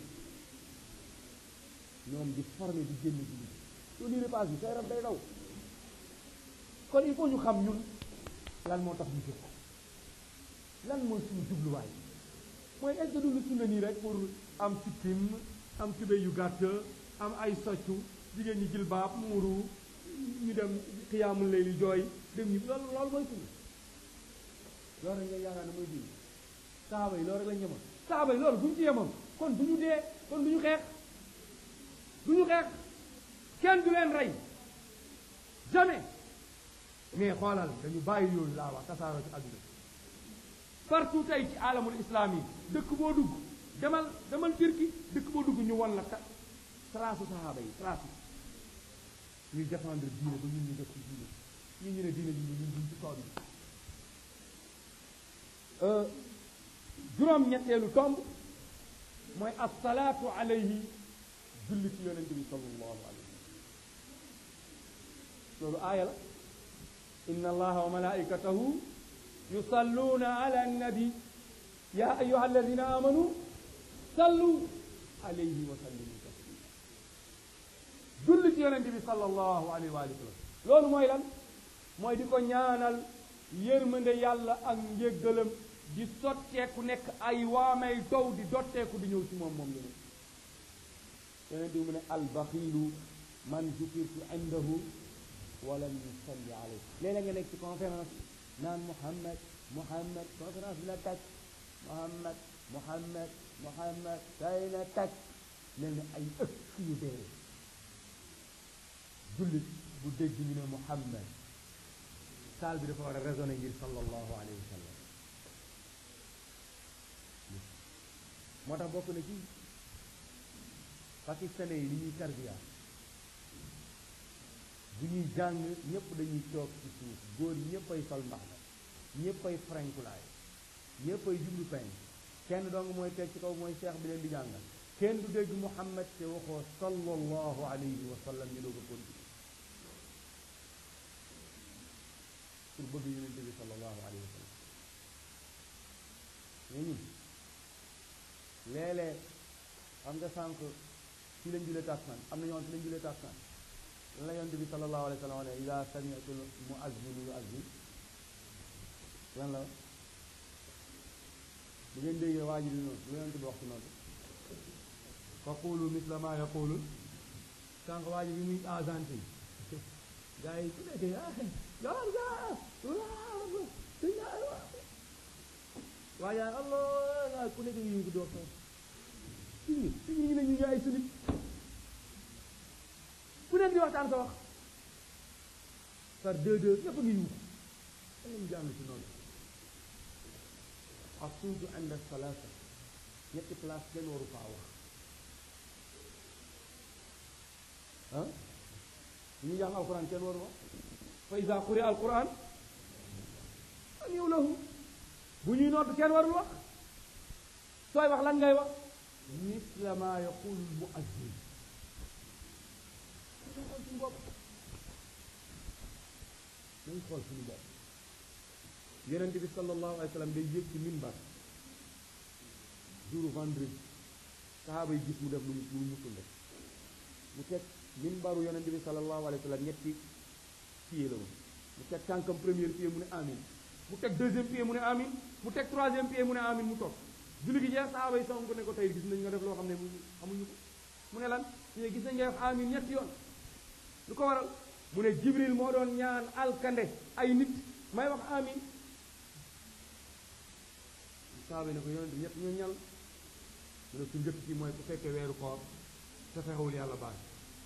ñoom di formé di génn di lii soo lii repas bi say rab day daw kon il faut ñu xam ñun lan moo tax ñu jóg lan mooy suñu jubluwaay mooy est-ce que du lu sunna nii rek pour am sikkim am tubéy yu gàtt am ay soccu jigéen ñi jilbaab muuru ñu dem xiyaamul lay li jooy dem ñu loolu loolu mooy sunna loolu rek nga yaakaar ne mooy diine saaba yi loolu rek lañ yemoon saaba yi loolu bu ñu ci yemoon kon du ñu dee kon du ñu xeex du ñu xeex kenn du leen rey jamais mais xoolal dañu bàyyi yooyu laa wax tasaaroo ci àdduna partout tey ci alamul islam yi dëkk boo dugg demal demal Turquie dëkk boo dugg ñu won la ta trace sahaaba yi trace yi ñuy défendre diine ba ñun ñu def ci diine ñi ñu ne diine ji ñu duñ ci kaw bi juróom ñetteelu tomb mooy assalaatu alayhi julli ci yonent bi sallallahu alayhi wa sallam loolu aaya la inna allaha wa malaikatahu yusalluuna ala annabi ya ayuha alladina amanu sallu alayhi wa sallimu taslima julli ci yonent bi sallallahu alayhi wa sallam loolu mooy lan mooy di ko ñaanal yërmande yàlla ak njéggalam di sotteeku nekk ay waamay dow di dotteeku di ñëw ci moom moom yonent yonent bi mu ne albaxilu man zukirtu indahu walam yusalli alayhi léeg-léeg nga nekk ci conférence naan Muhammad Muhammad conférence bi na tàkk Muhammad Muhammad Muhammad tay na tàkk mel ni ay ëkk yu dee jullit bu dégg ñu ne Muhammad saal bi dafa war a raisonner ngir sallallahu alayhi wa sallam moo tax bokk na ci pakistanais yi li ñuy tarbiya bu ñuy jàng ñëpp dañuy toog ci suuf góor ñëpp ay sol mbax na ñëpp ay frankulaay ñëpp ay jublu peñ kenn dong mooy teg ci kaw mooy cheikh bi leen di jàngal kenn du dégg Muhammad te waxoo sallallahu alayhi wa sallam ñu doog a continuer pour bëgg yonente bi sallallahu alayhi wa sallam mais ñun léeg-léeg xam nga sànq ci lañ julee tàkkusaan am na ñoo xam ci lañ julee tàkkusaan lan la yonente bi sallallahu alayhi wa sallam ne ida sami'tul muazzin yuazzin lan la bu ngeen déggee waa ji di noonu lu yonente bi wax ci noonu faqulu misla ma yaqulu sànq waa ji bi muy agante gars yi ku nekk gaar gaar waaye allah ku nekk ñu ko doog sax suñu suñu ñu ne ñu ñu ay sunit ku nekk di waxtaan sa wax par deux deux ñëpp a ngi yuuxu da ngeen jàng ci noonu ak suutu inda salaasa ñetti place kenn waru faa wax ah ñu jàng alquran kenn waru wax fa iza quri alquran amiu lahu bu ñuy noot kenn warul wax sooy wax lan ngay wax misla ma yaqulu almuazzin nañ xool suñu bopp nañ xool suñu bopp yonente bi sallallahu alayhi wa sallam day yëg ci minbar jour vendredi sahaaba yi gis mu def lu mu lu mu musul def mu teg minbaru yonente bi sallallahu alayhi wa sallam ñetti pied la woon mu teg tànkam premier pied mu ne amin mu teg deuxième pied mu ne amin mu teg troisième pied mu ne amin mu toog julli gi jeex sahaaba yi sama ko ne ko tey gis nañ nga def loo xam ne xamuñu ko mu ne lan ñu gis nañ nga def amin ñetti yoon lu ko waral mu ne jibril moo doon ñaan alkande ay nit may wax amin sahaaba yi ne ko yonente ñett ñoo ñal mu ne ku njëkk ci mooy ku fekkee weeru koor te fexewul yàlla baax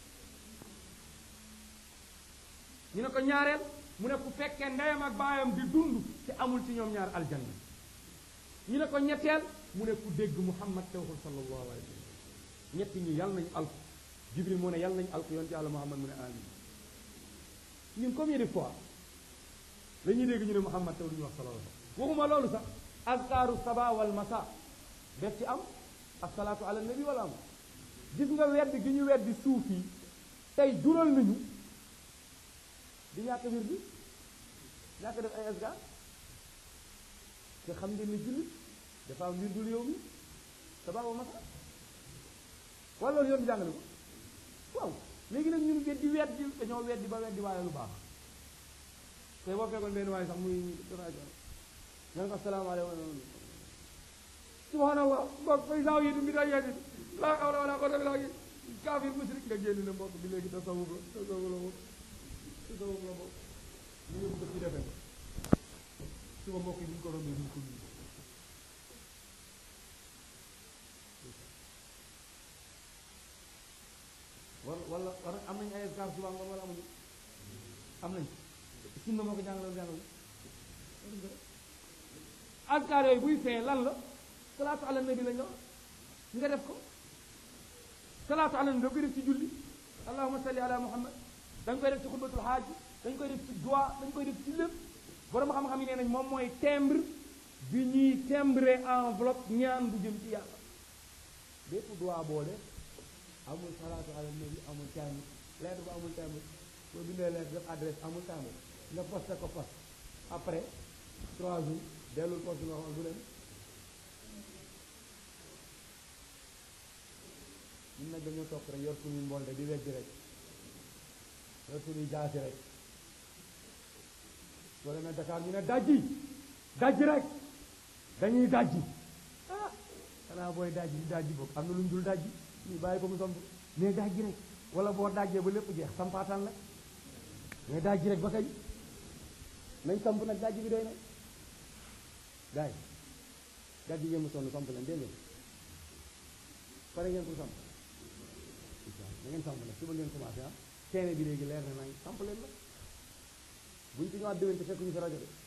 ñu ne ko ñaareel mu ne ku fekkee ndeyam ak baayam di dund te amul ci ñoom ñaar aljanna ñu ne ko ñetteel mu ne ku dégg muhammad te waxul sallallahu alayhi wa sallam ñetti ñi yàlla nañu alku jibril moo ne yàlla nañu alku yoon ci yàlla muhammad mu ne amin ñun combien de fois la ñuy dégg ñu ne muhammad te duñu wax sallallahu alayhi wa sallam waxuma loolu sax azkaaru saba wal masa def ci am asalaatu ala nabi wala am gis nga wedd gi ñu weddi suuf yi tey jural nañu di ñàkk wir bi ñàkk def ay asgar te xam ngeen ni jullit dafa am wir dul yow mi saba wal masa wala loolu yoon bi jàngale ko waaw léegi nag ñun weddi weddi dañoo weddi ba weddi waaye lu baax te boo fekkoon benn waaye sax muy ña nga ko asalaamaaleykum subhanallah mbokk fay saaw yi du mi day yeddi laa xawla wala quwwata illa billah kaafir musrik nga génn ne mbokk bi léegi tasawuf la tasawuf la moom tasawuf la moom ñu yóbbu ko ci defe suba mbokk yi bu ñu ko rombee ñu ko ñu wala wala wala am nañ ay escar suba ngoon wala amuñu am nañ sunna moo ko jàngaloon jàngal askar yooyu buy fee lan la salaatu ala nabi lañ la nga def ko salaatu ala nabi da koy def ci julli allahumma salli ala muhammad dañ koy def ci xutbatul xaaj dañ koy def ci dua dañ koy def ci lépp borom xam-xam yi nee nañ moom mooy timbre bi ñuy timbre enveloppe ñaan bu jëm ci yàlla bépp dua boole amul salaatu ala nabi amul timbre lettre bu amul timbre boo bindee lettre def adresse amul timbre nga posté ko poste après trois jours dellul poste nga xool du leen ñun nag dañoo topp rek yor suñuy mbolde di wejj rek yor suñuy jaasi rek soo demee Dakar ñu ne dajji dajji rek dañuy dajji ah xanaa booy dajji di dajji boobu am na lu ñu dul dajji ñu bàyyi ko mu somb mais dajji rek wala boo dajjee ba lépp jeex sampaataan la mais dajji rek ba kañ nañ samp nag dajji bi doy na gaay dajji ngeen mu sonn samp leen dégg ngeen pare ngeen pour samp da ngeen samp nag suba ngeen commencé ah teene bi léegi leer na nañ samp leen la buñ fi ñëwaat déwén te fekk ñu sa rajo de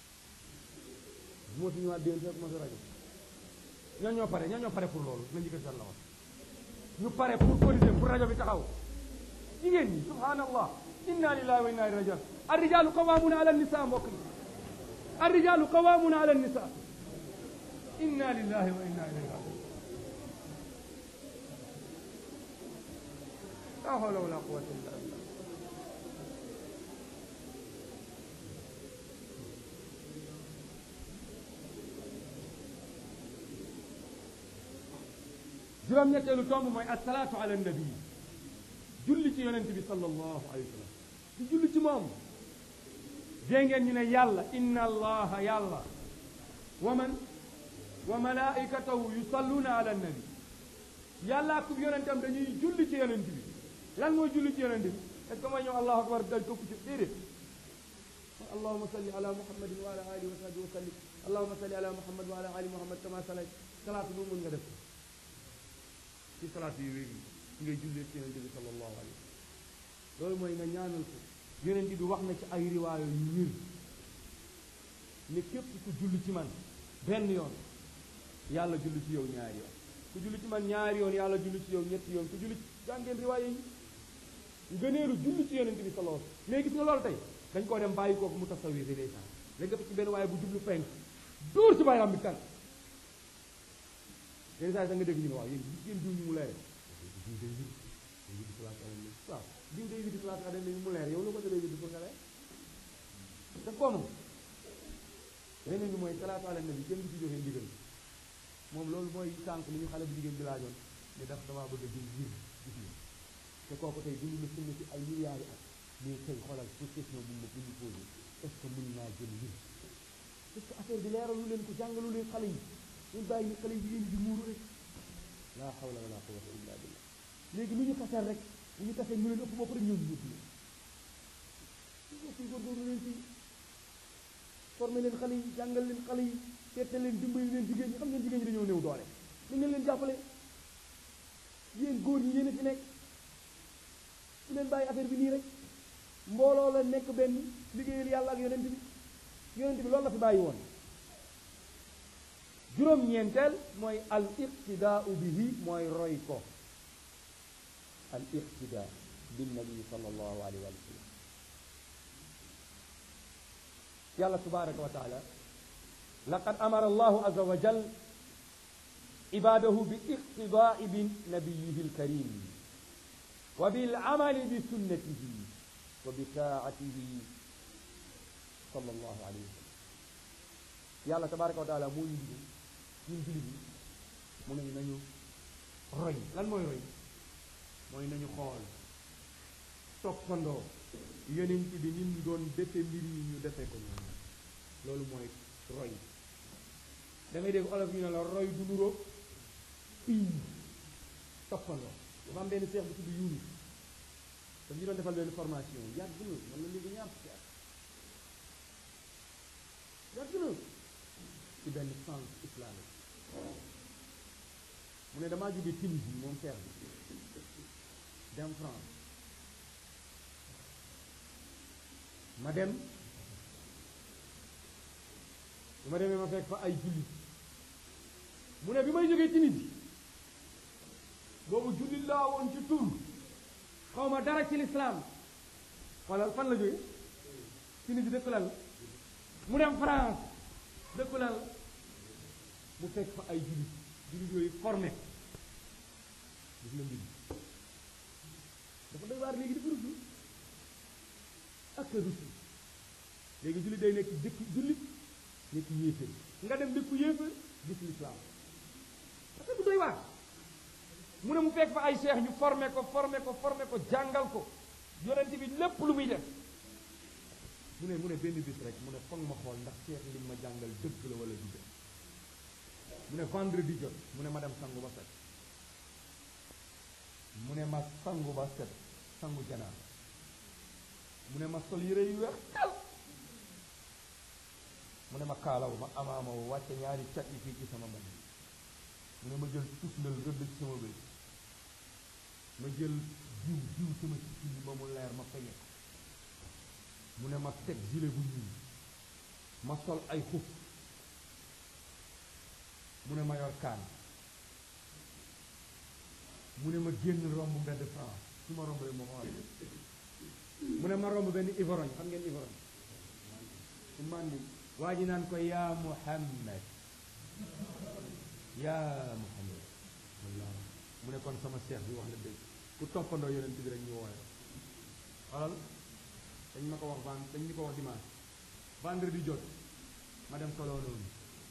bu moo fi ñëwaat déwén te fekk ma sa rajo ñoo ñoo pare ñoo ñoo pare pour loolu na njëkk seen la wax ñu pare pour cotiser pour rajo bi taxaw jigéen ñi subhanallah inna lillahi wa inna ilayhi rajiun arrijalu qawamuna ala nisa mbokk yi arrijalu qawamuna ala nisa inna lillahi wa inna ilayhi rajiun la hawla wala quwwata illa billah juróom-ñetteelu tomb mooy asalaatu ala nabi julli ci yonent bi sallallahu alayhi wa sallam di julli ci moom dégg ngeen ñu ne yàlla inna allaha yàlla wa man wa malaikatahu yusalluna ala nabi yàlla ak yonentam dañuy julli ci yonent bi lan mooy julli ci yonent bi est-ce que mooy ñëw allahu akbar dal topp ci déedéet allahuma salli ala muhammadin wa ala alihi wa sahbihi wa sallim allahuma salli ala muhammad wa ala ali muhammad kama salay salaatu bu mën nga def ci salaat yi wéegi ngay jullee ci yonent bi sallallahu alayhi wa sallam loolu mooy nga ñaanal ko yonent bi wax na ci ay riwaayo yu wér ne képp ku julli ci man benn yoon yàlla julli ci yow ñaari yoon ku julli ci man ñaari yoon yàlla julli ci yow ñetti yoon ku julli ci jàngeen riwaayo yi ngëneelu julli ci yonent bi sallallahu alayhi wa sallam léegi gis nga loolu tey dañ koo dem bàyyi kooku mu tasawir yi ndeysaan léegi nga ci benn waaye bu jublu penk dóor ci bayram bi kan yenn saa yi sax nga dégg ñu ne waaw yéen yéen diw ñu mu leere diw day widi day widi salaatu ala nabi waaw diw day widi salaatu ala nabi mu leer yow la ko day widi pour nga leer daf koo moom leneen bi mooy salaatu ala nabi kenn du ci joxe ndigal moom loolu mooy sànq li ñu xale bu jigéen bi laajoon ne daf damaa bëgg a jël wir gis nga te kooku tey dund na sunna ci ay milliards yi at mais tey xoolal pour question bu ma bu ñu posé est-ce que mën naa jël wir est-ce que affaire bi leeralu leen ko jàngalu leen xale yi ñun bàyyi ni xale jigéen di muuru rek laa hawla wala quwwata illa billah léegi lu ñu taseel rek lu ñu tasee ñu leen ëpp bopp rek ñoom ñu yëpp leen suñ góorgóorlu leen fii formé leen xale yi jàngal leen xale yi seetal leen dimbali leen jigéen ñi xam ngeen jigéen ñi dañoo néew doole dañ leen leen jàppale yéen góor ñi yéen a fi nekk su leen bàyyi affaire bi nii rek mbooloo la nekk benn liggéeyal yàlla ak yonent bi yonent bi loolu la fi bàyyi woon juróom-ñeenteel mooy al iqtidaau bihi mooy roy ko al iqtidaa bin nabi sallallahu alayhi wa sallam yàlla tabaraka wa taala laqad amara allahu azza wa jal ibadahu bi iqtidaai bi nabiyihi alkarim wa bil amali bi sunnatihi wa bi taatihi sallallahu alayhi wa sallam yàlla tabaraka wa taala moo ñu digal ñun jullit yi mu nañu nañu roy lan mooy roy mooy nañu xool toppandoo yonent bi ni mu doon defe mbir yi ñu defee ko noonu loolu mooy roy da ngay dégg olof ñu ne la roy du nuróog pii toppandoo dafa am benn seex bu tudd Yunus daf ñu doon defal benn formation yàgg na man la léegi ñaar fukki at yàgg na ci benn centre islamique mu ne damaa jóge Tunisie moom seex bi dem France ma dem bu ma demee ma fekk fa ay jullit mu ne bi may jógee Tunisie boobu jullit laa woon ci tur xaw ma dara ci lislaam xoolal fan la jóge Tunisie dëkk lan mu dem France dëkk lan mu fekk fa ay jullit jullit yooyu formé gis nga mbir dafa doy waar léegi dafa rusu ak rusu léegi jullit day nekk dëkk jullit nekk yéeféer nga dem dëkku yéeféer gis lislaam dafa doy waar mu ne mu fekk fa ay cheikh ñu formé ko formé ko formé ko jàngal ko yonent bi lépp lu muy def mu ne mu ne benn bis rek mu ne foog ma xool ndax cheikh li ma jàngal dëgg la wala du dëgg mu ne vendredi jot mu ne ma dem sangu ba set mu ne ma sangu ba set sangu janaa mu ne ma sol yére yu weex tal mu ne ma kaalaw ma amaama wàcce ñaari cat yi fii ci sama mën mu ne ma jël tusnal rëdd ci sama bëy ma jël jiw jiw sama ci ba mu leer ma peñe ko mu ne ma teg gilet bu ñuul ma sol ay xuf mu ne ma yor kaan mu ne ma génn romb mbedd France su ma romb rek ma xool mu ne ma romb benn ivorogne xam ngeen ivorogne su mandi waa ji naan ko yaa Muhammad yaa Muhammad wallaahi mu ne kon sama seex bi wax la dëgg ku toppandoo yonent bi rek ñu wooye xoolal dañ ma ko wax vend dañ ñu ko wax dimanche vendredi jot ma dem solo noonu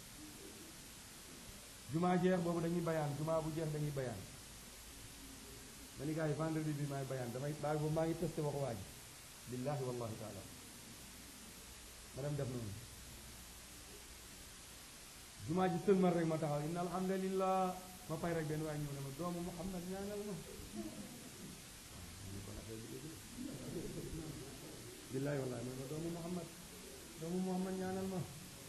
jumaa jeex boobu dañuy bayaan jumaa bu jeex dañuy bayaan ma ni gars yi vendredi bi maay bayaan damay baa boobu maa ngi testé waxu waa ji billahi wallahi taala ma dem def noonu jumaa ji sëlmal rek ma taxaw inna alhamdulillah ma fay rek benn waaye ñëw ne ma doomu Muhammad ñaanal ma billahi wallahi ma doomu Muhammad doomu Muhammad ñaanal ma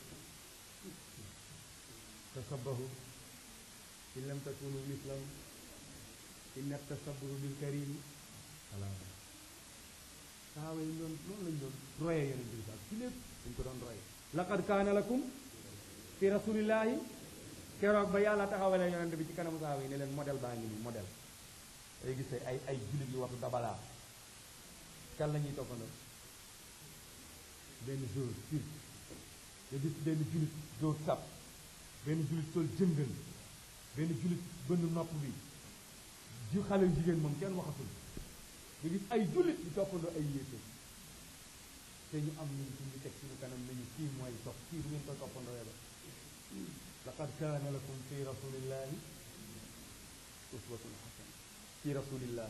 tasabbahu in lam takunu mislam inna tasabbahu bil karim ala sahaaba yi doon noonu lañ doon royee yonent bi sax ci lépp dañ ko doon royee laqad kaana lakum fi rasulillahi keroog ba yàlla taxawalee yonent bi ci kanamu sahaaba yi ne leen modèle baa ngi nii modèle day gis ay ay jullit yu waxu dabalaa kan la ñuy toppandoo benn jour sur nga gis benn jullit doo sab benn jullit sol jëngal benn jullit bënn nopp bi ji xale yu jigéen moom kenn waxatul nga gis ay jullit di toppandoo ay yéete te ñu am ñu suñu teg suñu kanam nañu kii mooy topp kii bu ngeen koy toppandoo yaba laqad kaana lakum fi rasulillahi uswatun hasana fi rasulillah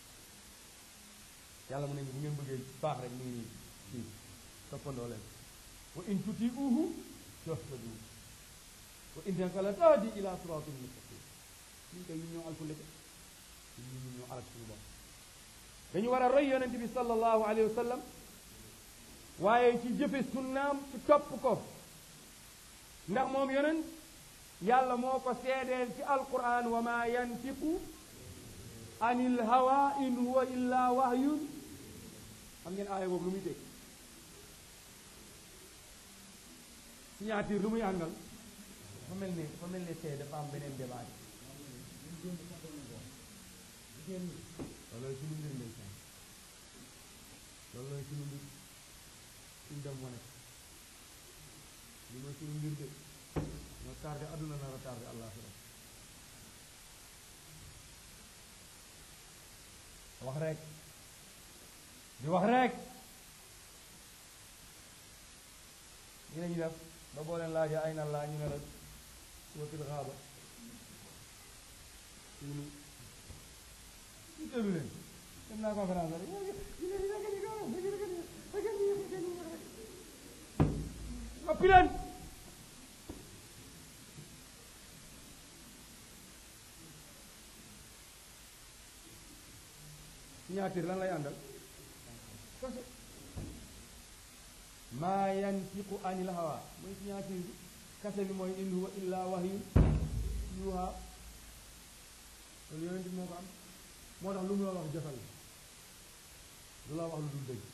yàlla mu ne bu ngeen bëggee baax rek mu ngi nii kii toppandoo leen wa in tuti'uhu tahtadu wa innaka la tahdi ila siratin mustaqim ñun koy ñu ñoo alku leke ñu ñu ñoo alak suñu bopp dañu war a roy yonent bi sallallahu alayhi wa sallam waaye ci jëfe sunnaam ci topp ko ndax moom yonent yàlla moo ko seedeel ci alquran wa ma yantiqu anil hawa in huwa illa wahyun xam ngeen aaya boobu lu muy teg signature lu muy àndal fa mel ne fa mel ne tey dafa am beneen débat loolu suñu mbir lay saan loolu la suñu mbir suñu dem wane li mooy suñu mbir de ñoo tardé adduna nar a tardé àllaaxira wax rek di wax rek ñu ne ñu def ba boo leen laajee ay na laa ñu ne la watil xaaba suñu ñu tëlu leen dem naa conférence rek noppi leen signature lan lay àndal kase maa yantiqu anil hawa mooy signature bi kase bi mooy in huwa illa wahyu yuha loolu yonent bi moo ko am moo tax lu mu la wax jëfal lu la wax lu dul dëgg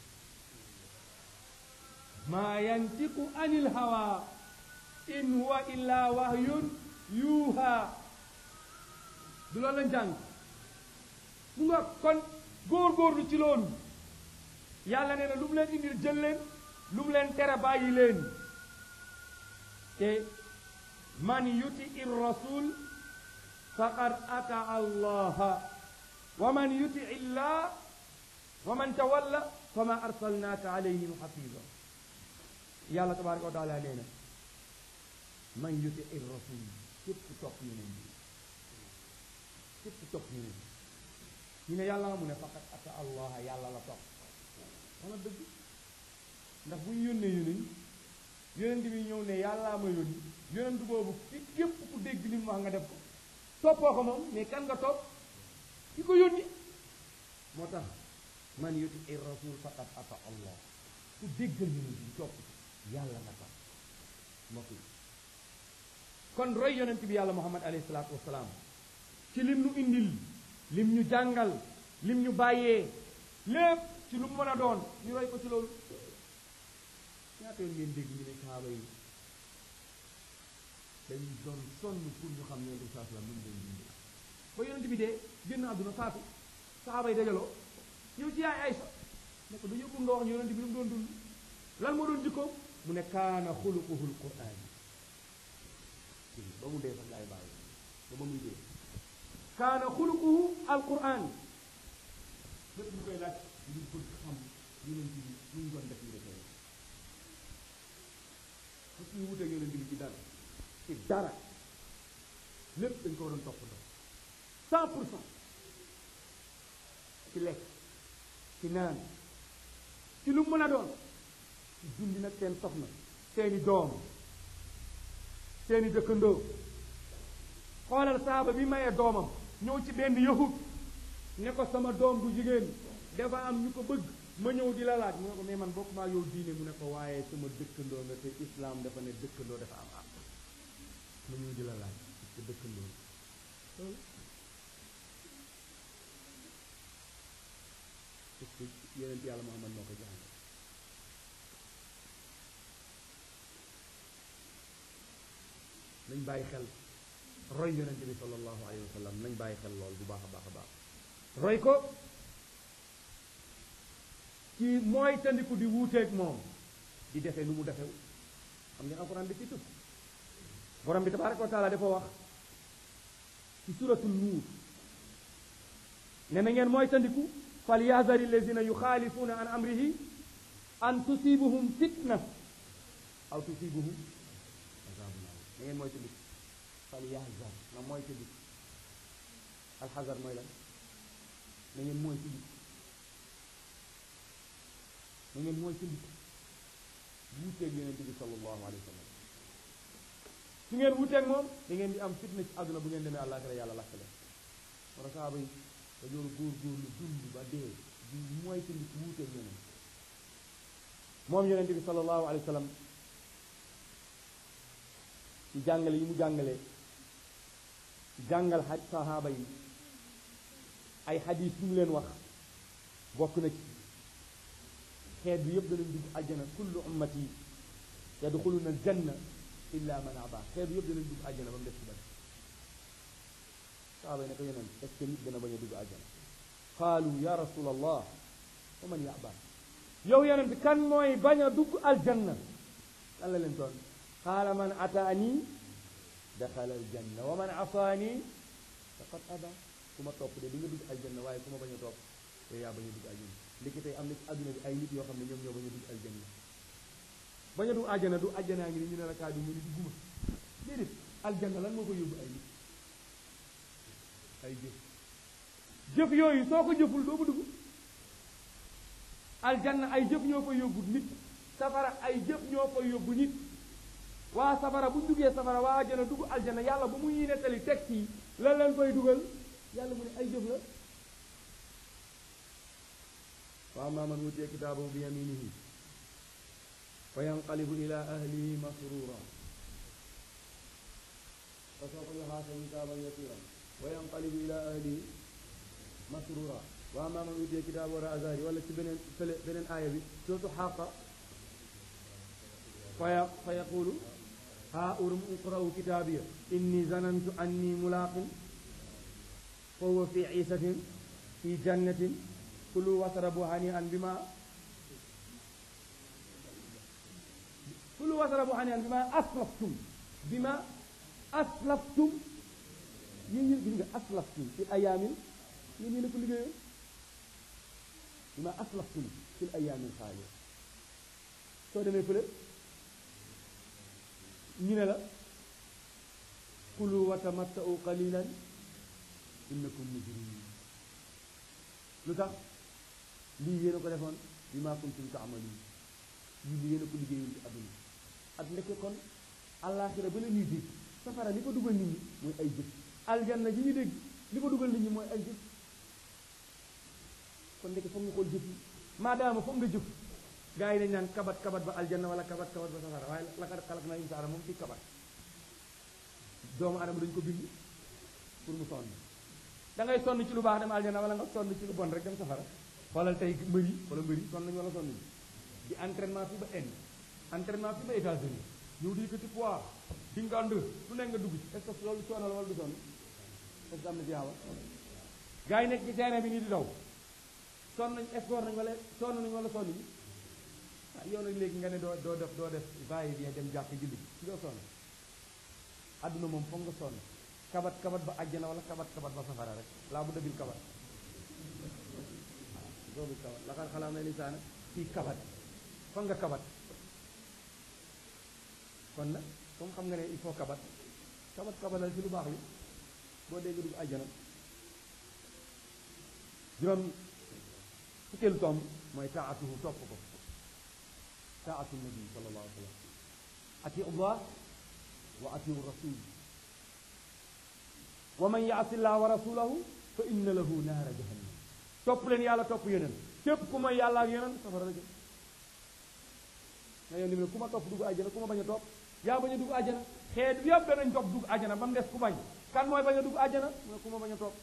maa yantiqu anil hawa in huwa illa wahyun yuha du loolu lañ jàng mu nga kon góor-góorlu ci loolu yàlla nee na lu mu leen indil jël leen lu mu leen tere bàyyi leen te man yuti ir rasul faqad ata allaha wa man yuti illah wa man tawalla fa ma arsalnaaka alayhim hafiza yàlla tabaraka wa taala nee na man yuti ir rasul képp topp yeneen bi képp topp yeneen ñu ne yàlla mu ne faqat ata allah yàlla la topp wala dëgg ndax bu ñu yónnee yónent yónent bi ñëw ne yàllaa ma yónni yónent boobu ki képp ku dégg li mu wax nga def ko toppoo ko moom mais kan nga topp ki ko yónni moo tax man yuti ir rasul faqat ata allah ku déggal yónent bi topp yàlla nga topp mbokk yi kon roy yónent bi yàlla muhammad alayhi salaatu wasalaam ci lim nu indil lim ñu jàngal lim ñu bàyyee lépp ci lu mu mën a doon ñu roy ko ci loolu ñaata yoon ngeen dégg ñu ne sahaaba yi dañuy doon sonn pour ñu xam yonent bi saa sallam lu mu doon dundee ba yonent bi dee génn àdduna faatu saxaaba yi dajaloo ñëw ci yaay Aysa ne ko du yëpp nga wax ñu yonent bi lu mu doon dund lan moo doon jikkoom mu ne kaana xuluquhul quraan ba mu dee sax laay bàyyi ba ba muy dee kaana xuluquhu al quraan lépp ñu koy laaj ñu bëgg xam yonent bi lu ñu doon def ñu defee parce que ñu wuteeg yonent bi ci dara ci dara lépp dañ ko doon topp ndox cent pour cent ci lekk ci naan ci lu mën a doon ci dundi nag seen soxna seeni doom seeni dëkkandoo xoolal saaba bi mayee doomam ñëw ci benn yahud ne ko sama doom bu jigéen dafa am ñu ko bëgg ma ñëw di la laaj mu ne ko mais man bokk maa yow diine mu ne ko waaye sama dëkkandoo nga te islam dafa ne dëkkandoo dafa am am ma ñëw di la laaj te dëkkandoo parce que yeneen yàlla Muhammad moo ko jàng nañ bàyyi xel roy yonente bi sallallahu alayhi wa sallam nañ bàyyi xel lool bu baax a baax a baax roy ko ci mooy tandiku di wuuteeg moom di defee nu mu defew xam ngeen alquran bi ci tub borom bi tabaraka wa taala dafa wax ci suratul nuur ne na ngeen mooy tandiku fal yazari lazina yuxaalifuuna an amrihi an tusibuhum fitna aw tusibuhum azabun alim na ngeen mooy tandiku fal yazar na mooy tandiku alxazar mooy lan na ngeen mooy tandiku na ngeen mooy tandiku wuuteeg yonente bi sallallahu alayhi wa sallam su ngeen wuuteeg moom da ngeen di am fitna ci àdduna bu ngeen demee àllaaxira yàlla lakk leen wala saaba yi dañoo góorgóorlu dund ba dee di mooy tandiku wuuteeg yonente moom yonente bi sallallahu alayhi wa sallam ci jàngale yi mu jàngale jàngal xaj sahaaba yi ay xadiis yu mu leen wax bokk na ci xeet bi yëpp danañ dugg àjjana kullu ummati yadxuluna aljanna illa man aba xeet bi yëpp danañ dugg àjjana ba mu def ci bari sahaaba yi ne ko yonent est ce que nit dana bañ a dugg àjjana qaalu ya rasul allah wa man yaba yow yonent bi kan mooy bañ a dugg aljanna lan la leen doon qaala man ataani daxala aljanna wa man asaani faqad aba ku ma topp de di nga dugg aljanna waaye ku ma bañ a topp te yaa bañ a dugg aljanna ndiki tey am na ci adduna bi ay nit yoo xam ne ñoom ñoo bañ a dugg aljanna bañ a dugg aljanna du aljanaa ngi ni ñu ne la kaa bi mu ni dugguma déedéet aljanna lan moo ko yóbbu ay nit ay jëf jëf yooyu soo ko jëful doo ko dugg aljanna ay jëf ñoo ko yóbbu nit safara ay jëf ñoo ko yóbbu nit waa safara bu duggee safara waa aljanna dugg aljanna yàlla bu muy nettali teg ci lan leen koy dugal yàlla mu ne ay jëf la wa ammaa man uutiya kitaabahu bi yaminihi fa yanqalibu ila ahlihi masruura fa sawfa yuhaasabu hisaaban yasiiran wa yanqalibu ila ahlihi masruura wa ammaa man uutiya kitaabahu waraa zahrihi wala ci beneen fële beneen aaya bi suratu Haaqa fa fa yaqulu haa iqra'u kitaabiya inni zanantu anni mulaaqin fa huwa fi iisatin fi jannatin kulu wasrabu hani'an bima kulu wasrabu hani'an bima aslaftum bima aslaftum yéen ñi gis nga aslaftum fil ayaamin yéen ñi ne ko liggéeyee bima aslaftum fil ayaamin xaaliya soo demee fële ñu ne la kulu wa tamatta'u qalilan innakum mujrimun lu tax lii yéen a ko defoon bi maa kuntum ta'malun lii li yéen a ko liggéeyoon ci adduna ak ndeke kon àllaaxira ba la ñuy dégg safara li ko dugal nit ñi mooy ay jëf aljanna ji ñu dégg li ko dugal nit ñi mooy ay jëf kon ndeke foog nga xool jëf yi maadaama foog nga jëf gaa yi dañ naan kabat kabat ba aljanna wala kabat kabat ba safara waaye laqad xalaqnaa insaana moom ci kabat doomu adama dañ ko bind pour mu sonn da ngay sonn ci lu baax dem aljanna wala nga sonn ci lu bon rek dem safara xoolal tey mbëri wala mbëri sonn nañu wala sonn nañu di entraînement fi ba Inde entraînement fi ba États-Unis ñëw di yëkkati poids di ngand lu nekk nga dugg ci est-ce que loolu coono la wala du sonn est-ce que am na tiyaaba gars yi nekk ci terrain bi nii di daw sonn nañ effort nañ wala sonn nañ wala sonn ñu ah yow nag léegi nga ne doo doo def doo def bàyyi bien dem jàkk julli ci doo sonn adduna moom foog nga sonn kabat kabat ba àjjana wala kabat kabat ba safara rek laa bu dëgbil kabat waaw doobi kabat laxar xalaam na lisaana fii kabat foog nga kabat kon nag comme xam nga ne il faut kabat kabat kabatal ci lu baax li boo dégg dugg àjjana juróom fukkeelu tomb mooy taatuhu topp ko taatu nabi sallallahu alayhi wa sallam atiu allah wa atiu rasul wa man yaasi llah wa rasulahu fa inna lahu naara jahannam topp leen yàlla topp yeneen képp ku may yàlla ak yeneen safara la jëm nga yoon ne ku ma topp dugg àjjana ku ma bañ a topp yaa bañ a dugg àjjana xeet yëpp danañ topp dugg àjjana ba mu des ku bañ kan mooy bañ a dugg àjjana mooy ku ma bañ a topp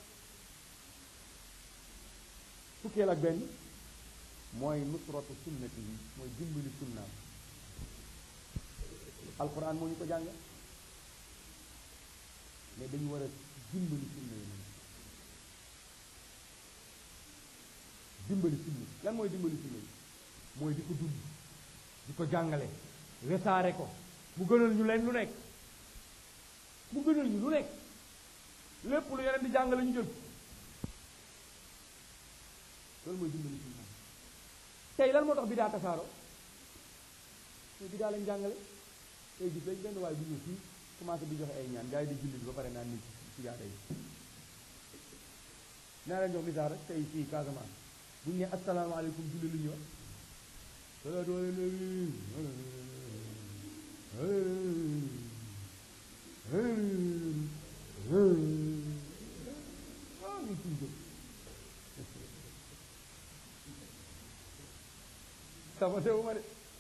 fukkeel ak benn mooy nusratu sunnati yi mooy dimbali sunnaam alquran moo ñu ko jàng mais dañu war a dimbali sunna yi dimbali sunna lan mooy dimbali sunna yi mooy di ko dund di ko jàngale wesaare ko mu gënal ñu leen lu nekk mu gënal ñu lu nekk lépp lu yeneen di jàngale ñu jël loolu mooy dimbali sunna tey lan moo tax bidaa tasaaro mooy bidaa lañ jàngale tey gis lañ benn waaye bu ñëw fii commencé di joxe ay ñaan gars yi di jullit ba pare naan nit ci jaada yi naa leen jox misaal rek tey fii Casamance bu ñu ne asalaamaaleykum julli lu ñu wax salaatu ala nabi ah ñu ciy jóg sama teewu ma de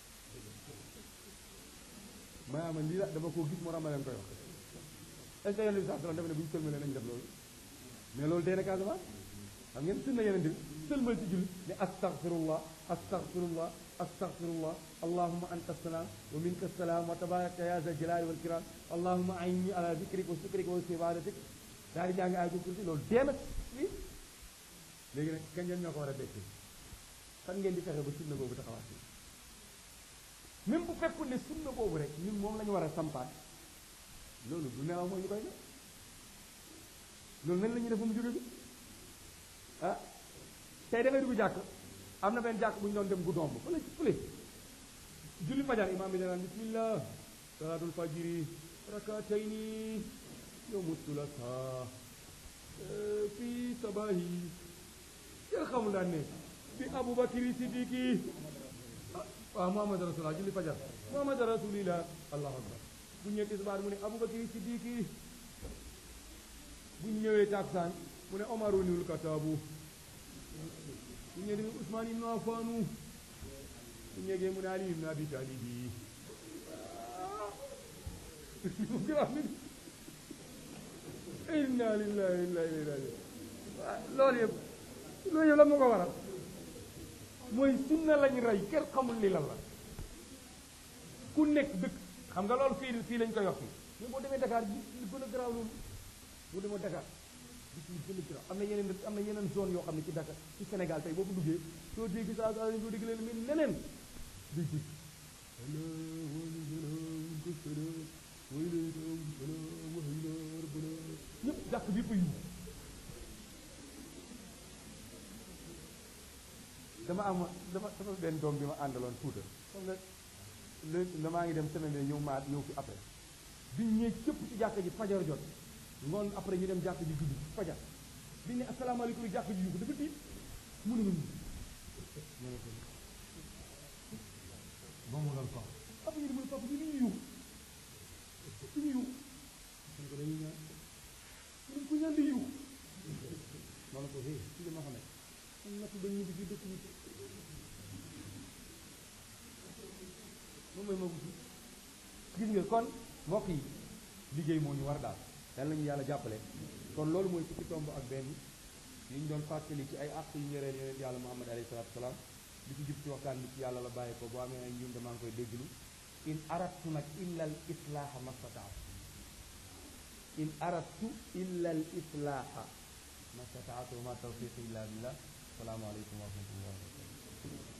maa man lii la dama koo gis moo tax ma leen koy wax est-ce que yonent bi sax def ne bu ñu sëlmalee nañu def loolu mais loolu dee na Casamance xam ngeen sunna yonent bi sëlmal ci julli ne astaghfirullah astaghfirullah astaghfirullah allahumma anta salaam wa minka salaam wa tabaraka ya zal jalali wal kiram allahumma a'inni ala zikrika wa shukrika wa husni ibadatik daal di jàng ayatul kursi loolu dee na fii léegi nag kañ ngeen ñoo ko war a dekk fan ngeen di fexe ba sunna boobu taxawaat même bu fekkul ne sunna boobu rek ñun moom la ñu war a sampaat loolu du nelaw mooy ñu koy def loolu nan la ñuy def ba mu jóge bi ah tey da ngay dugg jàkk am na benn jàkk bu ñu doon dem gu domb fële fële julli fajar imaam bi danaan bismillah salaatul fajiri rakatayni yawmu thulatha fii sabahi kenn xamul daan ne fi aboubacry siddiqi waaw muhammad rasulullah julli fajar muhammad rasulillah allahu akbar bu ñëwee tisbaar mu ne aboubacry siddiqi bu ñu ñëwee taksaan mu ne omarunil katabu bu ñëwee di usmaan ibnu affanu bu ñëwee mu ne ali ibnu abi talibi inna lillahi wa inna ilayhi raji'un loolu yëpp loolu yëpp la ma ko waral mooy sunna lañ rey kenn xamul li lan la ku nekk dëkk xam nga loolu fii fii lañ koy wax fii mais boo demee Dakar bi li gën a garaaw loolu boo demee Dakar bis li gën a garaaw am na yeneen am na yeneen zone yoo xam ne ci Dakar ci Sénégal tey boo ko duggee soo dégg saa saa soo dégg leen mais neneen di gis ñëpp jàkk bi fa yu dama am dama dama benn doom bi ma àndaloon Fuuta xam nga léegi damaa ngi dem semaine bi ñëw maa ñëw fi après biñ ñëwee cëpp ci jàkk ji fajar jot ngoon après ñu dem jàkk ji guddi fajar biñ ne asalaamaaleykum jàkk ji yuuxu dafa tiit mu ne ma ñu ne ko ba mu doon papa papa ñu ne mooy papa ñu ñu yuuxu suñu yuuxu ñu ko dañuy ñaan ñu ko ñaan di yuuxu ma ne ko hé ci ma xam ne am natt ba ñu bi dëkk bi moom mooy ma gis nga kon mbokk yi liggéey moo ñu war daal yal nañu yàlla jàppale kon loolu mooy fukki tomb ak benn yi ñu doon fàttali ci ay àq yu ñu yoreel yonent yàlla Muhammad alayhi salaatu wa salaam li ci jub ci waxtaan bi ci yàlla la bàyyi ko boo amee ay njum damaa ngi koy dégglu in aradtu nag illa al islaaha mastataatu in aradtu illa al islaha ma stataatu ma tawfiqi illa billah. Salaamu aleykum wa rahmatullahi wa barakatuh.